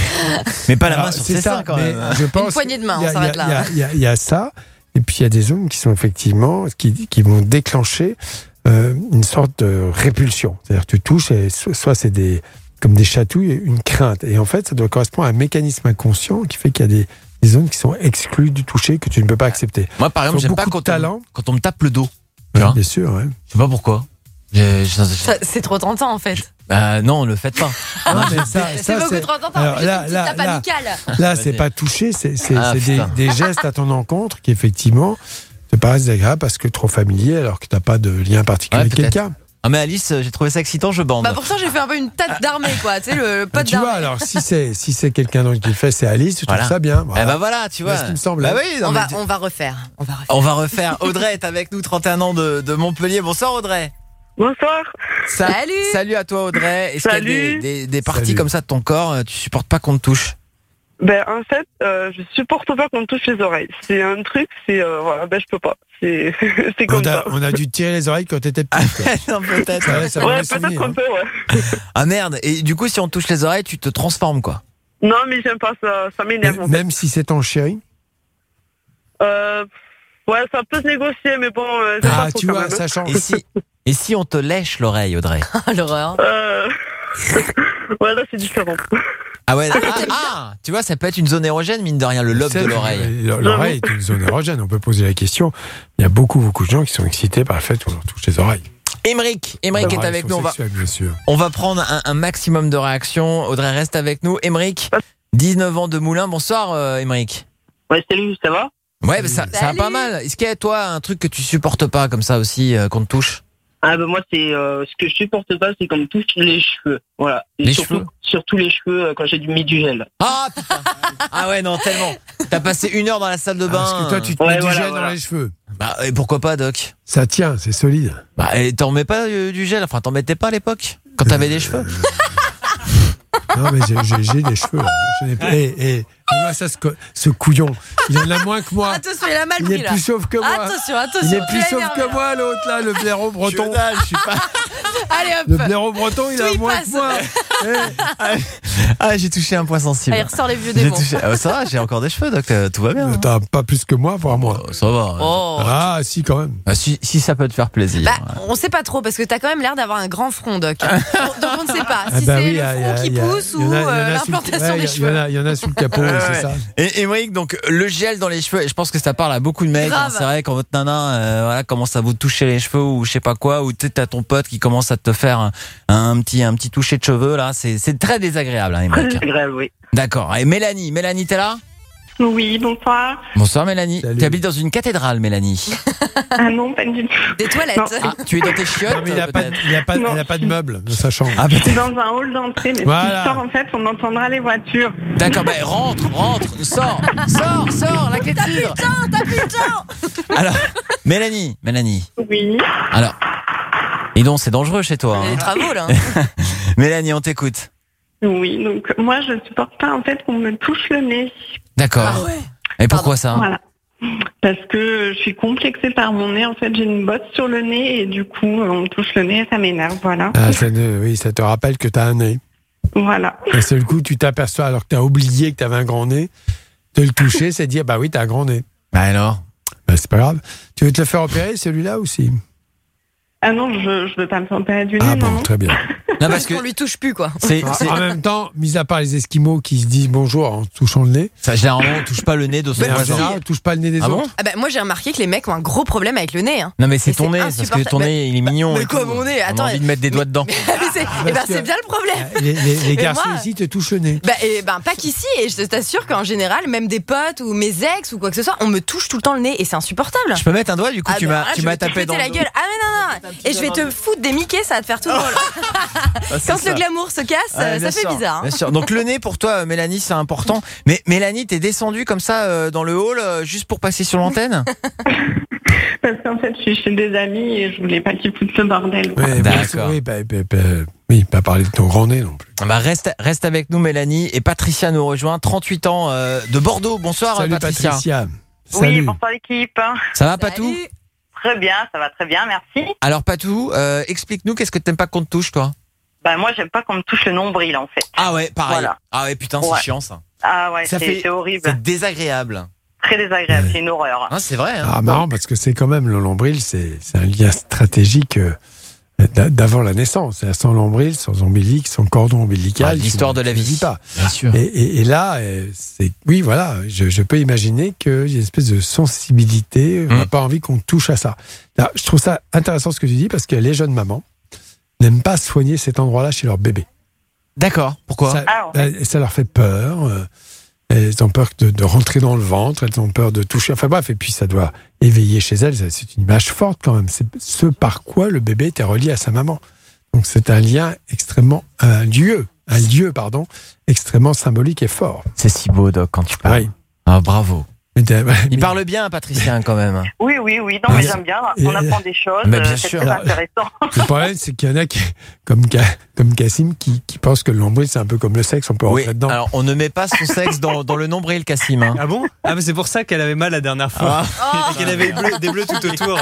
S1: Mais pas la
S5: Alors,
S1: main sur
S5: c'est
S1: ses
S5: ça,
S1: seins quand
S5: mais
S1: même.
S5: je pense
S14: poignée de main,
S5: il y a-
S14: on s'arrête
S5: il y a-
S14: là.
S5: Il y, a- il y a ça, et puis il y a des zones qui sont effectivement qui, qui vont déclencher euh, une sorte de répulsion. C'est-à-dire que tu touches et so- soit c'est des comme des chatouilles, et une crainte. Et en fait, ça doit correspondre à un mécanisme inconscient qui fait qu'il y a des, des zones qui sont exclues du toucher que tu ne peux pas accepter.
S1: Moi, par exemple,
S5: Faut
S1: j'aime pas
S5: beaucoup
S1: quand
S5: de talent.
S1: on, quand on me tape le dos.
S5: Ouais,
S1: Tu vois
S5: bien sûr. Ouais.
S1: Je sais pas pourquoi. J'ai- j'ai-
S14: Ça, C'est trop tentant en fait.
S1: Euh, non, le faites pas.
S5: Non, mais ça-
S14: C'est
S5: ça,
S14: beaucoup trop tentant.
S5: Alors
S14: Juste
S5: là,
S14: une petite
S5: là,
S14: tape
S5: là,
S14: amicale.
S5: Là, c'est pas toucher, c'est c'est-
S1: Ah,
S5: c'est des,
S1: putain.
S5: des gestes à ton encontre qui effectivement te paraissent désagréables parce que trop familier alors que t'as pas de lien particulier
S1: Ouais,
S5: avec
S1: peut-être.
S5: quelqu'un.
S1: Ah mais Alice, j'ai trouvé ça excitant, je bande.
S14: Bah pourtant j'ai fait un peu une tête d'armée quoi, tu sais le
S5: Mais
S14: pote
S5: tu vois,
S14: d'armée.
S5: alors si c'est si c'est quelqu'un d'autre qui le fait, c'est Alice, tu
S1: Voilà.
S5: trouves ça bien.
S1: Eh bah voilà, tu vois.
S5: C'est ce qui me semble.
S1: Bah oui, non,
S14: On
S1: mais
S14: va,
S1: tu-
S14: on va refaire. On va refaire.
S1: on va refaire. Audrey est avec nous, trente et un ans de, de Montpellier. Bonsoir Audrey.
S3: Bonsoir.
S1: Sa-
S14: Salut.
S1: Salut à toi Audrey. Est-ce qu'il y a des,
S3: Salut.
S1: des, des parties
S5: Salut.
S1: comme ça de ton corps, euh, tu supportes pas qu'on te touche?
S3: Ben en fait, euh, je supporte pas qu'on me touche les oreilles. C'est un truc, c'est euh, voilà, ben je peux pas. C'est c'est
S5: On
S3: comme
S5: a,
S3: ça.
S5: on a dû te tirer les oreilles quand t'étais petit. quoi.
S1: Non peut-être.
S5: Ça, ça
S3: Ouais,
S5: m'avait souvenir,
S3: peut-être un
S5: hein.
S3: peu, ouais.
S1: Ah merde. Et du coup, si on te touche les oreilles, tu te transformes quoi?
S3: Non, mais j'aime pas ça, ça m'énerve. en fait.
S5: Même si c'est ton chéri.
S3: Euh, ouais, ça peut se négocier, mais bon, euh, j'aime
S5: Ah,
S3: pas trop
S5: tu
S3: quand
S5: vois,
S3: même.
S5: ça change.
S1: Et si, et si on te lèche l'oreille, Audrey?
S14: L'horreur.
S3: Euh... ouais, là c'est différent.
S1: Ah ouais. Ah, ah, tu vois, ça peut être une zone érogène, mine de rien, le lobe
S5: C'est-
S1: de l'oreille.
S5: euh, L'oreille est une zone érogène. On peut poser la question. Il y a beaucoup, beaucoup de gens qui sont excités par le fait qu'on leur touche les oreilles.
S1: Émeric, Émeric est
S5: Oreilles
S1: avec
S5: sont
S1: nous. On va,
S5: sexuelles, bien sûr.
S1: on va prendre un, un maximum de réactions. Audrey reste avec nous. Émeric, dix-neuf ans de Moulins. Bonsoir, euh, Émeric.
S4: Ouais, salut, ça va?
S1: Ouais, bah ça, ça va
S14: Salut.
S1: pas mal. Est-ce qu'il y a, toi, un truc que tu supportes pas comme ça aussi, euh, qu'on te touche?
S4: Ah bah moi c'est euh, ce que je supporte pas, c'est qu'on me touche les cheveux. Voilà. Et
S1: Les
S4: surtout,
S1: cheveux
S4: surtout les cheveux euh, quand j'ai du mis du gel.
S1: Ah putain. Ah ouais, non, tellement. T'as passé une heure dans la salle de
S5: Ah,
S1: bain.
S5: parce que toi, tu te
S4: Ouais,
S5: mets du
S4: voilà,
S5: gel
S4: voilà.
S5: dans les cheveux.
S1: Bah, et pourquoi pas, Doc?
S5: Ça tient, c'est solide.
S1: Bah, et t'en mets pas euh, du gel? Enfin, t'en mettais pas à l'époque? Quand t'avais des cheveux?
S5: Non, mais j'ai- j'ai j'ai des cheveux. là. Je n'ai pas- Eh, eh, moi, ça, ce, co- ce couillon, il en a moins que moi.
S14: Attention, il a mal
S5: Il
S14: pris
S5: est
S14: là.
S5: plus chauve que moi.
S14: Attention, attention.
S5: Il est
S14: tu
S5: plus
S14: l'as
S5: chauve
S14: énervé,
S5: que moi, l'autre, là, le blaireau breton.
S1: je suis pas.
S14: Allez hop.
S5: Le blaireau breton, il
S14: Tout
S5: a
S14: y
S5: moins
S14: passe.
S5: que moi. Eh,
S1: Ah, j'ai touché un point sensible.
S14: Allez, ressort les vieux
S1: J'ai
S14: démons.
S1: touché. Ah, ça va, j'ai encore des cheveux, Doc. euh, Tout va bien. hein.
S5: T'as pas plus que moi, voire moi.
S1: Oh, ça va.
S14: Oh.
S5: Ah, si, quand même.
S1: Ah, si, si ça peut te faire plaisir.
S14: Bah, on sait pas trop parce que t'as quand même l'air d'avoir un grand front, Doc. Donc on ne sait pas
S5: Ah
S14: si
S5: bah
S14: c'est
S5: oui,
S14: le
S5: il y a-
S14: front
S5: il y a-
S14: qui
S5: il y a-
S14: pousse
S5: il y en
S14: ou
S5: a- il y en a
S14: euh,
S5: sous le-
S14: l'implantation
S5: ouais,
S14: des
S5: il y
S14: cheveux.
S5: en a- Il y en a sous le capot,
S1: Ouais,
S5: c'est
S1: ouais.
S5: ça.
S1: Et Émeric, donc le gel dans les cheveux, je pense que ça parle à beaucoup de mecs.
S14: Grave.
S1: hein. C'est vrai quand votre nana euh, voilà, commence à vous toucher les cheveux ou je sais pas quoi, ou tu sais, t'as ton pote qui commence à te faire un, un petit un petit toucher de cheveux là, c'est c'est très désagréable, hein, Émeric.
S4: C'est grave, oui.
S1: D'accord. Et Mélanie, Mélanie, t'es là?
S3: Oui, bonsoir.
S1: Bonsoir Mélanie.
S5: Salut.
S1: Tu habites dans une cathédrale, Mélanie.
S3: Ah non, pas du tout.
S14: Des toilettes.
S3: Non.
S1: Ah, tu es dans tes chiottes?
S5: Non, mais il n'y a, pas de-
S1: peut-être
S5: il y a, pas de-
S3: Non.
S5: il y a pas de meuble dans sa chambre.
S1: Ah,
S3: C'est
S1: peut-être.
S3: dans un hall d'entrée, mais
S5: Voilà.
S3: si tu sors, en fait, on entendra les voitures.
S1: D'accord, bah rentre, rentre, sors, sors, sors, la clé de cidre.
S14: Putain, t'as plus le temps.
S1: Alors, Mélanie, Mélanie.
S3: Oui.
S1: Alors, et donc c'est dangereux chez toi.
S14: Il y a
S1: hein.
S14: des travaux là.
S1: Mélanie, on t'écoute.
S3: Oui, donc moi je supporte pas en fait qu'on me touche le nez.
S1: D'accord.
S14: Ah ouais.
S1: Et pourquoi ça?
S3: Voilà. Parce que je suis complexée par mon nez. En fait, j'ai une bosse sur le nez et du coup, on me touche le nez et ça m'énerve. Voilà.
S5: Ah, ça ne- oui, ça te rappelle que tu as un nez.
S3: Voilà.
S5: D'un seul coup, tu t'aperçois, alors que tu as oublié que tu avais un grand nez, de le toucher, c'est dire, bah oui, tu as un grand nez.
S1: Bah alors?
S5: Bah, c'est pas grave. Tu veux te le faire opérer, celui-là, aussi?
S3: Ah non, je, je veux pas me faire opérer du nez.
S5: Ah bon,
S3: non.
S5: très bien.
S1: Non, parce que
S14: On lui touche plus, quoi.
S1: c'est,
S5: En-
S1: c'est-
S5: En même temps, mis à part les Esquimaux qui se disent bonjour en touchant le nez,
S1: ça, généralement, on touche pas le nez de son
S5: mais en
S1: voisin.
S5: général, on touche pas le nez des
S1: Ah bon?
S5: autres.
S14: Ah bah, moi, j'ai remarqué que les mecs ont un gros problème avec le nez. Hein.
S1: Non, mais c'est
S14: Et
S1: ton
S14: c'est
S1: nez, parce que
S14: insupportable.
S1: ton nez, il est mignon.
S14: Mais
S1: et
S14: quoi,
S1: tout.
S14: mon nez?
S1: On
S14: Attends,
S1: a envie de mettre des doigts dedans.
S14: c'est, eh ben, c'est bien le problème.
S5: Les, les- les
S14: Et
S5: garçons
S14: moi-
S5: ici te touchent le nez.
S14: Bah, et ben, pas qu'ici, et je t'assure qu'en général, même des potes ou mes ex ou quoi que ce soit, on me touche tout le temps le nez et c'est insupportable.
S1: Je peux mettre un doigt, du coup,
S14: Ah
S1: tu
S14: bah,
S1: m'as,
S14: arrête,
S1: tu
S14: je
S1: m'as
S14: vais te
S1: tapé
S14: péter
S1: dans
S14: la
S1: le
S14: gueule. Ah mais non non. Et je vais te foutre des Mickey, ça va te faire tout drôle.
S1: Ah, c'est
S14: Quand
S1: ça.
S14: le glamour se casse,
S1: Ouais,
S14: ça
S1: bien
S14: fait
S1: sûr,
S14: bizarre. hein.
S1: bien sûr. Donc le nez pour toi, euh, Mélanie, c'est important. Mais Mélanie, t'es descendue comme ça euh, dans le hall euh, juste pour passer sur l'antenne?
S3: Parce qu'en fait, je suis chez des amis et je voulais pas qu'ils foutent ce bordel. quoi.
S5: Ouais,
S1: D'accord.
S5: Oui, bah, bah, bah, oui, pas parler de ton grand nez non plus.
S1: Bah reste, reste avec nous, Mélanie. Et Patricia nous rejoint, trente-huit ans euh, de Bordeaux. Bonsoir,
S5: Salut
S1: Patricia.
S5: Patricia.
S10: Oui,
S5: Salut.
S10: bonsoir l'équipe.
S1: Ça va, Patou?
S10: Très bien, ça va très bien, merci.
S1: Alors Patou, euh, explique-nous, qu'est-ce que t'aimes pas qu'on te touche, toi?
S10: Bah moi j'aime pas qu'on me touche le nombril en fait.
S1: Ah ouais, pareil.
S10: Voilà.
S1: Ah ouais, putain, c'est
S10: Ouais.
S1: chiant ça.
S10: Ah ouais,
S1: Ça
S10: c'est
S1: fait-
S10: c'est horrible.
S1: C'est désagréable.
S10: Très désagréable, c'est une horreur.
S1: Ah, c'est vrai. Hein.
S5: Ah, marrant, parce que c'est quand même le nombril, c'est c'est un lien stratégique euh, d'a- d'avant la naissance. C'est-à-dire sans nombril, sans ombilic, sans cordon ombilical.
S1: Ah, l'histoire
S5: tu-
S1: de la
S5: tu
S1: vie.
S5: vis pas.
S1: Bien sûr.
S5: Et, et- et là, euh, c'est oui, voilà, je, je peux imaginer qu'il y a une espèce de sensibilité. On n'a
S1: Mm.
S5: pas envie qu'on touche à ça. Là, je trouve ça intéressant ce que tu dis parce que les jeunes mamans n'aiment pas soigner cet endroit-là chez leur bébé.
S1: D'accord. Pourquoi?
S5: Ça,
S10: Ah, ouais.
S5: euh, ça leur fait peur. euh, Elles ont peur de, de rentrer dans le ventre, elles ont peur de toucher. Enfin bref, et puis ça doit éveiller chez elles. C'est une image forte quand même. C'est ce par quoi le bébé était relié à sa maman. Donc c'est un lien extrêmement, un lieu, un lieu pardon, extrêmement symbolique et fort.
S1: C'est si beau, Doc, quand tu parles.
S5: Oui.
S1: Ah, bravo.
S5: Mais t'as-
S1: Il
S5: mais-
S1: parle bien, Patricien, quand même.
S10: Oui, oui, oui, non mais
S5: Ah,
S10: j'aime bien,
S5: et-
S10: on apprend des choses,
S1: Mais bien
S10: euh, c'est
S1: sûr.
S10: très
S5: Alors,
S10: intéressant.
S5: Le problème, c'est qu'il y en a qui, comme, Ka- comme Cassim qui, qui pensent que le nombril, c'est un peu comme le sexe, on peut
S1: Oui,
S5: rentrer dedans.
S1: alors on ne met pas son sexe dans, dans le nombril, Cassim. Hein.
S17: Ah bon? Ah mais c'est pour ça qu'elle avait mal la dernière fois.
S1: Ah.
S17: Et qu'elle avait bleu- des bleus tout autour.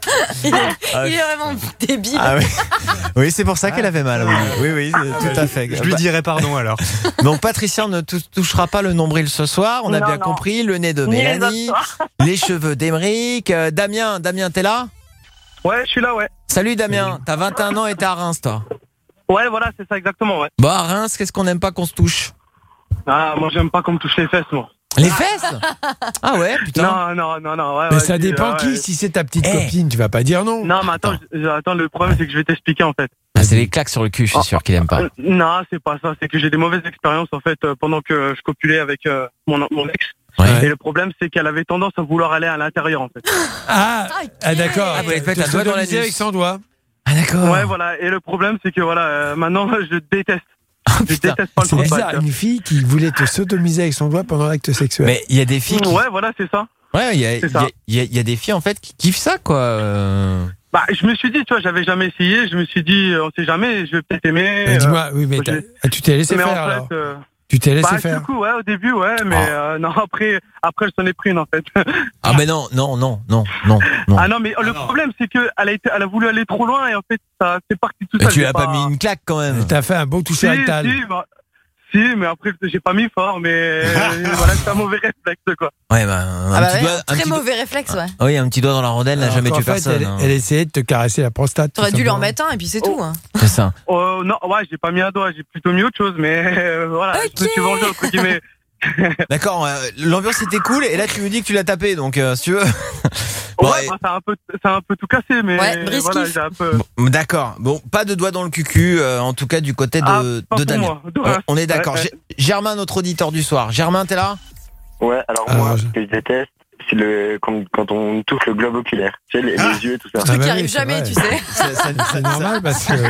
S14: Il est, il est vraiment débile.
S1: Ah oui, oui c'est pour ça qu'elle avait mal. Oui, oui, oui, c'est tout à fait.
S17: Je lui dirai pardon alors.
S1: Donc Patricia ne tou- touchera pas le nombril ce soir, on a
S10: Non,
S1: bien
S10: non.
S1: compris. Le nez de
S10: Ni les
S1: Mélanie,
S10: autres.
S1: les cheveux d'Emeric. Euh, Damien, Damien, t'es là?
S4: Ouais, je suis là, ouais.
S1: Salut Damien, t'as vingt et un ans et t'es à Reims, toi.
S4: Ouais, voilà, c'est ça exactement, ouais.
S1: Bon, à Reims, qu'est-ce qu'on n'aime pas qu'on se touche?
S4: Ah, moi j'aime pas qu'on me touche les fesses, moi.
S1: Les fesses? Ah ouais, putain.
S4: Non, non, non, non, ouais.
S5: Mais
S4: ouais,
S5: ça
S4: si,
S5: dépend
S4: ouais,
S5: qui.
S4: ouais.
S5: Si c'est ta petite
S1: Eh.
S5: copine, tu vas pas dire non.
S4: Non, mais attends, je- attends, le problème c'est que je vais t'expliquer en fait.
S1: Ah, c'est les claques sur le cul, je suis sûr qu'il aime pas.
S4: Euh, Non, c'est pas ça, c'est que j'ai des mauvaises expériences en fait euh, pendant que je copulais avec euh, mon, mon ex.
S1: Ouais.
S4: Et le problème c'est qu'elle avait tendance à vouloir aller à l'intérieur en fait.
S5: Ah, ah d'accord.
S1: Ah, vous allez te
S5: Te
S1: mettre un doigt dans la
S5: sodomiser
S1: nuque.
S5: avec son doigt.
S1: Ah d'accord.
S4: Ouais, voilà. Et le problème c'est que voilà, euh, maintenant je déteste. Je
S1: putain.
S4: déteste pas le
S5: C'est
S4: contact.
S5: bizarre, une fille qui voulait te sodomiser avec son doigt pendant l'acte sexuel.
S1: Mais il y a des filles qui...
S4: Ouais, voilà, c'est ça.
S1: Ouais, il y a,
S4: C'est
S1: il
S4: ça.
S1: y a- il y a- il y a des filles en fait qui kiffent ça, quoi. euh.
S4: Bah, je me suis dit, tu vois, j'avais jamais essayé. Je me suis dit, on sait jamais, je vais peut-être aimer.
S5: Mais
S4: euh,
S5: Dis-moi, oui, mais
S4: je-
S5: t'as- ah, tu t'es laissé
S4: mais
S5: faire
S4: en fait,
S5: alors.
S4: euh,
S5: Tu t'es laissé
S4: bah,
S5: faire.
S4: du coup, ouais, au début, ouais, mais
S1: Ah.
S4: euh, non, après, après, je s'en ai pris une en fait.
S1: Ah mais non, non, non, non, non, non.
S4: Ah non, mais le problème, c'est que elle a été, elle a voulu aller trop loin et en fait, ça, c'est parti tout
S1: Mais
S4: ça.
S1: tu lui as pas mis une claque quand même.
S5: T'as fait un beau toucher
S4: Si,
S5: rectal.
S4: si, bah, si, mais après, j'ai pas mis fort, mais euh, voilà, c'est un mauvais réflexe, quoi.
S1: Ouais, bah, un
S14: Ah bah
S1: petit
S14: ouais,
S1: doigt, un
S14: très
S1: petit doigt-
S14: mauvais réflexe, ouais.
S1: Ah oui, un petit doigt dans la rondelle n'a
S5: Alors
S1: jamais
S5: qu'en
S1: tué
S5: fait,
S1: personne.
S5: elle,
S1: hein.
S5: elle essayait de te caresser la prostate.
S14: T'aurais
S5: tout
S14: dû lui en
S5: simplement.
S14: mettre un et puis c'est tout. Hein.
S1: C'est ça.
S4: Oh, non, ouais, j'ai pas mis un doigt, j'ai plutôt mis autre chose, mais euh, voilà, je me suis vengé, entre guillemets.
S1: D'accord, euh, l'ambiance était cool et là tu me dis que tu l'as tapé, donc euh, si tu veux. Bon,
S4: Ouais,
S1: et-
S4: bah, ça a un peu, ça a un peu tout cassé, mais
S14: Ouais, Brice
S4: voilà,
S14: kiffe.
S4: j'ai un peu.
S1: bon, d'accord. Bon, pas de doigt dans le cucu, euh, en tout cas du côté de,
S4: Ah, pas
S1: de
S4: pour
S1: Damien.
S4: moi.
S1: On, on est d'accord.
S4: Ouais, ouais.
S1: Gé- Germain, notre auditeur du soir. Germain, t'es là?
S9: Ouais, alors
S5: Ah,
S9: moi,
S5: je-
S9: ce que je déteste, c'est le quand, quand on touche le globe oculaire. Tu sais, les, les yeux, tout ça.
S14: Truc
S5: bah
S14: qui
S5: oui,
S14: arrive
S5: c'est
S14: jamais,
S5: vrai.
S14: tu sais.
S5: C'est c'est normal parce que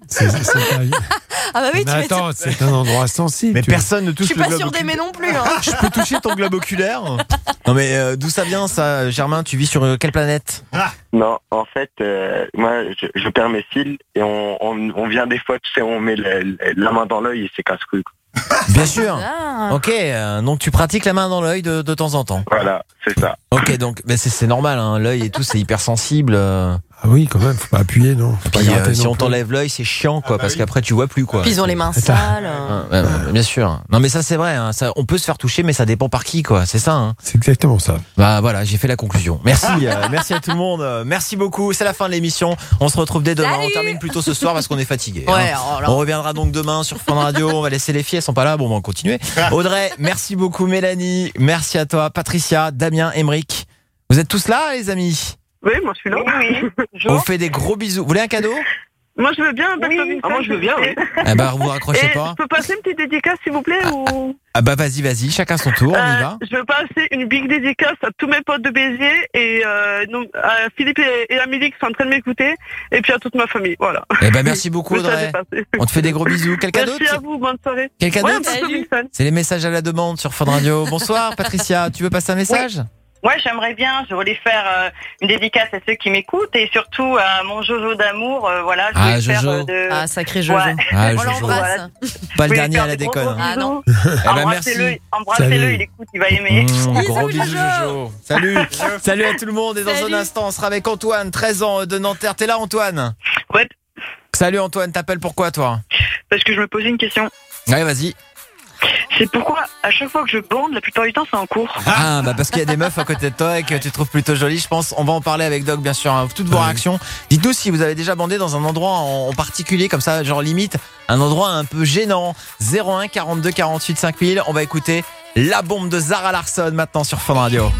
S5: C'est, c'est pas...
S14: Ah bah oui,
S5: Mais
S14: tu
S5: attends,
S14: fais
S5: c'est un endroit sensible.
S1: Mais
S5: tu vois.
S1: personne ne
S14: Je
S1: touche
S14: suis
S1: le
S14: pas
S1: globe
S14: sûre d'aimer non plus. Hein.
S1: Je peux toucher ton globe oculaire? Non mais euh, d'où ça vient ça, Germain? Tu vis sur euh, quelle planète?
S9: Non, en fait, euh, moi, je, je perds mes cils et on, on, on vient des fois, tu sais, on met la, la main dans l'œil et c'est casse-couille.
S1: Bien sûr.
S14: Ah.
S1: Ok, euh, donc tu pratiques la main dans l'œil de, de temps en temps.
S9: Voilà, c'est ça.
S1: Ok, donc bah, c'est, c'est normal, hein, l'œil et tout, c'est hyper sensible. euh.
S5: Ah oui, quand même, faut pas appuyer, non. Faut pas
S1: Puis
S5: gratter
S1: euh, si
S5: non
S1: on
S5: plus.
S1: t'enlève l'œil, c'est chiant, quoi, parce qu'après tu vois plus, quoi.
S14: Puis ils ont les mains
S5: Attends.
S14: sales. euh.
S1: Ouais, ouais, bien sûr. Non mais ça c'est vrai, hein, ça, on peut se faire toucher, mais ça dépend par qui, quoi. C'est ça. Hein.
S5: C'est exactement ça.
S1: Bah voilà, j'ai fait la conclusion. Merci, euh, merci à tout le monde. euh, Merci beaucoup. C'est la fin de l'émission. On se retrouve dès demain.
S14: Salut.
S1: On termine plus tôt ce soir parce qu'on est fatigué.
S14: Ouais,
S1: hein.
S14: oh là.
S1: On reviendra donc demain sur Fun Radio. On va laisser les filles, elles sont pas là. Bon, on va continuer. Audrey, merci beaucoup. Mélanie, merci à toi. Patricia, Damien, Emeric. Vous êtes tous là, les amis?
S10: Oui, moi je suis là. Oui, oui.
S1: On fait des gros bisous. Vous voulez un cadeau?
S10: Moi je veux bien un Back to Vincent.
S9: Ah, moi je veux bien, oui.
S1: Eh bah, vous raccrochez
S10: Et
S1: pas.
S10: je peux passer une petite dédicace s'il vous plaît ou...
S1: Ah bah vas-y, vas-y. Chacun son tour. On y
S10: Euh,
S1: va.
S10: je veux passer une big dédicace à tous mes potes de Béziers et euh, non, à Philippe et, et Amélie qui sont en train de m'écouter et puis à toute ma famille. Voilà.
S1: Eh ben merci beaucoup,
S10: Le message
S1: Audrey.
S10: est passé.
S1: On te fait des gros bisous. Quelqu'un
S10: Merci
S1: d'autre?
S10: à vous, bonne soirée.
S1: Quelqu'un
S10: Ouais,
S1: d'autre?
S10: Back to Vincent.
S1: C'est les messages à la demande sur Fun Radio. Bonsoir, Patricia. Tu veux passer un message?
S10: Ouais, j'aimerais bien. Je voulais faire euh, une dédicace à ceux qui m'écoutent et surtout à mon Jojo d'amour. Euh, voilà, je
S1: Ah,
S10: voulais faire
S1: Jojo.
S10: euh, de...
S14: Ah, sacré Jojo.
S10: Ouais.
S1: Ah,
S14: On
S1: Jojo.
S14: l'embrasse.
S1: Pas le
S10: Oui,
S1: dernier
S10: faire
S1: à la
S10: des gros,
S1: déconne.
S10: gros
S14: Ah non.
S1: Eh ben
S10: Embrassez-le,
S1: merci.
S10: embrassez-le,
S5: Salut.
S10: il écoute, il va aimer.
S1: Mmh, gros
S14: Bisous,
S1: bisous,
S14: Jojo.
S1: Jojo. Salut. Salut à tout le monde. Et dans
S14: Salut.
S1: un instant, on sera avec Antoine, treize ans de Nanterre. T'es là, Antoine?
S10: Ouais,
S1: Salut, Antoine. T'appelles pourquoi, toi?
S10: parce que je me posais une question.
S1: Ouais, vas-y.
S10: C'est pourquoi à chaque fois que je bande, la plupart du temps c'est en cours.
S1: Ah, bah parce qu'il y a des meufs à côté de toi et que tu trouves plutôt jolie, je pense. On va en parler avec Doc, bien sûr. Hein. Toutes vos
S5: Ouais.
S1: réactions. Dites-nous si vous avez déjà bandé dans un endroit en, en particulier, comme ça, genre limite, un endroit un peu gênant. zéro un quarante-deux quarante-huit cinq mille. On va écouter la bombe de Zara Larsson maintenant sur Fun Radio.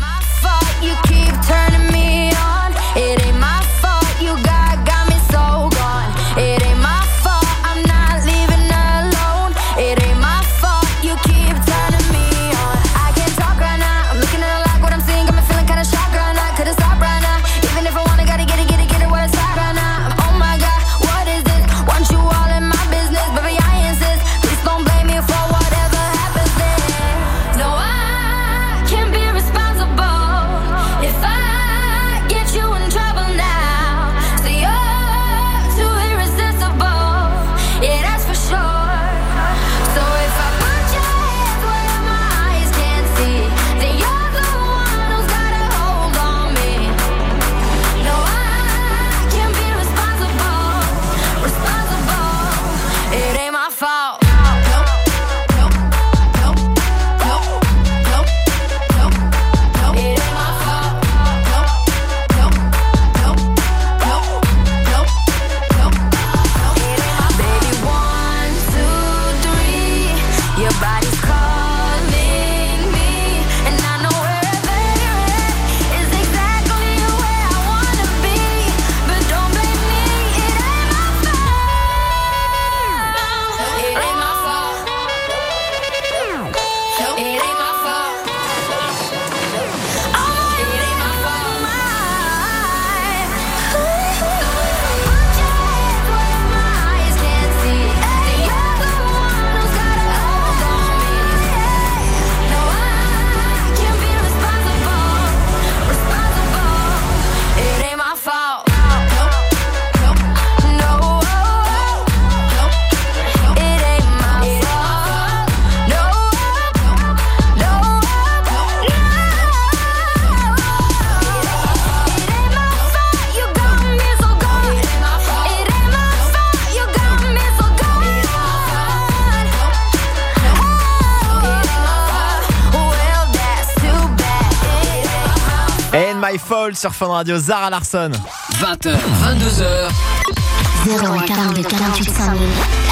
S1: My Fault sur Fun Radio, Zara Larsson.
S12: vingt heures, vingt-deux heures.
S6: zéro un quarante-deux quarante-huit cinq mille.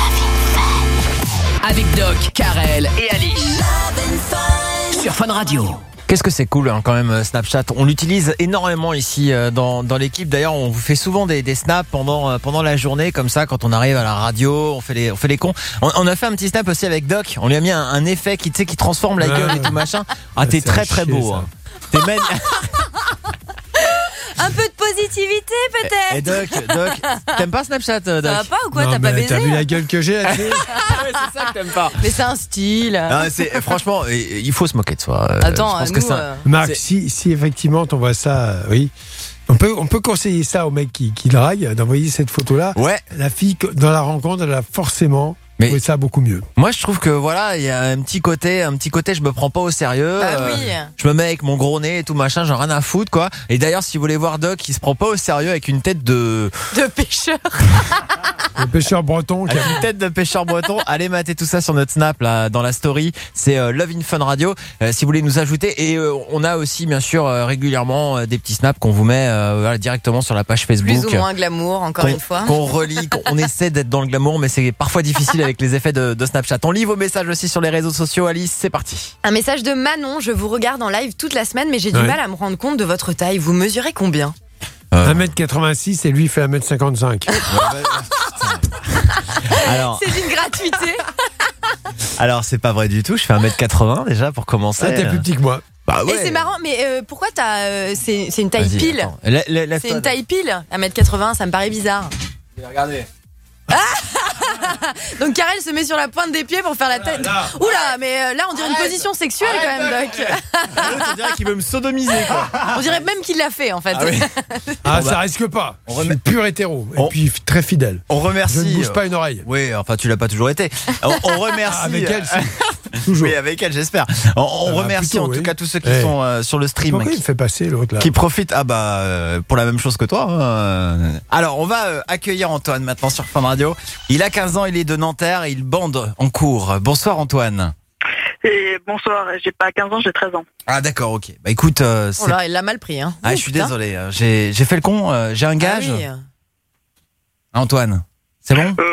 S12: Avec Doc, Karel et Alice. Sur Fun Radio.
S1: Qu'est-ce que c'est cool hein, quand même Snapchat. On l'utilise énormément ici euh, dans, dans l'équipe. D'ailleurs, on vous fait souvent des, des snaps pendant, euh, pendant la journée comme ça. Quand on arrive à la radio, on fait les, on fait les cons. On, on a fait un petit snap aussi avec Doc. On lui a mis un, un effet qui, tu sais, qui transforme la gueule et tout machin. Ah, t'es
S5: c'est à
S1: très très
S5: chier,
S1: beau.
S5: ça.
S1: Hein. T'es magnifique.
S14: Un peu de positivité peut-être.
S1: Et Doc, Doc, t'aimes pas Snapchat, Doc?
S14: Ça va pas ou quoi?
S5: Non,
S14: T'as pas
S5: mais
S14: baisé?
S5: T'as vu la gueule que j'ai là-dessus?
S1: Ouais, c'est ça que t'aimes pas.
S14: Mais c'est un style.
S1: Non, c'est, franchement, il faut se moquer de soi. Euh,
S14: Attends,
S1: je pense
S14: nous,
S1: que ça,
S14: euh,
S5: Marc,
S1: c'est-
S5: si, si effectivement t'envoies ça, euh, oui. On peut, on peut conseiller ça au mec qui, qui drague, d'envoyer cette photo-là.
S1: Ouais.
S5: La fille, dans la rencontre, elle a forcément
S1: Mais-
S5: trouvé ça beaucoup mieux.
S1: Moi, je trouve que voilà, il y a un petit côté, un petit côté, je me prends pas au sérieux.
S14: Bah
S1: euh,
S14: oui.
S1: Je me mets avec mon gros nez et tout machin, j'en ai rien à foutre, quoi. Et d'ailleurs, si vous voulez voir Doc, il se prend pas au sérieux avec une tête de,
S14: De pêcheur.
S5: Le pêcheur breton qui a...
S1: avec une tête de pêcheur breton. Allez mater tout ça sur notre Snap, là, dans la story. C'est euh, Love in Fun Radio. Euh, si vous voulez nous ajouter. Et euh, on a aussi, bien sûr, euh, régulièrement euh, des petits snaps qu'on vous met euh, voilà, directement sur la page Facebook.
S14: Plus ou moins glamour, encore
S1: qu'on,
S14: une fois.
S1: qu'on relit, qu'on essaie d'être dans le glamour, mais c'est parfois difficile avec les effets de, de Snapchat. On lit vos messages aussi sur les réseaux sociaux. Alice, c'est parti.
S14: Un message de Manon. Je vous regarde en live toute la semaine, mais j'ai du
S5: Ouais.
S14: mal à me rendre compte de votre taille. Vous mesurez combien?
S1: Euh.
S5: un mètre quatre-vingt-six et lui fait un mètre cinquante-cinq.
S1: Alors,
S14: C'est d'une gratuité.
S1: alors c'est pas vrai du tout. Je fais un mètre quatre-vingts déjà pour commencer.
S5: Ah, t'es plus petit que moi.
S1: Bah
S14: Et c'est marrant, mais euh, pourquoi t'as. euh, c'est, c'est une taille
S1: Vas-y,
S14: pile.
S1: attends. La- la- la-
S14: C'est une taille pile. un mètre quatre-vingts, ça me paraît bizarre.
S1: Regardez.
S14: Donc Karel se met sur la pointe des pieds pour faire la tête. Oula, mais euh, là on dirait une position sexuelle quand même, Doc.
S1: On dirait qu'il veut me sodomiser, quoi.
S14: On dirait même qu'il l'a fait en fait.
S1: Ah oui.
S5: Ah,
S1: Bon,
S5: ça
S1: bah,
S5: risque pas.
S1: on
S5: Je suis
S1: remet-
S5: pur hétéro. Et
S1: On-
S5: puis très fidèle.
S1: On remercie.
S5: Je ne bouge pas une oreille.
S1: Oui, enfin tu l'as pas toujours été. On, on remercie.
S5: Ah, avec elle, si. Toujours.
S1: Oui, avec elle, j'espère. On, on
S5: Ah bah,
S1: remercie
S5: plutôt,
S1: en tout
S5: oui.
S1: cas tous ceux qui
S5: Eh.
S1: sont euh, sur le stream.
S5: Pourquoi il me fait passer l'autre là?
S1: Qui profitent, ah bah euh, pour la même chose que toi. hein. Alors on va euh, accueillir Antoine maintenant sur Fun Radio. Il a quinze ans, il est de Nanterre et il bande en cours. Bonsoir Antoine.
S10: Et bonsoir, j'ai pas quinze ans, j'ai treize ans.
S1: Ah d'accord, ok. Bah écoute, euh,
S14: Oh
S1: c'est-
S14: là, il l'a mal pris. Hein.
S1: ah,
S14: Ouh,
S1: je suis
S14: putain.
S1: désolé. euh, J'ai j'ai fait le con. euh, J'ai un
S14: Ah
S1: gage.
S14: oui.
S1: Antoine, c'est bon?
S10: Euh,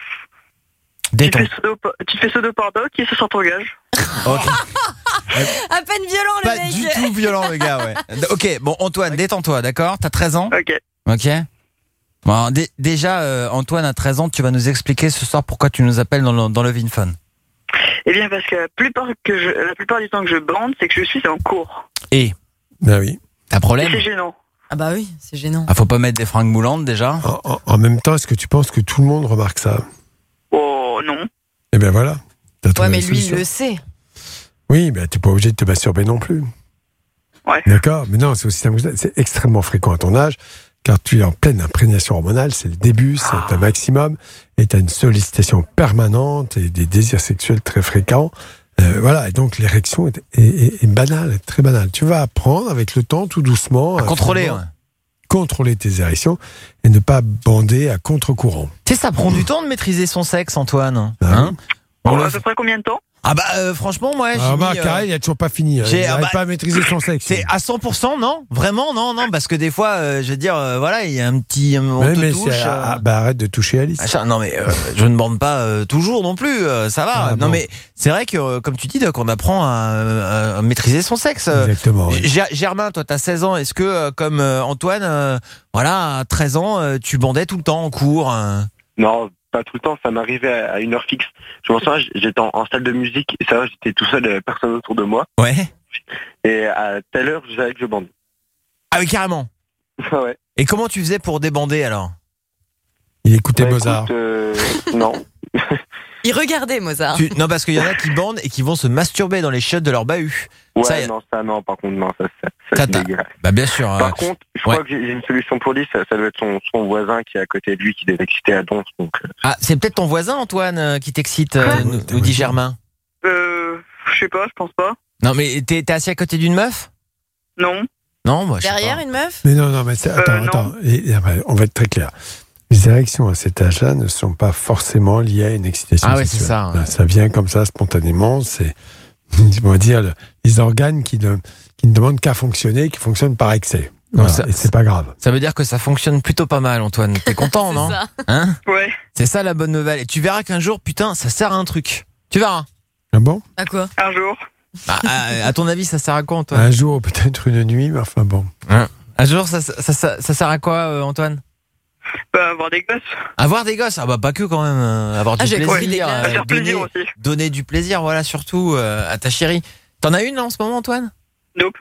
S10: tu,
S1: Détends.
S10: fais pseudo, tu fais pseudo par Doc et ce sera ton gage.
S1: Ok.
S14: À peine violent le
S1: Pas
S14: mec.
S1: du tout violent le gars, ouais. Ok, bon Antoine, détends-toi, d'accord? T'as treize ans?
S10: Ok.
S1: Ok. Bon, alors, dé- déjà, euh, Antoine, à treize ans, tu vas nous expliquer ce soir pourquoi tu nous appelles dans le, dans Love in Fun.
S10: Eh bien, parce que la plupart, que je, la plupart du temps que je bande, c'est que je suis en cours.
S1: Et
S5: Ah oui.
S1: t'as
S10: Et
S1: problème?
S10: c'est gênant.
S14: Ah bah oui, c'est gênant.
S1: Ah, faut pas mettre des fringues moulantes déjà?
S5: En, en- en même temps, est-ce que tu penses que tout le monde remarque ça?
S10: Oh non.
S5: Eh bien voilà. T'as
S14: Ouais,
S5: trouvé
S14: mais
S5: la
S14: lui il
S5: solution.
S14: le sait.
S5: Oui, mais t'es pas obligé de te masturber non plus.
S10: Ouais.
S5: D'accord, mais non, c'est aussi simple que ça. C'est extrêmement fréquent à ton âge, car tu es en pleine imprégnation hormonale, c'est le début, c'est un maximum, et tu as une sollicitation permanente et des désirs sexuels très fréquents. Euh, voilà, et donc l'érection est, est- est- est banale, est très banale. Tu vas apprendre avec le temps, tout doucement,
S1: À contrôler,
S5: finalement,
S1: ouais.
S5: contrôler tes érections et ne pas bander à contre-courant.
S1: Tu sais, ça prend du temps de maîtriser son sexe, Antoine.
S5: Ah
S1: Hein? On
S10: Bon,
S1: le-
S10: à peu près combien de temps?
S1: Ah bah euh, franchement, moi, j'ai
S5: Alors,
S1: mis,
S5: Marc,
S1: euh,
S5: Karel, il a toujours pas fini. hein.
S1: j'ai-
S5: Il
S1: ah
S5: n'arrive
S1: bah,
S5: pas à maîtriser son sexe.
S1: c'est à cent pour cent, non? Vraiment, non, non, parce que des fois, euh, je veux dire, euh, voilà, il y a un petit, on
S5: Ouais,
S1: te
S5: mais
S1: touche.
S5: c'est-
S1: euh,
S5: ah, bah, arrête de toucher Alice.
S1: machin. Non mais euh, je ne bande pas euh, toujours non plus, euh, ça va.
S5: Ah,
S1: non
S5: bon.
S1: mais c'est vrai que euh, comme tu dis, Doc, on apprend à, à maîtriser son sexe. Euh,
S5: Exactement. oui.
S1: Ger- Germain, toi, t'as seize ans. Est-ce que, euh, comme euh, Antoine, euh, voilà, à treize ans, euh, tu bandais tout le temps en cours euh
S9: Non, pas tout le temps, ça m'arrivait à à une heure fixe. Je m'en souviens, j'étais en, en salle de musique, et ça va, j'étais tout seul, euh, personne autour de moi.
S1: Ouais.
S9: Et à telle heure, je savais que je bande.
S1: Ah oui, carrément.
S9: ouais.
S1: Et comment tu faisais pour débander alors?
S5: Il écoutait
S9: Bah,
S5: Mozart.
S9: écoute, euh, non.
S14: Il regardait Mozart.
S1: Tu- Non, parce qu'il y en a qui bandent et qui vont se masturber dans les chiottes de leur bahut.
S9: Ouais,
S1: Ça, y a-
S9: non, ça, non, par contre, non, ça, ça, ça,
S1: Ça,
S9: c'est
S1: t'as-
S9: dégueulasse.
S1: Bah bien sûr. euh,
S9: Par contre, je
S1: ouais.
S9: crois que j'ai j'ai une solution pour lui, ça, ça doit être son, son voisin qui est à côté de lui, qui doit exciter à donf. Donc, euh,
S1: Ah, c'est peut-être ton voisin, Antoine, euh, qui t'excite, euh,
S5: Ouais,
S1: nous,
S5: t'es
S1: nous dit
S5: voisin.
S1: Germain.
S10: Euh, je sais pas, je pense pas.
S1: Non, mais t'es t'es assis à côté d'une meuf?
S10: Non.
S1: Non, moi, je sais
S14: Derrière
S1: pas.
S14: une meuf?
S5: Mais non, non, mais c'est- attends,
S10: Euh, non.
S5: attends. Et, et après, on va être très clair. Les érections à cet âge-là ne sont pas forcément liées à une excitation
S1: Ah ouais,
S5: sexuelle.
S1: c'est ça, ouais.
S5: Ça vient comme ça, spontanément. C'est, on va dire, le- les organes qui ne, qui ne demandent qu'à fonctionner, qui fonctionnent par excès. Voilà,
S1: ça-
S5: et c'est pas grave.
S1: Ça veut dire que ça fonctionne plutôt pas mal, Antoine. T'es content, non?
S14: C'est ça.
S1: Hein?
S10: Ouais.
S1: C'est ça la bonne nouvelle. Et tu verras qu'un jour, putain, ça sert à un truc. Tu verras.
S5: Ah bon?
S14: À quoi?
S10: Un jour.
S1: Ah, à, à ton avis, ça sert à quoi, Antoine?
S5: Un jour, peut-être une nuit, mais enfin bon.
S1: Un jour, ça, ça, ça, ça sert à quoi, euh, Antoine?
S10: Bah, avoir des gosses.
S1: Avoir des gosses, ah bah pas que quand même, euh, avoir
S14: Ah,
S1: du
S14: j'ai compris,
S1: plaisir,
S14: les gars.
S1: euh,
S10: Faire
S1: donner,
S10: plaisir aussi.
S1: donner du plaisir, voilà, surtout euh, à ta chérie. T'en as une là en ce moment, Antoine?
S10: Nope.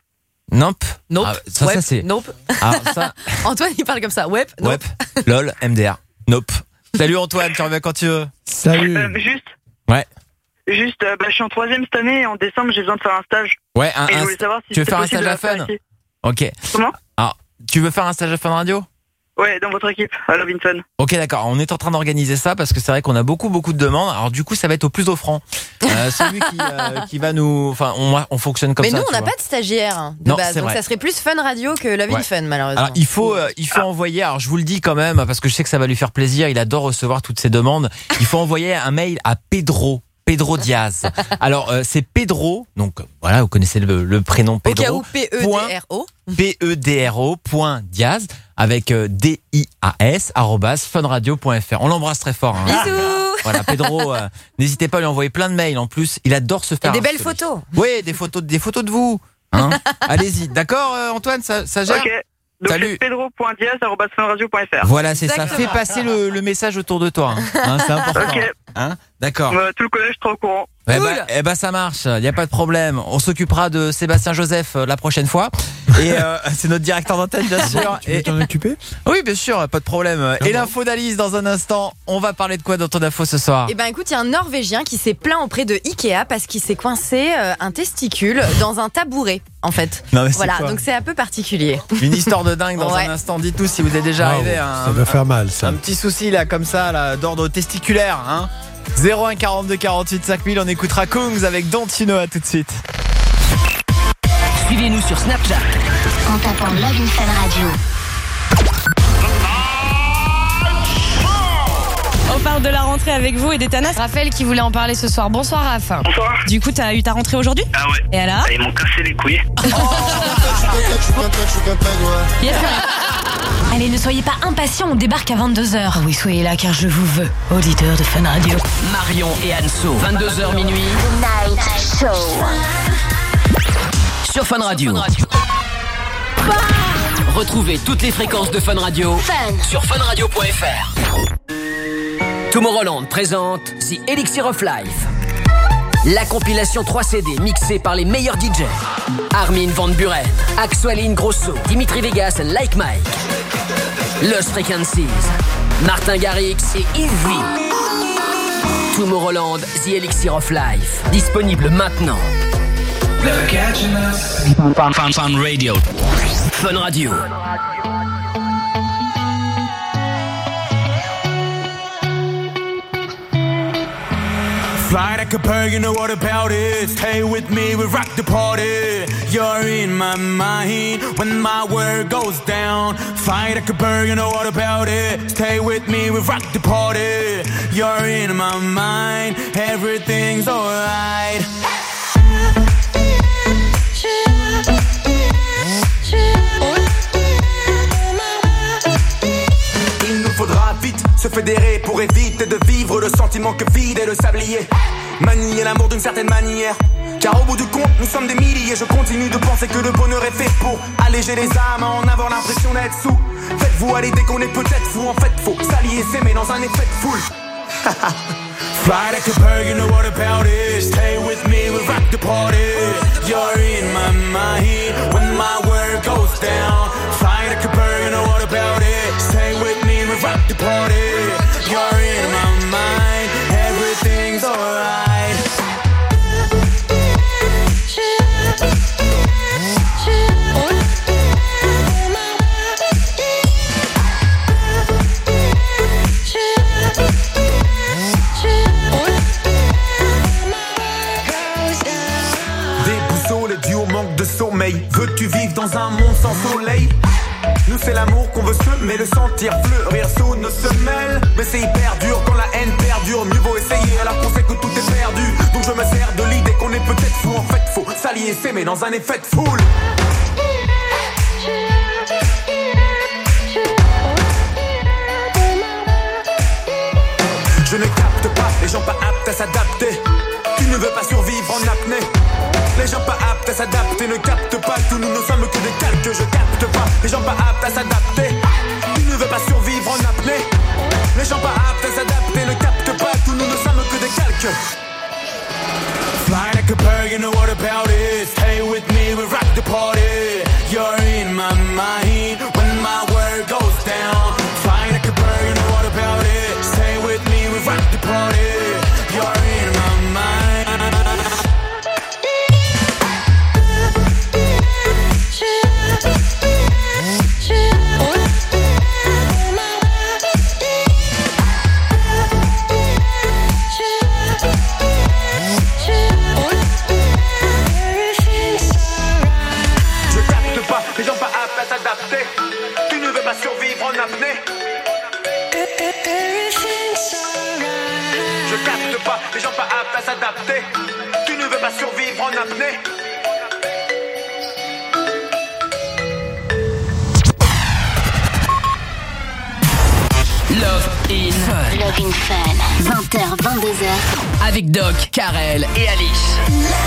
S1: Nope.
S14: Nope.
S1: Ah, ça,
S14: ouais.
S1: ça c'est.
S14: Nope.
S1: Alors ça.
S14: Antoine, il parle comme ça. Ouais. Nope.
S1: Ouais. Lol. M D R. Nope. Salut Antoine, tu reviens quand tu veux.
S5: Salut.
S10: Euh, juste,
S1: Ouais.
S10: juste, euh, bah, je suis en troisième cette année et en décembre j'ai besoin de faire un stage.
S1: Ouais. Un,
S10: et je
S1: un-
S10: voulais savoir si
S1: tu veux
S10: c'était
S1: faire un
S10: possible
S1: stage
S10: de
S1: à
S10: la faire
S1: Fun
S10: ici.
S1: Ok.
S10: Comment?
S1: Alors, tu veux faire un stage à Fun Radio?
S10: Ouais, dans votre équipe, à Love in Fun.
S1: Ok, d'accord. On est en train d'organiser ça parce que c'est vrai qu'on a beaucoup, beaucoup de demandes. Alors du coup, ça va être au plus offrant. Euh, celui qui, euh, qui va nous, enfin, on, on fonctionne comme
S14: Mais
S1: ça.
S14: nous, on
S1: tu
S14: n'a
S1: vois.
S14: pas de stagiaire hein, de
S1: Non,
S14: base,
S1: c'est
S14: donc
S1: vrai.
S14: ça serait plus Fun Radio que Love in
S1: Ouais.
S14: Fun, malheureusement.
S1: Alors il faut, euh, il faut envoyer. Alors je vous le dis quand même parce que je sais que ça va lui faire plaisir. Il adore recevoir toutes ces demandes. Il faut envoyer un mail à Pedro. Pedro Diaz. Alors euh, c'est Pedro, donc voilà, vous connaissez le, le prénom
S14: Au
S1: Pedro.
S14: cas où P E D R O.
S1: P E D R O point Diaz avec euh, D I A S arobase funradio point F R. On l'embrasse très fort. Hein.
S14: Bisous.
S1: Voilà, Pedro, euh, n'hésitez pas à lui envoyer plein de mails. En plus, il adore se
S14: Et
S1: faire.
S14: des belles
S1: harceler.
S14: photos.
S1: Oui, des photos, des photos de vous. Hein. Allez-y, d'accord, euh, Antoine, ça, ça gère.
S10: Ok. Donc
S1: Salut.
S10: c'est pedro point diaz arobase funradio point F R.
S1: Voilà, c'est ça.
S14: Exactement.
S1: Fais passer le, le message autour de toi. Hein. Hein, c'est important.
S10: Ok.
S1: Hein, d'accord.
S10: Bah, tout le collège sera au courant.
S1: Eh
S14: Cool.
S1: ben, eh ben, ça marche, il n'y a pas de problème. On s'occupera de Sébastien Joseph euh, la prochaine fois. Et euh, c'est notre directeur d'antenne, bien sûr.
S5: Tu veux
S1: Et-
S5: t'en occuper?
S1: Oui, bien sûr, pas de problème. Et l'info d'Alice dans un instant. On va parler de quoi dans ton info ce soir?
S14: Eh ben écoute, il y a un Norvégien qui s'est plaint auprès de Ikea parce qu'il s'est coincé euh, un testicule dans un tabouret, en fait.
S1: Non, mais c'est
S14: Voilà,
S1: quoi
S14: donc c'est un peu particulier.
S1: Une histoire de dingue dans
S14: Ouais.
S1: un instant. Dites-nous si vous êtes déjà
S5: Wow,
S1: arrivé à un,
S5: ça doit faire mal, ça.
S1: un petit souci là, comme ça, là, d'ordre testiculaire. Hein. zéro un quarante-deux quarante-huit cinq mille. On écoutera Kungs avec Don't You Know. À tout de suite.
S12: Suivez-nous sur Snapchat.
S6: En tapant Love in Fun Radio.
S13: On parle de la rentrée avec vous et des Tanas. Raphaël qui voulait en parler ce soir. Bonsoir Raph.
S16: Bonsoir.
S13: Du coup, t'as eu ta rentrée aujourd'hui?
S16: Ah ouais.
S13: Et alors?
S16: Ils m'ont cassé les couilles.
S13: Yes, sir.
S25: Allez, ne soyez pas impatients, on débarque à vingt-deux heures. Oui, soyez là car je vous veux, auditeur de Fun Radio.
S12: Marion et Anso, vingt-deux heures minuit.
S6: Night Show.
S12: Sur Fun Radio. Retrouvez toutes les fréquences de Fun Radio
S6: Fun.
S12: sur funradio point F R. Tomorrowland présente The Elixir of Life. La compilation trois C D mixée par les meilleurs D J. Armin van Buren, Axwell Ingrosso, Dimitri Vegas et Like Mike. Lost Frequencies, Martin Garrix et Easy. Tomorrowland The Elixir of Life. Disponible maintenant. Fun, fun, fun Radio. Fun Radio.
S2: Fly like a bird, you know what about it. Stay with me, we rock the party. You're in my mind when my world goes down. Fly like a bird, you know what about it. Stay with me, we rock the party. You're in my mind, everything's alright. Il nous faudra vite se fédérer pour éviter de vivre le sentiment que vide est le sablier. Manier l'amour d'une certaine manière, car au bout du compte nous sommes des milliers. Je continue de penser que le bonheur est fait pour alléger les âmes, en avoir l'impression d'être sous. Faites-vous à l'idée qu'on est peut-être fou, en fait faut s'allier, s'aimer dans un effet de foule. Fly like a bird, you know what about it. Stay with me, we rock the party. You're in my mind when my world goes down. Fly like a bird, you know what about it. Stay with me, we rock the party. You're in my mind, everything's alright. Déboussolé dû au manque de sommeil. Veux-tu vivre dans un monde sans soleil? Nous c'est l'amour qu'on veut semer, le sentir fleurir sous nos semelles. Mais c'est hyper dur quand la haine perdure. Mieux vaut essayer alors qu'on sait que tout est perdu. Donc je me sers de l'idée qu'on est peut-être fou. En fait faut s'allier, s'aimer dans un effet de foule. Je ne capte pas les gens pas aptes à s'adapter. Tu ne veux pas survivre en apnée. Les gens pas aptes à s'adapter ne captent pas que nous ne sommes que des calques. Je capte pas les gens pas aptes à s'adapter. Tu ne veux pas survivre en apnée. Les gens pas aptes à s'adapter ne captent pas que nous ne sommes que des calques. Fly like a bird, you know what about it. Stay with me, we rock the party. à survivre en apnée.
S12: Love in Fun.
S28: Love in Fun. vingt heures, vingt-deux heures.
S12: Avec Doc, Karel et Alice.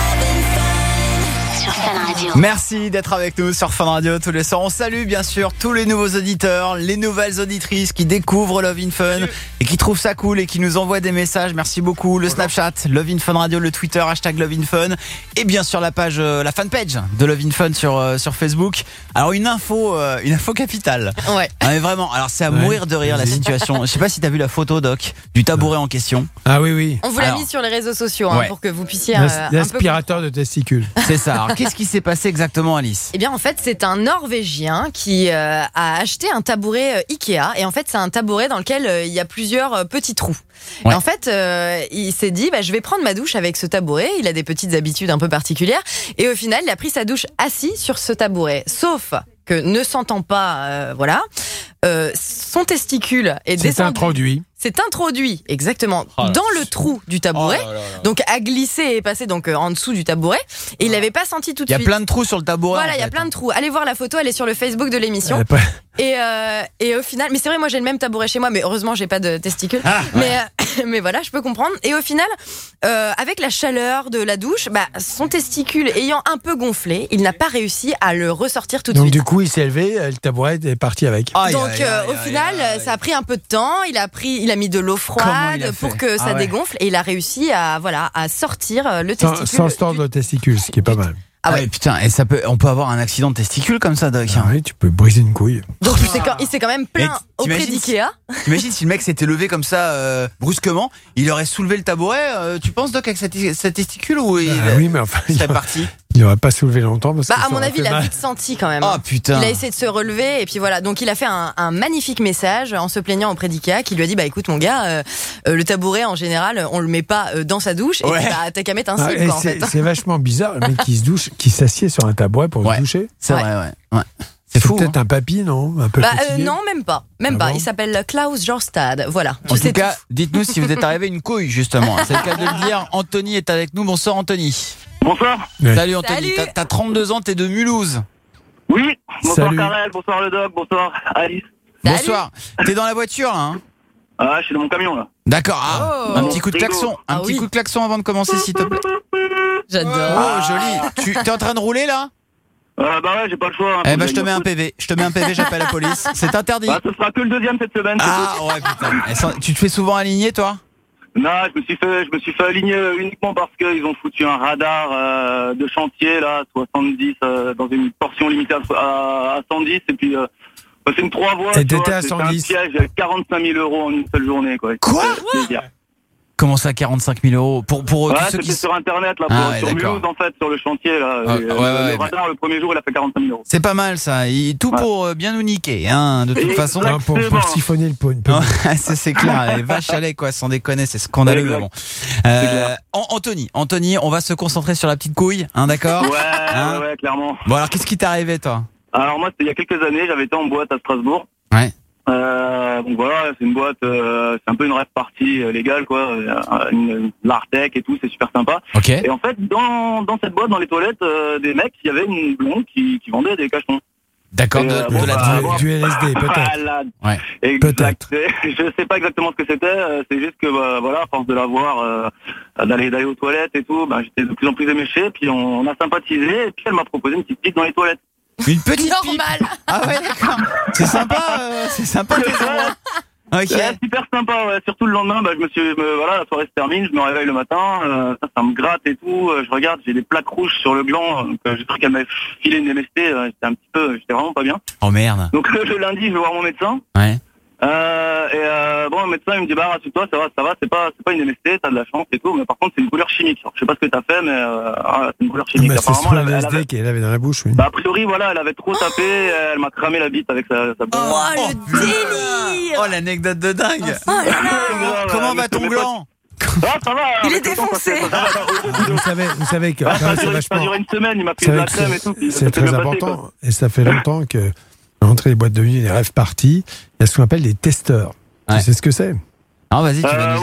S28: Sur Fun Radio.
S1: Merci d'être avec nous sur Fun Radio tous les soirs. On salue bien sûr tous les nouveaux auditeurs, les nouvelles auditrices qui découvrent Love in Fun et qui trouvent ça cool et qui nous envoient des messages. Merci beaucoup. Le Snapchat, Love in Fun Radio, le Twitter, hashtag Love in Fun et bien sûr la page, euh, la fanpage de Love in Fun sur, euh, sur Facebook. Alors une info, euh, une info capitale.
S14: Ouais.
S1: Ah, mais vraiment, alors c'est à
S5: Ouais.
S1: mourir de rire la
S5: Vas-y.
S1: situation. Je sais pas si t'as vu la photo, Doc, du tabouret en question.
S5: Ah oui, oui.
S14: On vous l'a
S1: Alors.
S14: mis sur les réseaux sociaux hein,
S1: Ouais.
S14: pour que vous puissiez euh,
S5: L'as-
S14: un peu.
S5: L'aspirateur de testicules.
S1: C'est ça. Alors qu'est-ce qui s'est passé exactement, Alice?
S14: Eh bien, en fait, c'est un Norvégien qui euh, a acheté un tabouret euh, Ikea. Et en fait, c'est un tabouret dans lequel euh, il y a plusieurs euh, petits trous.
S1: Ouais.
S14: Et en fait, euh, il s'est dit, bah, je vais prendre ma douche avec ce tabouret. Il a des petites habitudes un peu particulières. Et au final, il a pris sa douche assis sur ce tabouret. Sauf que ne sentant pas, euh, voilà, euh, son testicule est
S5: C'est
S14: descendu.
S5: introduit.
S14: C'est introduit exactement
S1: Oh là
S14: dans
S1: là.
S14: le trou du tabouret.
S1: Oh là là là.
S14: Donc a glissé et est passé donc euh, en dessous du tabouret. Et il l'avait pas senti tout de
S1: Il y a
S14: suite.
S1: plein de trous sur le tabouret.
S14: Voilà,
S1: en
S14: il y a
S1: fait.
S14: plein de trous. Allez voir la photo, elle est sur le Facebook de l'émission.
S5: Elle a pas-
S14: Et, euh, et au final, mais c'est vrai, moi j'ai le même tabouret chez moi, mais heureusement j'ai pas de testicules.
S1: Ah, ouais.
S14: mais, euh, mais voilà, je peux comprendre. Et au final, euh, avec la chaleur de la douche, bah, son testicule ayant un peu gonflé, il n'a pas réussi à le ressortir tout de
S5: Donc
S14: suite.
S5: du coup, il s'est élevé, le tabouret est parti avec.
S1: Aïe,
S14: Donc
S1: aïe,
S14: euh,
S1: aïe,
S14: au
S1: aïe,
S14: final,
S1: aïe.
S14: ça a pris un peu de temps. Il a pris, il a mis de l'eau
S1: Comment il
S14: froide
S1: a fait
S14: pour que ça
S1: Ah ouais.
S14: dégonfle et il a réussi à voilà à sortir euh, le
S5: Sans,
S14: testicule.
S5: sans se tordre le testicule, ce qui est pas mal.
S14: Ah
S1: Ah
S14: ouais.
S1: ouais, putain, et ça peut, on peut avoir un accident de testicule comme ça, Doc.
S5: Ah oui, tu peux briser une couille.
S14: Donc il s'est quand, il s'est quand même
S1: Mais
S14: plaint
S1: t-
S14: auprès
S1: t'imagines si-
S14: d'Ikea.
S1: T'imagines si le mec s'était levé comme ça euh, brusquement, il aurait soulevé le tabouret. euh, tu penses, Doc, avec sa, t- sa testicule ou il,
S5: Ah oui, mais enfin,
S1: il
S5: il
S1: serait
S5: aurait-
S1: parti?
S5: il n'aurait pas soulevé longtemps parce
S14: Bah,
S5: que
S14: à
S5: ça
S14: mon
S5: aurait
S14: avis,
S5: fait
S14: il a
S5: mal.
S14: vite senti quand même.
S1: Oh putain.
S14: Il a essayé de se relever et puis voilà. Donc il a fait un, un magnifique message en se plaignant auprès d'Ikea qui lui a dit bah écoute mon gars, euh, euh, le tabouret en général on le met pas euh, dans sa douche et
S1: Ouais.
S14: puis, bah t'as qu'à mettre un
S5: Ah,
S14: slip
S5: et
S14: quoi en
S5: c'est,
S14: fait.
S5: c'est vachement bizarre, le mec qui se douche, qui s'assied sur un tabouret pour
S1: Ouais.
S5: se doucher.
S1: C'est
S14: Ouais.
S1: vrai, ouais. ouais. C'est fou.
S5: peut-être
S1: hein.
S5: un papy, non? Un peu
S14: Bah euh,
S5: fatigué.
S14: non même pas, même
S5: Ah
S14: pas.
S5: bon
S14: Il s'appelle Klaus Jorstad. Voilà.
S1: En
S14: Tu sais
S1: tout cas,
S14: tout.
S1: dites-nous si vous êtes arrivé une couille, justement. C'est le cas de le dire. Anthony est avec nous. Bonsoir, Anthony.
S4: Bonsoir.
S5: Ouais.
S1: Salut, Anthony.
S14: Salut.
S1: T'as, t'as trente-deux ans, t'es de Mulhouse.
S4: Oui. Bonsoir
S5: Salut.
S4: Karel, bonsoir le doc, bonsoir Alice.
S14: Salut.
S1: Bonsoir. T'es dans la voiture, là, hein?
S4: Ah, je suis dans mon camion là.
S1: D'accord. Ah,
S14: Oh.
S1: un petit coup de
S4: Frigo.
S1: klaxon. Un
S14: Ah
S1: petit
S14: oui.
S1: coup de klaxon avant de commencer, s'il te plaît.
S14: J'adore.
S1: Oh, joli. Tu t'es en train de rouler, là?
S4: Euh, bah ouais, j'ai pas le choix. hein,
S1: Eh
S4: faut
S1: ben,
S4: que
S1: je te
S4: j'aille
S1: mets
S4: me
S1: un
S4: foutre.
S1: P V. Je te mets un P V, j'appelle la police. C'est interdit.
S4: Bah, ce sera que le deuxième cette semaine. c'est
S1: Ah, ouais, putain. Eh, sans- Tu te fais souvent aligner, toi?
S4: tout. Non, je me suis fait, je me suis fait aligner euh, uniquement parce qu'ils ont foutu un radar euh, de chantier là, soixante-dix euh, dans une portion limitée à, à, à cent dix et puis euh, bah, c'est une trois voies.
S5: Et
S4: tu
S5: t'étais
S4: vois,
S5: à
S4: c'est
S5: cent dix.
S4: un piège, quarante-cinq mille euros en une seule journée quoi.
S1: Quoi
S4: C'est plaisir.
S1: Comment ça, quarante-cinq mille euros? Pour, pour euh,
S4: Ouais,
S1: tous ceux
S4: c'était
S1: qui.
S4: sur internet là,
S1: Ah
S4: pour,
S1: ouais,
S4: sur
S1: d'accord.
S4: Mulhouse en fait, sur le chantier là.
S1: Ah,
S4: Et,
S1: ouais,
S4: euh,
S1: ouais,
S4: le
S1: ouais,
S4: radar le premier jour il a fait quarante-cinq mille euros.
S1: C'est pas mal, ça. Et tout pour euh, bien nous niquer, hein, de toute
S4: Et
S1: façon.
S5: Non, pour, pour
S4: Exactement.
S5: siphonner le pot. une peu.
S1: Non, c'est, c'est clair, les vaches à lait, quoi, sans déconner, c'est scandaleux, mais bon. Euh, An- Anthony, Anthony, on va se concentrer sur la petite couille, hein, d'accord?
S4: Ouais,
S1: Hein
S4: ouais, ouais, clairement.
S1: Bon, alors, qu'est-ce qui t'est arrivé, toi?
S4: Alors moi, c'était il y a quelques années, j'avais été en boîte à Strasbourg.
S1: Ouais.
S4: Euh, donc voilà, c'est une boîte, euh, c'est un peu une rêve party euh, légale, quoi, euh, une, l'Artec et tout, c'est super sympa.
S1: Ok.
S4: Et en fait, dans, dans cette boîte, dans les toilettes euh, des mecs, il y avait une blonde qui, qui vendait des cachetons.
S1: D'accord,
S4: Et,
S1: de,
S4: euh,
S1: de
S4: bon,
S1: la
S4: bah,
S5: Du,
S4: bon,
S5: du L S D, peut-être.
S4: Voilà.
S1: Ouais.
S4: Exact. Je sais pas exactement ce que c'était. euh, C'est juste que bah, voilà, à force de la voir, euh, d'aller d'aller aux toilettes et tout, bah, j'étais de plus en plus éméché. Puis on, on a sympathisé. Et puis elle m'a proposé une petite pipe dans les toilettes.
S1: Une petite
S14: Normal.
S1: pipe. Ah ouais, d'accord. C'est sympa, euh, c'est sympa tes endroits. Ok.
S4: Ouais, super sympa. Ouais. Surtout le lendemain, bah, je me suis, me, voilà, la soirée se termine, je me réveille le matin, euh, ça, ça me gratte et tout. euh, je regarde, j'ai des plaques rouges sur le gland. Donc, euh, j'ai cru qu'elle m'avait filé une M S T. euh, j'étais un petit peu, j'étais vraiment pas bien.
S1: Oh merde.
S4: Donc le lundi, je vais voir mon médecin.
S1: Ouais.
S4: Euh, et euh, bon, le médecin il me dit bah rassure-toi, ça va, ça va, c'est pas, c'est pas une M S T, t'as de la chance et tout, mais par contre c'est une couleur chimique. Alors, je sais pas ce que t'as fait, mais euh, ah, c'est une couleur chimique.
S5: Mais c'est
S4: Apparemment,
S5: sur
S4: elle
S5: le
S4: avait,
S5: L
S4: elle
S5: S D
S4: avait-
S5: qu'elle avait dans la bouche, oui.
S4: bah a priori voilà, elle avait trop tapé, elle m'a cramé la bite avec sa, sa bombe.
S14: Oh, le délire.
S1: Oh, l'anecdote de dingue.
S14: Oh là là.
S1: Comment
S4: mais
S1: va ton
S4: mais
S1: gland?
S4: Ah, ça va.
S14: Il
S4: avec
S14: est
S4: le temps, ça
S14: défoncé.
S4: fait- ça va, au bout de-
S5: Vous savez, vous savez que
S4: Ah, ça, a
S5: ah, c'est
S4: duré, ça a
S5: vachement.
S4: duré une semaine, il m'a
S5: Vous
S4: pris de
S5: savez
S4: la
S5: que
S4: crème et
S5: c'est-
S4: tout. puis ça
S5: c'est
S4: s'est
S5: très
S4: bien passé,
S5: important
S4: quoi.
S5: et ça fait longtemps que l'entrée des boîtes de nuit, les rêves parties, il y a ce qu'on appelle des testeurs.
S1: Ouais.
S5: Tu sais ce que c'est?
S1: Ah, vas-y, tu vas
S4: Euh,
S1: nous.
S4: ouais, ouais, ouais,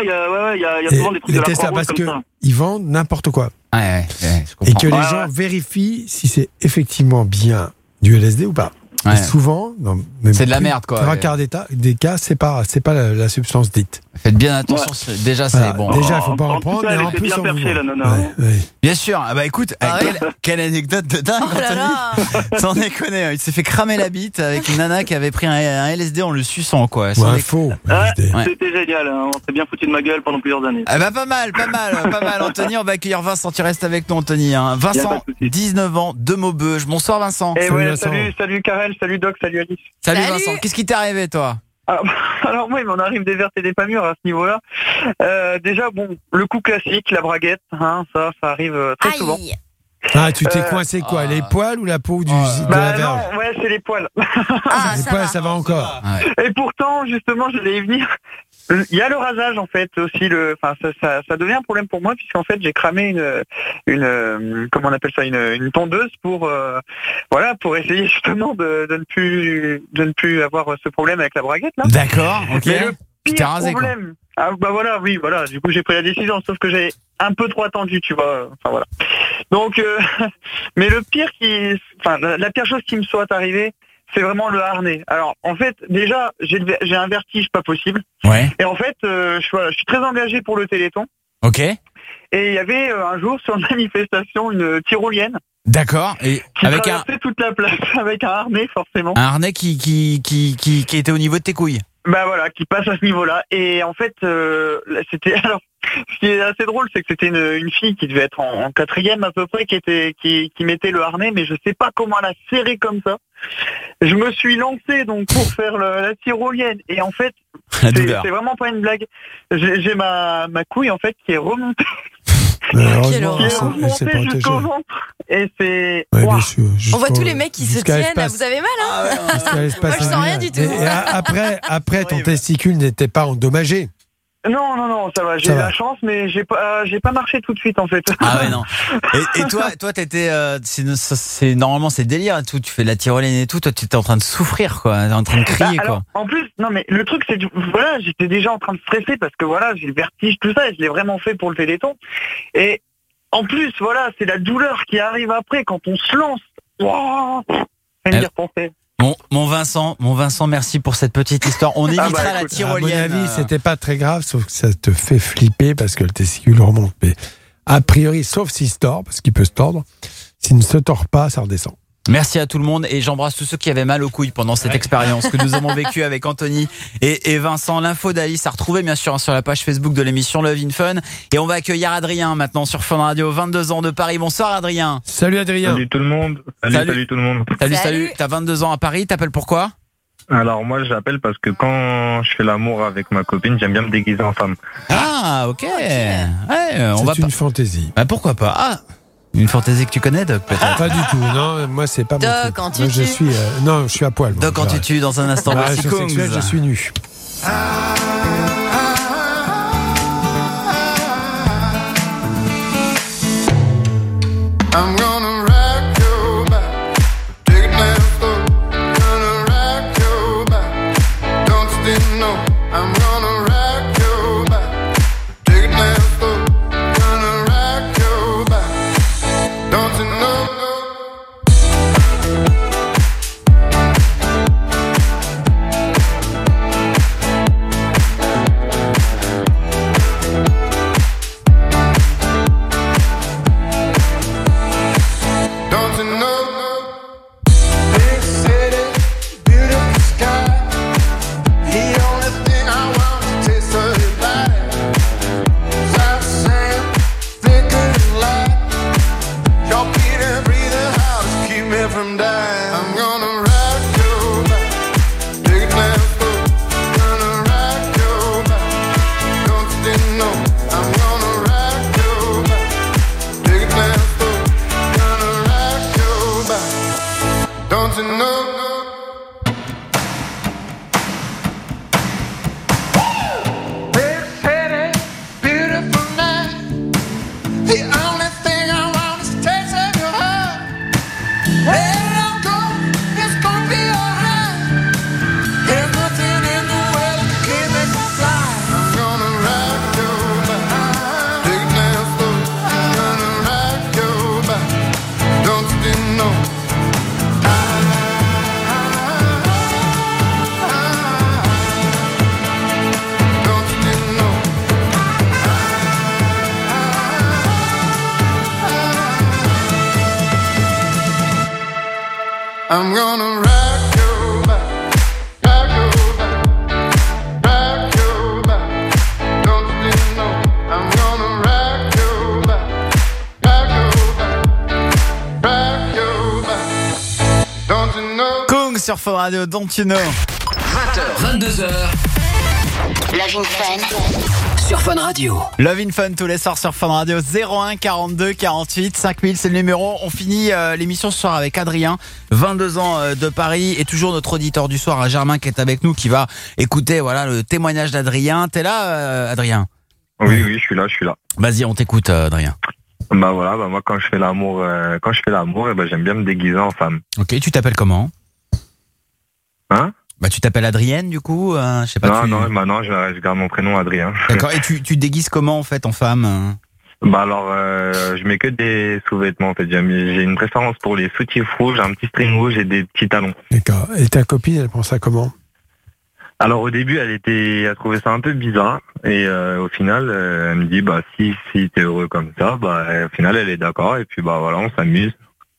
S4: il y a, ouais, ouais, il y a, il y a
S5: Et
S4: souvent des trucs
S5: les
S4: de la
S5: Tesla,
S4: Croix-Rouge
S5: parce
S4: comme
S5: que
S4: ça.
S5: ils vendent n'importe quoi.
S1: Ouais, ouais, ouais, je
S5: Et
S1: comprends.
S5: que les
S4: Ouais,
S5: gens
S4: ouais.
S5: vérifient si c'est effectivement bien du L S D ou pas.
S1: Ouais.
S5: Et souvent, non, même
S1: C'est de la
S5: plus-
S1: merde, quoi.
S5: Trois
S1: Ouais.
S5: quarts des, ta- des cas, c'est pas, c'est pas la, la substance dite.
S1: Faites bien attention, c'est- déjà c'est
S5: Voilà.
S1: bon.
S5: Déjà, il faut pas
S4: En
S5: en
S4: tout
S5: prendre,
S4: cas,
S5: mais
S4: elle
S5: en
S4: était
S5: plus,
S4: bien
S5: on vous
S4: perchée,
S5: vend.
S4: la nana.
S5: Ouais, ouais.
S1: Bien sûr, ah bah écoute,
S14: Ah
S1: euh,
S14: ouais.
S1: quelle, quelle anecdote de dingue,
S14: Oh là
S1: Anthony.
S14: là.
S1: Sans déconner, hein. Il s'est fait cramer la bite avec une nana qui avait pris un, un L S D en le suçant, quoi.
S5: Ou
S1: Sans
S5: un
S1: déconner.
S5: faux.
S4: Ouais,
S5: L S D.
S1: Ouais.
S4: C'était génial, hein. On s'est bien foutu de ma gueule pendant plusieurs années.
S1: Ah bah pas mal, pas mal, pas mal, Anthony. On va accueillir Vincent, tu restes avec nous, Anthony. Hein.
S4: Y a pas
S1: Vincent,
S4: de souci.
S1: dix-neuf ans, de Maubeuge. Bonsoir, Vincent.
S9: Et
S5: Salut,
S9: ouais,
S5: Vincent.
S9: salut, salut Karel, salut Doc, salut Alice.
S1: Salut,
S14: Salut.
S1: Vincent. Qu'est-ce qui t'est arrivé, toi?
S9: Alors, alors moi, il m'en arrive des vertes et des pas mûres à ce niveau-là. Euh, déjà, bon, le coup classique, la braguette, hein, ça, ça arrive euh, très souvent.
S14: Aïe.
S5: Ah, tu t'es
S9: Euh,
S5: coincé quoi?
S1: ah.
S5: Les poils ou la peau du,
S1: Ah.
S5: de la
S9: Bah
S5: verge?
S9: non, ouais, c'est les poils.
S14: Ah,
S5: Les
S14: ça
S5: poils,
S14: va.
S5: ça va encore.
S1: Ouais.
S9: Et pourtant, justement, je vais y venir. Il y a le rasage en fait aussi. Le, enfin, ça, ça, ça devient un problème pour moi puisqu'en fait j'ai cramé une, une, euh, comment on appelle ça, une, une tondeuse pour, euh, voilà, pour essayer justement de, de ne plus, de ne plus avoir ce problème avec la braguette là.
S1: D'accord, ok.
S9: Mais le
S1: Tu t'es
S9: pire
S1: rasé, quoi.
S9: problème, ah, bah voilà, oui, voilà. Du coup, j'ai pris la décision, sauf que j'ai un peu trop attendu, tu vois. Enfin voilà. Donc, euh, mais le pire qui, enfin, la, la pire chose qui me soit arrivée, c'est vraiment le harnais. Alors, en fait, déjà, j'ai le ver- j'ai un vertige pas possible.
S1: Ouais.
S9: Et en fait, euh, je, voilà, je suis très engagé pour le Téléthon.
S1: Ok.
S9: Et il y avait euh, un jour sur une manifestation une tyrolienne
S1: D'accord. Et
S9: qui
S1: avec un,
S9: traversait toute la place avec un harnais forcément.
S1: un harnais qui, qui, qui, qui, qui était au niveau de tes couilles.
S9: Bah voilà, qui passe à ce niveau-là. Et en fait, euh, là, c'était alors ce qui est assez drôle, c'est que c'était une, une fille qui devait être en, en quatrième à peu près, qui était qui, qui mettait le harnais, mais je sais pas comment elle a serré comme ça. Je me suis lancé donc pour faire le- la tyrolienne, et en fait,
S1: La
S9: c'est
S1: douleur.
S9: c'est vraiment pas une blague. J'ai j'ai ma ma couille en fait qui est remontée,
S5: Mais
S9: qui
S5: heureusement,
S9: est
S5: elle s'est- elle s'est
S9: remontée
S5: protégée.
S9: jusqu'au ventre, et c'est.
S5: Ouais,
S9: Ouah.
S5: bien sûr,
S14: On
S5: jusqu'au-
S14: voit tous les mecs qui se
S5: jusqu'à
S14: tiennent.
S5: l'espace.
S14: Vous avez mal, hein?
S5: Jusqu'à l'espace
S14: Moi, je sens rien
S5: lunaire.
S14: du tout.
S5: Et, et a- après, après, ton testicule n'était pas endommagé.
S9: Non, non, non, ça va. J'ai
S5: Ça
S9: eu
S5: va.
S9: la chance, mais j'ai pas, j'ai pas marché tout de suite en fait.
S1: Ah ouais, non. Et, et toi, toi, t'étais, euh, c'est, ça, c'est normalement c'est délire et tout. Tu fais de la tyrolienne et tout. Toi, tu étais en train de souffrir, quoi. T'es en train de crier,
S9: Bah, alors,
S1: quoi.
S9: en plus, non mais le truc c'est que voilà, j'étais déjà en train de stresser parce que voilà, j'ai le vertige, tout ça, et je l'ai vraiment fait pour le Téléthon. Et en plus, voilà, c'est la douleur qui arrive après quand on se lance. Wow, rien
S1: Elle-
S9: y repenser.
S1: Mon, mon Vincent, mon Vincent, merci pour cette petite histoire. On évitera
S9: bah,
S1: la
S9: écoute,
S5: À mon
S1: tyrolienne.
S5: avis,
S1: euh,
S5: c'était pas très grave, sauf que ça te fait flipper parce que le testicule remonte. Mais a priori, sauf s'il se tord, parce qu'il peut se tordre, s'il ne se tord pas, ça redescend.
S1: Merci à tout le monde et j'embrasse tous ceux qui avaient mal aux couilles pendant cette expérience que nous avons vécue avec Anthony et, et Vincent. L'info d'Alice à retrouver bien sûr sur la page Facebook de l'émission Love in Fun. Et on va accueillir Adrien maintenant sur Fun Radio, vingt-deux ans de Paris. Bonsoir Adrien.
S5: Salut Adrien.
S16: Salut tout le monde. Salut,
S1: Salut.
S16: salut, tout le monde.
S1: Salut,
S14: Salut.
S1: salut. T'as vingt-deux ans à Paris, t'appelles pourquoi?
S16: Alors moi j'appelle parce que quand je fais l'amour avec ma copine, j'aime bien me déguiser en femme.
S1: Ah, ok. Ouais, on
S5: C'est
S1: va
S5: une
S1: pas.
S5: fantaisie.
S1: Bah, pourquoi pas? Ah, une fantaisie que tu connais, Doc, peut-être?
S5: Pas du tout, non, moi c'est pas mon
S14: Doc,
S5: truc.
S14: en
S5: Moi, je
S14: tutu.
S5: suis, euh, non, je suis à poil. moi.
S1: Doc en
S5: J'arrête.
S1: tutu dans un instant.
S5: La
S1: Voici
S5: relation
S1: Kungs.
S5: sexuelle, je suis nu.
S2: I'm gonna rock your back. Take it down slow. Gonna rock your back. Don't you didn't know? I'm gonna rock your back. Take it down slow. Gonna rock your back. Don't you know? I'm gonna rock your back, rock your back, rock your back. Don't you know I'm gonna rock your back, rock your back, rock your back. Don't you know?
S1: Kung sur Fun Radio, Don't You Know.
S12: vingt heures, vingt-deux heures.
S28: Love in Fun.
S12: Sur Fun Radio.
S1: Love in Fun tous les soirs sur Fun Radio. Zéro un quarante-deux quarante-huit cinq mille, c'est le numéro. On finit euh, l'émission ce soir avec Adrien, vingt-deux ans euh, de Paris, et toujours notre auditeur du soir, Germain, qui est avec nous, qui va écouter voilà le témoignage d'Adrien. T'es là, euh, Adrien?
S16: Oui, oui, je suis là, je suis là.
S1: Vas-y, on t'écoute, euh, Adrien.
S16: Bah voilà, bah moi quand je fais l'amour, euh, quand je fais l'amour, eh ben, j'aime bien me déguiser en femme.
S1: Ok, tu t'appelles comment?
S16: Hein?
S1: Bah tu t'appelles Adrienne du coup, euh, je sais pas.
S16: Non,
S1: tu...
S16: non, bah non, je, je garde mon prénom Adrien.
S1: D'accord, et tu, tu te déguises comment en fait en femme?
S16: Bah alors, euh, je mets que des sous-vêtements en fait. J'ai j'ai une préférence pour les soutifs rouges, un petit string rouge et des petits talons.
S5: D'accord. Et ta copine, elle prend ça comment?
S16: Alors au début, elle était, elle trouvait ça un peu bizarre, et euh, au final, euh, elle me dit bah si si t'es heureux comme ça, bah au final elle est d'accord, et puis bah voilà, on s'amuse.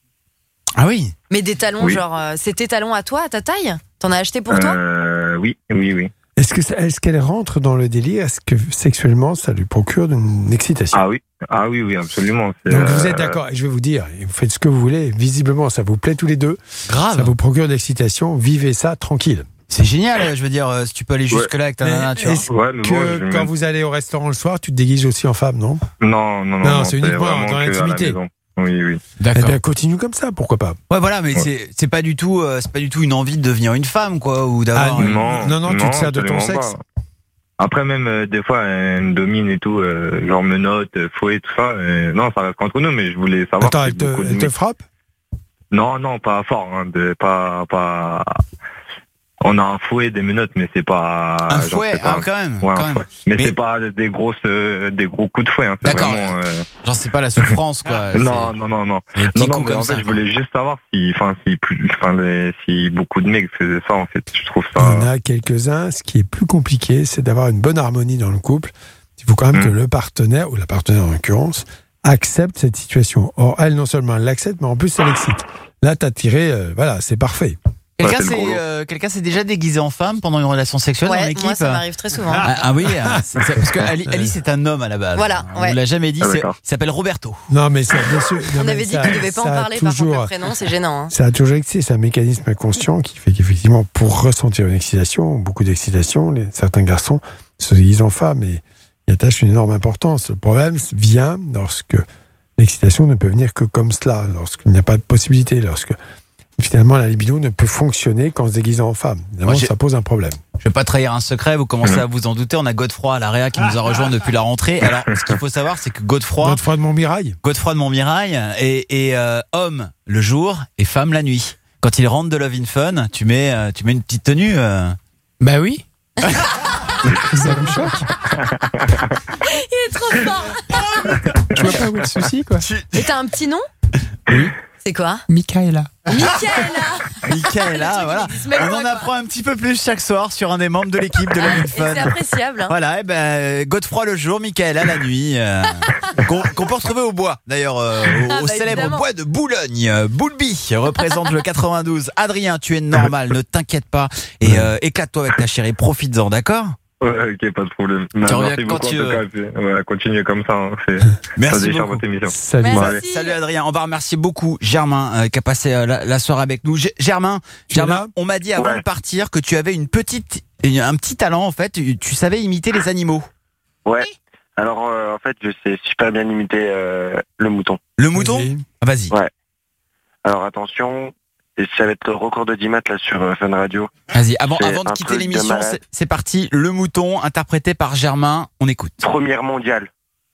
S1: Ah oui.
S14: Mais des talons,
S16: Oui.
S14: genre, euh, c'est tes talons à toi, à ta taille? T'en as acheté pour toi?
S16: Euh, oui, oui, oui.
S5: Est-ce que ça- est-ce qu'elle rentre dans le délire? Est-ce que sexuellement, ça lui procure une excitation?
S16: Ah oui, ah oui, oui, absolument. C'est,
S5: Donc vous
S16: euh,
S5: êtes d'accord, et je vais vous dire, et vous faites ce que vous voulez, visiblement ça vous plaît tous les deux,
S1: Grave.
S5: ça vous procure de l'excitation, vivez ça tranquille.
S1: C'est génial, je veux dire, euh, si tu peux aller jusque-là avec ta
S5: Mais
S1: nana, tu vois.
S5: est-ce
S16: Ouais, mais
S5: que
S16: bon, je
S5: quand
S16: me-
S5: vous allez au restaurant le soir, tu te déguises aussi en femme, non?
S16: Non, non, non.
S5: Non, c'est uniquement
S16: vraiment
S5: dans
S16: que à la
S5: l'intimité.
S16: maison. Oui, oui.
S5: Eh
S1: D'accord.
S5: bien, continue comme ça, pourquoi pas?
S1: Ouais, voilà, mais c'est c'est pas du tout, euh, c'est pas du tout une envie de devenir une femme, quoi, ou d'avoir.
S5: Ah,
S1: une-
S16: Non,
S5: non, non, tu te sers de ton
S16: absolument
S5: sexe.
S16: pas. Après même euh, des fois elle me domine et tout, euh, genre me note, euh, fouet tout ça. euh, non, ça reste entre nous, mais je voulais savoir.
S5: Attends,
S16: si
S5: elle te,
S16: beaucoup de
S5: elle te
S16: mecs-
S5: frappe?
S16: Non, non, pas fort, hein, de, pas, pas. On a un fouet, des menottes, mais c'est pas.
S1: Un
S16: genre,
S1: fouet,
S16: c'est pas-
S1: ah, quand même,
S16: Ouais, un
S1: quand même.
S16: fouet. Mais,
S1: Mais-
S16: c'est pas des grosses, euh, des gros coups de fouet. Hein, c'est
S1: D'accord.
S16: vraiment, euh,
S1: Genre, c'est pas la souffrance, quoi.
S16: Non, non, non, non.
S1: Des petits
S16: Non, non,
S1: coups
S16: mais
S1: comme
S16: en fait,
S1: ça,
S16: je voulais juste savoir si, enfin, si, plus, enfin, les- si beaucoup de mecs faisaient ça, en fait. Je trouve ça.
S5: Il y en a quelques-uns. Ce qui est plus compliqué, c'est d'avoir une bonne harmonie dans le couple. Il faut quand même
S16: Mm.
S5: que le partenaire, ou la partenaire en l'occurrence, accepte cette situation. Or, elle, non seulement elle l'accepte, mais en plus, elle l'excite. Là, t'as tiré, euh, voilà, c'est parfait.
S1: Quelqu'un
S16: Ouais, c'est le
S1: s'est
S16: gros lot.
S1: euh, quelqu'un s'est déjà déguisé en femme pendant une relation sexuelle dans
S14: Ouais,
S1: l'équipe?
S14: moi ça m'arrive très souvent.
S1: Ah, ah oui, euh, c'est- c'est- parce que Ali, Ali, c'est un homme à la base.
S14: Voilà,
S1: On
S14: ouais.
S1: vous l'a jamais dit,
S16: Ah,
S1: c'est-
S16: d'accord.
S1: il s'appelle Roberto.
S5: Non, mais ça, bien sûr. non,
S14: On
S5: mais
S14: avait dit
S5: ça-
S14: qu'il ne devait pas en
S5: ça a
S14: parler par contre
S5: toujours-
S14: le prénom, c'est gênant. Hein.
S5: Ça a toujours existé, c'est un mécanisme inconscient qui fait qu'effectivement, pour ressentir une excitation, beaucoup d'excitation, les- certains garçons se déguisent en femmes et y attachent une énorme importance. Le problème vient lorsque l'excitation ne peut venir que comme cela, lorsqu'il n'y a pas de possibilité, lorsque finalement la libido ne peut fonctionner qu'en se déguisant en femme. Évidemment,
S1: Moi, j'ai-
S5: ça pose un problème.
S1: Je vais pas trahir un secret, vous commencez à vous en douter. On a Godefroy à l'A R E A qui nous a rejoint depuis la rentrée. Alors, ce qu'il faut savoir, c'est que Godefroy,
S5: Godefroy de Montmirail.
S1: Godefroy de Montmirail est, est, euh, homme le jour et femme la nuit. Quand il rentre de Love in Fun, tu mets, euh, tu mets une petite tenue. euh.
S17: Bah oui.
S5: Ça me choque.
S14: Il est trop fort.
S17: Je vois pas où est le souci, quoi.
S14: Et t'as un petit nom?
S17: Oui.
S14: C'est quoi?
S17: Michaela.
S14: Michaela.
S1: Michaela, voilà.
S14: existe même
S1: On
S14: pas,
S1: en
S14: quoi.
S1: apprend un petit peu plus chaque soir sur un des membres de l'équipe de Love in
S14: Et
S1: Fun.
S14: c'est appréciable. Hein.
S1: Voilà, et ben Godefroy le jour, Michaela la nuit, euh, qu'on qu'on peut retrouver au bois, d'ailleurs, euh, au,
S14: Ah,
S1: au
S14: bah,
S1: célèbre
S14: évidemment.
S1: bois de Boulogne. Euh, Boulby représente le quatre-vingt-douze. Adrien, tu es normal, ne t'inquiète pas et euh, éclate-toi avec ta chérie, profites-en, d'accord?
S16: Ouais, ok, pas de problème.
S1: Tu
S16: Merci
S1: reviens quand
S16: beaucoup,
S1: tu
S16: en tout
S1: veux.
S16: cas, puis, ouais, continuez comme ça. Hein, c'est-
S1: Merci
S16: ça déchire
S1: beaucoup.
S16: votre émission.
S5: Salut.
S16: Bon,
S14: Merci.
S16: allez.
S1: Salut Adrien, on va remercier beaucoup Germain euh, qui a passé euh, la, la soirée avec nous. G- Germain,
S5: Tu es
S1: Germain,
S5: là
S1: on m'a dit avant
S16: Ouais.
S1: de partir que tu avais une petite, une- un petit talent en fait. Tu, tu savais imiter les animaux.
S9: Ouais. Alors, euh, en fait, je sais super bien imiter euh, le mouton.
S1: Le mouton?
S5: Vas-y.
S1: Ah, vas-y.
S9: Ouais. Alors, attention, et ça va être le record de dix mètres là sur euh, Fun Radio.
S1: Vas-y, avant,
S9: C'est
S1: avant de
S9: un
S1: quitter
S9: truc de
S1: l'émission,
S9: malade.
S1: c'est- c'est parti. Le mouton, interprété par Germain. On écoute.
S9: Première mondiale.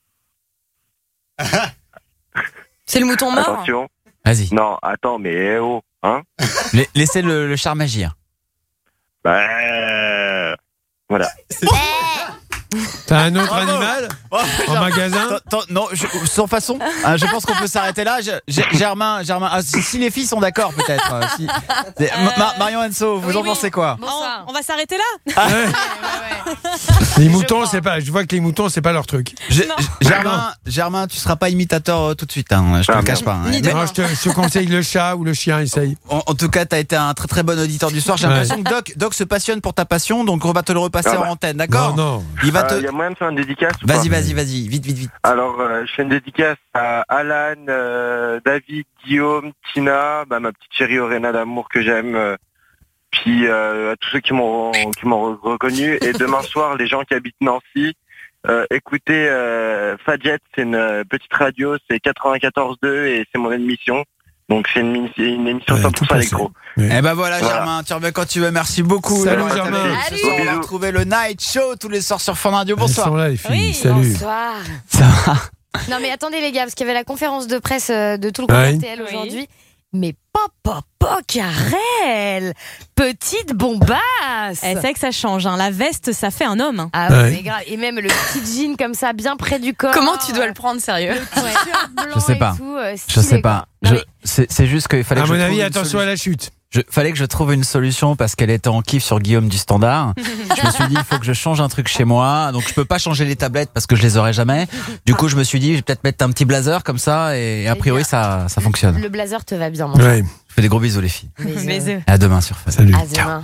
S14: C'est le mouton mort.
S9: Attention.
S1: Vas-y.
S9: Non, attends, mais eh oh, hein
S1: La- Laissez le, le charme agir.
S9: Bah, euh, voilà.
S5: T'as un autre
S1: Bravo.
S5: animal
S1: Oh,
S5: en
S1: genre,
S5: magasin
S1: attends, non, je, sans façon. Hein, je pense qu'on peut s'arrêter là. Je, je- Germain, Germain. ah, si, si les filles sont d'accord, peut-être. euh, si. C'est- Ma- Ma- Marion Enso, vous
S13: Oui,
S1: en
S13: oui.
S1: pensez quoi?
S13: Bonsoir. On va s'arrêter là.
S5: Les moutons, c'est pas. Je vois que les moutons, c'est pas leur truc.
S1: Je- Germain, Germain, tu seras pas imitateur euh, tout de suite. Hein, je te
S5: Ah,
S1: le cache pas. hein.
S5: Ni
S1: Mais-
S5: Non, je, te, je te conseille le chat ou le chien, essaye.
S1: En, en tout cas, tu as été un très très bon auditeur du soir. J'ai
S5: Ouais.
S1: l'impression que Doc, Doc se passionne pour ta passion, donc on va te le repasser
S9: Ah bah.
S1: en antenne, d'accord?
S5: Non, non.
S1: Il va
S9: Euh,
S1: te.
S9: y a moyen de faire une dédicace ou
S1: Vas-y,
S9: pas
S1: vas-y, vas-y, vite, vite, vite.
S9: Alors, euh, je fais une dédicace à Alan, euh, David, Guillaume, Tina, bah, ma petite chérie Auréna d'amour que j'aime, euh, puis euh, à tous ceux qui m'ont qui m'ont re- reconnu. Et demain soir, les gens qui habitent Nancy, euh, écoutez euh, Fadjet, c'est une euh, petite radio, c'est quatre-vingt-quatorze deux et c'est mon émission. Donc c'est une, mini- une émission cent pour cent électro.
S1: Eh ben voilà,
S9: Voilà.
S1: Germain, tu reviens quand tu veux. Merci beaucoup.
S5: Salut,
S1: d'avoir
S5: Germain.
S1: été avec nous. Ce
S5: Salut.
S1: soir, on va
S9: Bisous.
S1: retrouver le Night Show tous les soirs sur Fun Radio. Bonsoir.
S5: Elles sont là, les filles.
S13: Oui,
S5: Salut.
S18: Bonsoir.
S1: Ça va.
S18: Non mais attendez les gars, parce qu'il y avait la conférence de presse euh, de tout le
S5: Ouais.
S18: groupe R T L aujourd'hui. Mais papa, papa, Carrel, petite bombasse.
S13: Eh, c'est vrai que ça change. Hein. La veste, ça fait un homme. hein.
S18: Ah ouais,
S5: Ouais.
S18: mais grave. Et même le petit jean comme ça, bien près du corps.
S14: Comment tu dois le prendre sérieux
S1: Je sais pas.
S18: euh,
S1: Je sais pas. Je- C'est c'est juste qu'il fallait
S5: À
S1: que je
S5: mon
S1: trouve
S5: avis,
S1: une
S5: attention
S1: solution.
S5: à la chute.
S1: Je, fallait que je trouve une solution parce qu'elle était en kiff sur Guillaume du Standard. Je me suis dit, il faut que je change un truc chez moi. Donc, je peux pas changer les tablettes parce que je les aurai jamais. Du coup, je me suis dit, je vais peut-être mettre un petit blazer comme ça et a priori, ça, ça fonctionne.
S18: Le blazer te va bien, mon
S5: Ouais.
S1: Je fais des gros bisous, les filles.
S18: Bisous.
S13: Bisous.
S1: Et à demain sur Fun.
S5: Salut.
S18: À demain.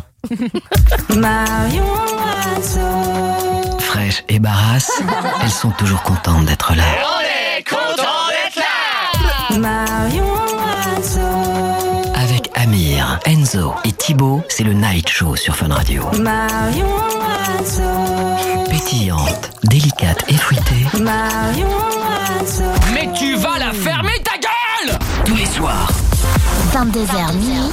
S26: Fraîche et Barras, elles sont toujours contentes d'être là.
S2: On est content d'être là.
S26: Avec Amir, Enzo et Thibaut, c'est le Night Show sur Fun Radio. Pétillante, délicate et fruitée.
S12: Mais tu vas la fermer ta gueule!
S26: Tous les soirs,
S6: vingt-deux heures minuit.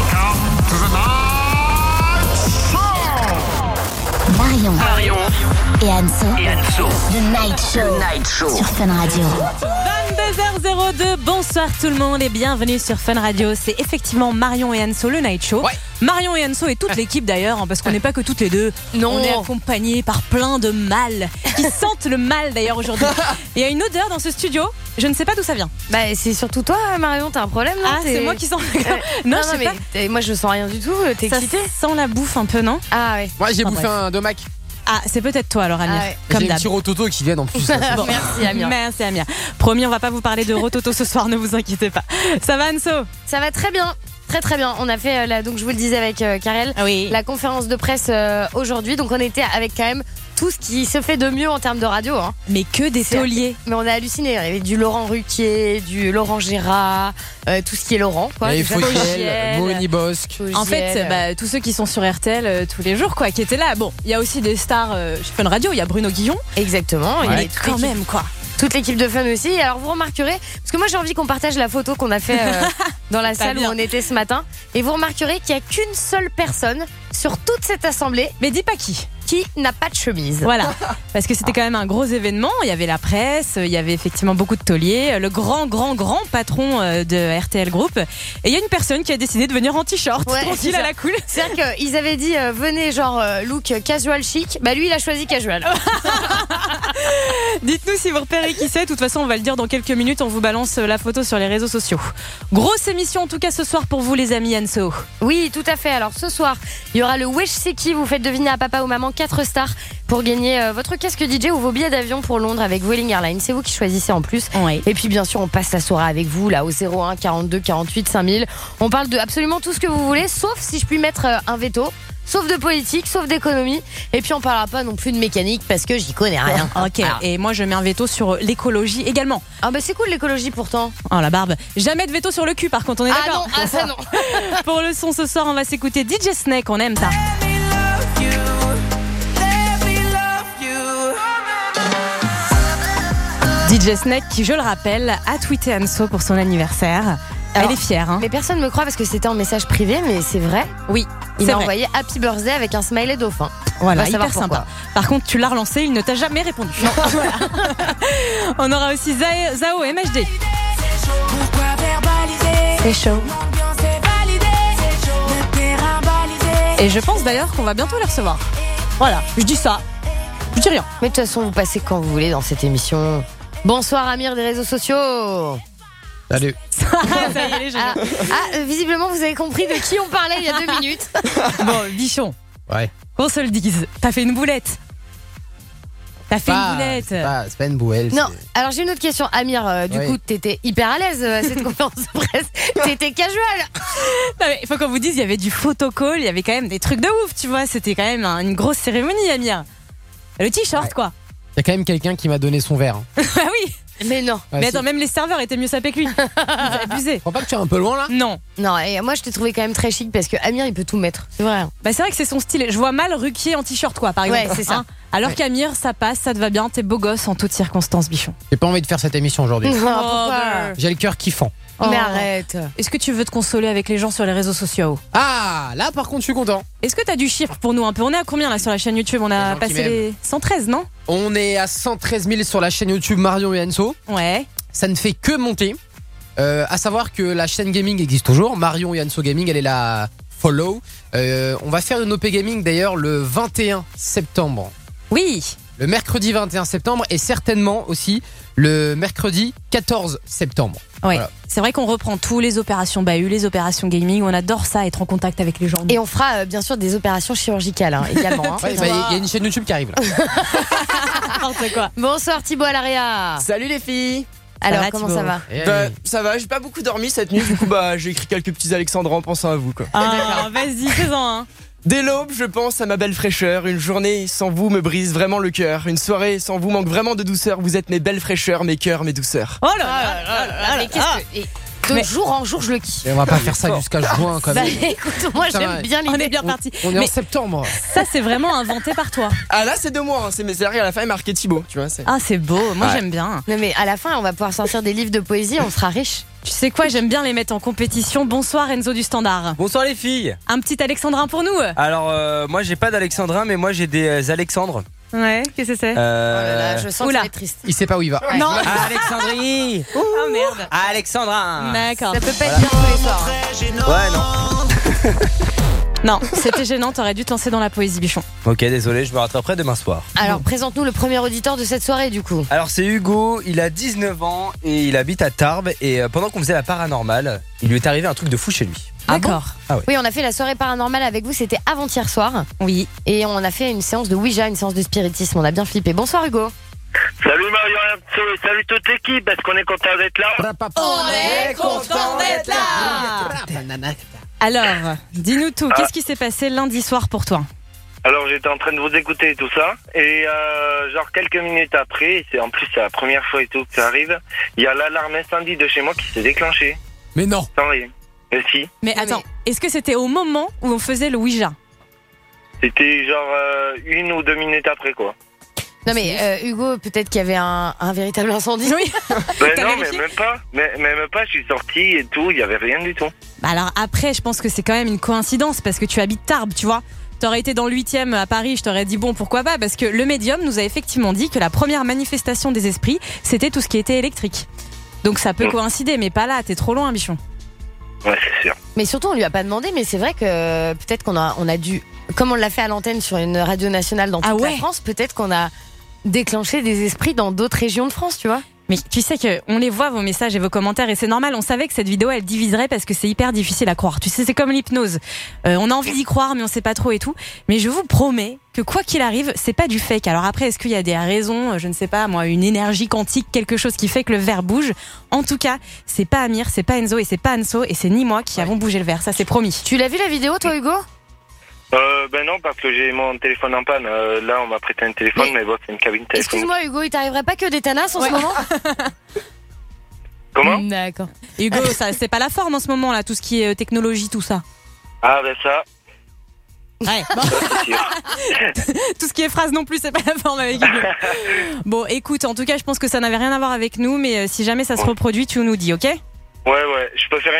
S6: Marion.
S12: Marion
S6: Et Anso.
S12: et Anso.
S6: The Night Show.
S12: Night Show.
S6: Sur Fun Radio.
S13: vingt-deux heures zéro deux, bonsoir tout le monde et bienvenue sur Fun Radio. C'est effectivement Marion et Anso, le Night Show.
S1: Ouais.
S13: Marion et Anso et toute l'équipe d'ailleurs, hein, parce qu'on n'est pas que toutes les deux.
S18: Non.
S13: On est accompagnés par plein de mâles qui sentent le mal d'ailleurs aujourd'hui. Il y a une odeur dans ce studio, je ne sais pas d'où ça vient.
S18: Bah c'est surtout toi, Marion, t'as un problème là.
S13: Ah, c'est moi qui sens.
S18: Non,
S13: Non, je sais
S18: mais
S13: pas.
S18: t'es- moi je sens rien du tout. T'es
S13: Ça
S18: excitée?
S13: sent la bouffe un peu, non?
S18: Ah ouais.
S17: Moi, j'ai
S13: Enfin,
S17: bouffé
S13: bref.
S17: un domac.
S13: Ah, c'est peut-être toi alors, Amir.
S18: Ah ouais.
S13: Comme
S17: J'ai un
S13: d'hab.
S17: petit rototo qui viennent en plus.
S13: Bon.
S18: Merci Amir.
S13: Merci Amir. Promis, on va pas vous parler de Rototo ce soir, ne vous inquiétez pas. Ça va Anso?
S18: Ça va très bien. Très très bien. On a fait, euh, la, donc je vous le disais avec euh, Karel,
S13: Oui.
S18: la conférence de presse euh, aujourd'hui. Donc on était avec quand même tout ce qui se fait de mieux en termes de radio. Hein.
S13: Mais que des
S18: C'est-
S13: tauliers.
S18: Mais on a halluciné. Il y avait du Laurent Ruquier, du Laurent Gérard, euh, tout ce qui est Laurent. Quoi.
S17: Et
S18: Du Fogiel,
S17: Fogiel, Moni Bosque.
S18: Fogiel.
S13: En fait, bah, tous ceux qui sont sur R T L euh, tous les jours, quoi, qui étaient là. Bon, il y a aussi des stars euh, chez Fun Radio. Il y a Bruno Guillon.
S18: Exactement. Il y
S13: Ouais,
S18: avait toute
S13: quand
S18: l'équipe-
S13: même, quoi.
S18: Toute l'équipe de Fun aussi. Alors vous remarquerez, parce que moi j'ai envie qu'on partage la photo qu'on a fait euh, dans la
S13: Pas
S18: salle où
S13: bien.
S18: on était ce matin. Et vous remarquerez qu'il n'y a qu'une seule personne sur toute cette assemblée
S13: Mais dis pas qui.
S18: qui n'a pas de chemise.
S13: Voilà. Parce que c'était quand même un gros événement. Il y avait la presse, il y avait effectivement beaucoup de tauliers, le grand, grand, grand patron euh, de R T L Group. Et il y a une personne qui a décidé de venir en t-shirt,
S18: Ouais,
S13: tranquille
S18: c'est
S13: à
S18: ça.
S13: la cool.
S18: C'est-à-dire qu'ils avaient dit euh, venez genre euh, look casual chic. Bah lui il a choisi casual.
S13: Dites-nous si vous repérez qui c'est. De toute façon, on va le dire dans quelques minutes. On vous balance la photo sur les réseaux sociaux. Grosse émission en tout cas ce soir pour vous les amis Anso.
S18: Oui, tout à fait. Alors ce soir, il y aura le Wesh C'est qui. Vous faites deviner à papa ou maman quatre stars pour gagner euh, votre casque D J ou vos billets d'avion pour Londres avec Vueling Airlines. C'est vous qui choisissez en plus.
S13: Ouais.
S18: Et puis bien sûr, on passe la soirée avec vous là au zéro un quarante-deux quarante-huit cinq mille. On parle de absolument tout ce que vous voulez, sauf si je puis mettre euh, un veto. Sauf de politique, sauf d'économie. Et puis on parlera pas non plus de mécanique parce que j'y connais rien.
S13: Ok. Et moi je mets un veto sur l'écologie également.
S18: Ah bah c'est cool l'écologie pourtant.
S13: Oh la barbe. Jamais de veto sur le cul par contre, on est
S18: Ah
S13: d'accord.
S18: non, ah ça non.
S13: Pour le son ce soir, on va s'écouter D J Snake, on aime ça. D J Snake qui, je le rappelle, a tweeté Anso pour son anniversaire.
S18: Alors,
S13: Elle est fière. Hein.
S18: Mais personne me croit parce que c'était en message privé, mais c'est vrai.
S13: Oui,
S18: Il
S13: c'est
S18: m'a
S13: vrai.
S18: envoyé Happy Birthday avec un smiley dauphin.
S13: Voilà,
S18: On va savoir
S13: hyper
S18: pourquoi.
S13: sympa. Par contre, tu l'as relancé, il ne t'a jamais répondu. Voilà. On aura aussi Zao, Zao M H D.
S18: C'est chaud.
S13: Et je pense d'ailleurs qu'on va bientôt les recevoir. Voilà, je dis ça. Je dis rien.
S18: Mais de toute façon, vous passez quand vous voulez dans cette émission. Bonsoir Amir des réseaux sociaux.
S17: Salut.
S13: Ça y est, les gens.
S18: Ah, ah, euh, visiblement, vous avez compris de qui on parlait il y a deux minutes.
S13: Bon, Bichon,
S17: Ouais.
S13: qu'on se le dise, t'as fait une boulette. T'as fait
S17: Pas-
S13: une boulette.
S17: C'est pas, c'est pas une bouelle.
S18: Non, alors j'ai une autre question. Amir, euh, du
S17: Oui.
S18: coup, t'étais hyper à l'aise euh, à cette conférence de presse. T'étais casual.
S13: Non, mais il faut qu'on vous dise, il y avait du photocall, il y avait quand même des trucs de ouf, tu vois. C'était quand même un- une grosse cérémonie, Amir. Le t-shirt, quoi.
S17: Il y a quand même quelqu'un qui m'a donné son verre. hein.
S13: Ah oui.
S18: Mais non.
S17: Ouais,
S13: Mais
S17: si.
S13: attends, même les serveurs étaient mieux sapés que lui. Vous avez abusé.
S17: Tu crois pas que tu es un peu loin là?
S13: Non.
S18: Non, et moi je t'ai trouvé quand même très chic parce que Amir il peut tout mettre. C'est vrai.
S13: Bah c'est vrai que c'est son style. Je vois mal Ruquier en t-shirt, quoi, par exemple.
S18: Ouais, c'est ça.
S13: Hein. Alors
S17: Ouais.
S13: qu'Amir, ça passe, ça te va bien, t'es beau gosse en toutes circonstances, Bichon.
S17: J'ai pas envie de faire cette émission aujourd'hui.
S18: Non,
S13: Oh,
S18: pourquoi
S13: bah.
S17: J'ai le cœur kiffant.
S18: Mais
S13: Oh.
S18: arrête.
S13: Est-ce que tu veux te consoler avec les gens sur les réseaux sociaux?
S17: Ah, là par contre, je suis content.
S13: Est-ce que t'as du chiffre pour nous un peu? On est à combien là sur la chaîne YouTube? On
S17: Les
S13: a
S17: gens qui
S13: passé
S17: m'aiment.
S13: les cent treize, non?
S17: On est à cent treize mille sur la chaîne YouTube Marion et Enso.
S13: Ouais.
S17: Ça ne fait que monter. Euh, à savoir que la chaîne gaming existe toujours. Marion et Enso Gaming, elle est là. Follow. Euh, on va faire une O P Gaming d'ailleurs le vingt et un septembre.
S13: Oui.
S17: Le mercredi vingt et un septembre et certainement aussi le mercredi quatorze septembre.
S13: Ouais.
S17: Voilà.
S13: C'est vrai qu'on reprend tous les opérations bahut, les opérations gaming. On adore ça, être en contact avec les gens.
S18: Et on fera euh, bien sûr des opérations chirurgicales hein, également. hein.
S17: Ouais, bah, il y a une chaîne YouTube qui arrive là.
S13: N'importe quoi.
S18: Bonsoir Thibaut Alaria.
S7: Salut les filles.
S18: Alors
S13: va,
S18: comment
S13: Thibaut
S18: ça va?
S17: Eh,
S7: Bah, ça va, j'ai pas beaucoup dormi cette nuit, du coup bah j'ai écrit quelques petits alexandrins en pensant à vous quoi.
S13: Ah, vas-y, fais-en un.
S7: Dès l'aube, je pense à ma belle fraîcheur. Une journée sans vous me brise vraiment le cœur. Une soirée sans vous manque vraiment de douceur. Vous êtes mes belles fraîcheurs, mes cœurs, mes douceurs.
S13: Oh là là là là
S18: Mais
S13: là
S18: qu'est-ce
S13: là.
S18: que... et de
S13: Mais-
S18: jour en jour je le kiffe.
S17: Et on va pas faire ça jusqu'à juin quand
S18: Bah
S17: même.
S18: écoute, moi
S17: Putain,
S18: j'aime
S17: ouais.
S18: bien
S13: On
S18: l'idée.
S13: est bien parti.
S17: On est
S13: Mais
S17: en septembre.
S13: ça, c'est vraiment inventé par toi.
S7: Ah là c'est de moi, hein. c'est mes sérieux à la fin il marqué Thibaut, tu vois. c'est-
S13: Ah, c'est beau. Moi,
S7: Ouais.
S13: j'aime bien.
S18: Non mais à la fin on va pouvoir sortir des livres de poésie, on sera riche.
S13: Tu sais quoi, j'aime bien les mettre en compétition. Bonsoir Enzo du Standard.
S19: Bonsoir les filles.
S13: Un petit alexandrin pour nous?
S19: Alors euh, moi j'ai pas d'alexandrin mais moi j'ai des euh, alexandres.
S13: Ouais, qu'est-ce que c'est?
S19: Euh...
S18: Oh là là, je sens
S13: Oula.
S18: que ça va être triste.
S17: Il sait pas où il va.
S13: Non.
S19: Alexandrie.
S13: Oh merde.
S19: Alexandrin.
S13: D'accord.
S18: Ça peut pas être bien tous les soirs.
S19: Ouais non.
S13: Non, c'était gênant, t'aurais dû te lancer dans la poésie, Bichon.
S19: Ok désolé, je me rattraperai demain soir.
S18: Alors présente-nous le premier auditeur de cette soirée du coup.
S19: Alors c'est Hugo, il a dix-neuf ans et il habite à Tarbes et euh, pendant qu'on faisait la paranormale, il lui est arrivé un truc de fou chez lui.
S13: D'accord.
S19: Ah ouais.
S18: Oui, on a fait la soirée paranormale avec vous, c'était avant-hier soir.
S13: Oui.
S18: Et on a fait une séance de Ouija, une séance de spiritisme, on a bien flippé. Bonsoir Hugo.
S9: Salut Marion et Enzo, et salut toute l'équipe, est-ce qu'on est content d'être là?
S13: On est content d'être là. Alors, dis-nous tout. Qu'est-ce qui s'est passé lundi soir pour toi?
S9: Alors j'étais en train de vous écouter et tout ça, et euh, genre quelques minutes après, et c'est en plus c'est la première fois et tout que ça arrive, il y a l'alarme incendie de chez moi qui s'est déclenchée.
S17: Mais non.
S9: Sans rien. Mais si.
S13: Mais attends, est-ce que c'était au moment où on faisait le Ouija?
S9: C'était genre euh, une ou deux minutes après quoi.
S18: Non mais euh, Hugo, peut-être qu'il y avait un, un véritable incendie.
S13: Oui.
S9: Ben
S13: T'as
S9: non mais
S13: vérifié
S9: même pas, mais, même pas, je suis sorti et tout, il y avait rien du tout.
S13: Bah alors après, je pense que c'est quand même une coïncidence parce que tu habites Tarbes, tu vois. T'aurais été dans le huitième à Paris, je t'aurais dit bon pourquoi pas, parce que le médium nous a effectivement dit que la première manifestation des esprits, c'était tout ce qui était électrique. Donc ça peut
S9: Mm.
S13: coïncider, mais pas là, t'es trop loin, Bichon.
S9: Ouais c'est sûr.
S18: Mais surtout, on lui a pas demandé, mais c'est vrai que peut-être qu'on a, on a dû, comme on l'a fait à l'antenne sur une radio nationale dans toute
S13: Ah ouais.
S18: la France, peut-être qu'on a déclenché des esprits dans d'autres régions de France, tu vois.
S13: Mais tu sais que on les voit vos messages et vos commentaires et c'est normal, on savait que cette vidéo elle diviserait parce que c'est hyper difficile à croire. Tu sais, c'est comme l'hypnose. Euh, on a envie d'y croire mais on sait pas trop et tout. Mais je vous promets que quoi qu'il arrive, c'est pas du fake. Alors après, est-ce qu'il y a des raisons, je ne sais pas, moi, une énergie quantique, quelque chose qui fait que le verre bouge? En tout cas, c'est pas Amir, c'est pas Enzo et c'est pas Anso et c'est ni moi qui avons bougé le verre. Ça c'est promis.
S18: Tu l'as vu la vidéo, toi, Hugo?
S9: Euh, ben non, parce que j'ai mon téléphone en panne. Euh, là, on m'a prêté un téléphone, mais, bon, c'est une cabine téléphonique.
S18: Excuse-moi, Hugo, il t'arriverait pas que des tanasses en ce moment?
S9: Comment?
S18: D'accord.
S13: Hugo, ça c'est pas la forme en ce moment là, tout ce qui est euh, technologie, tout ça.
S9: Ah, ben ça.
S13: Ouais. Bon. Tout ce qui est phrase non plus, c'est pas la forme avec Hugo. Bon, écoute, en tout cas, je pense que ça n'avait rien à voir avec nous, mais euh, si jamais ça se reproduit, tu nous dis, ok?
S9: Ouais, ouais, je peux faire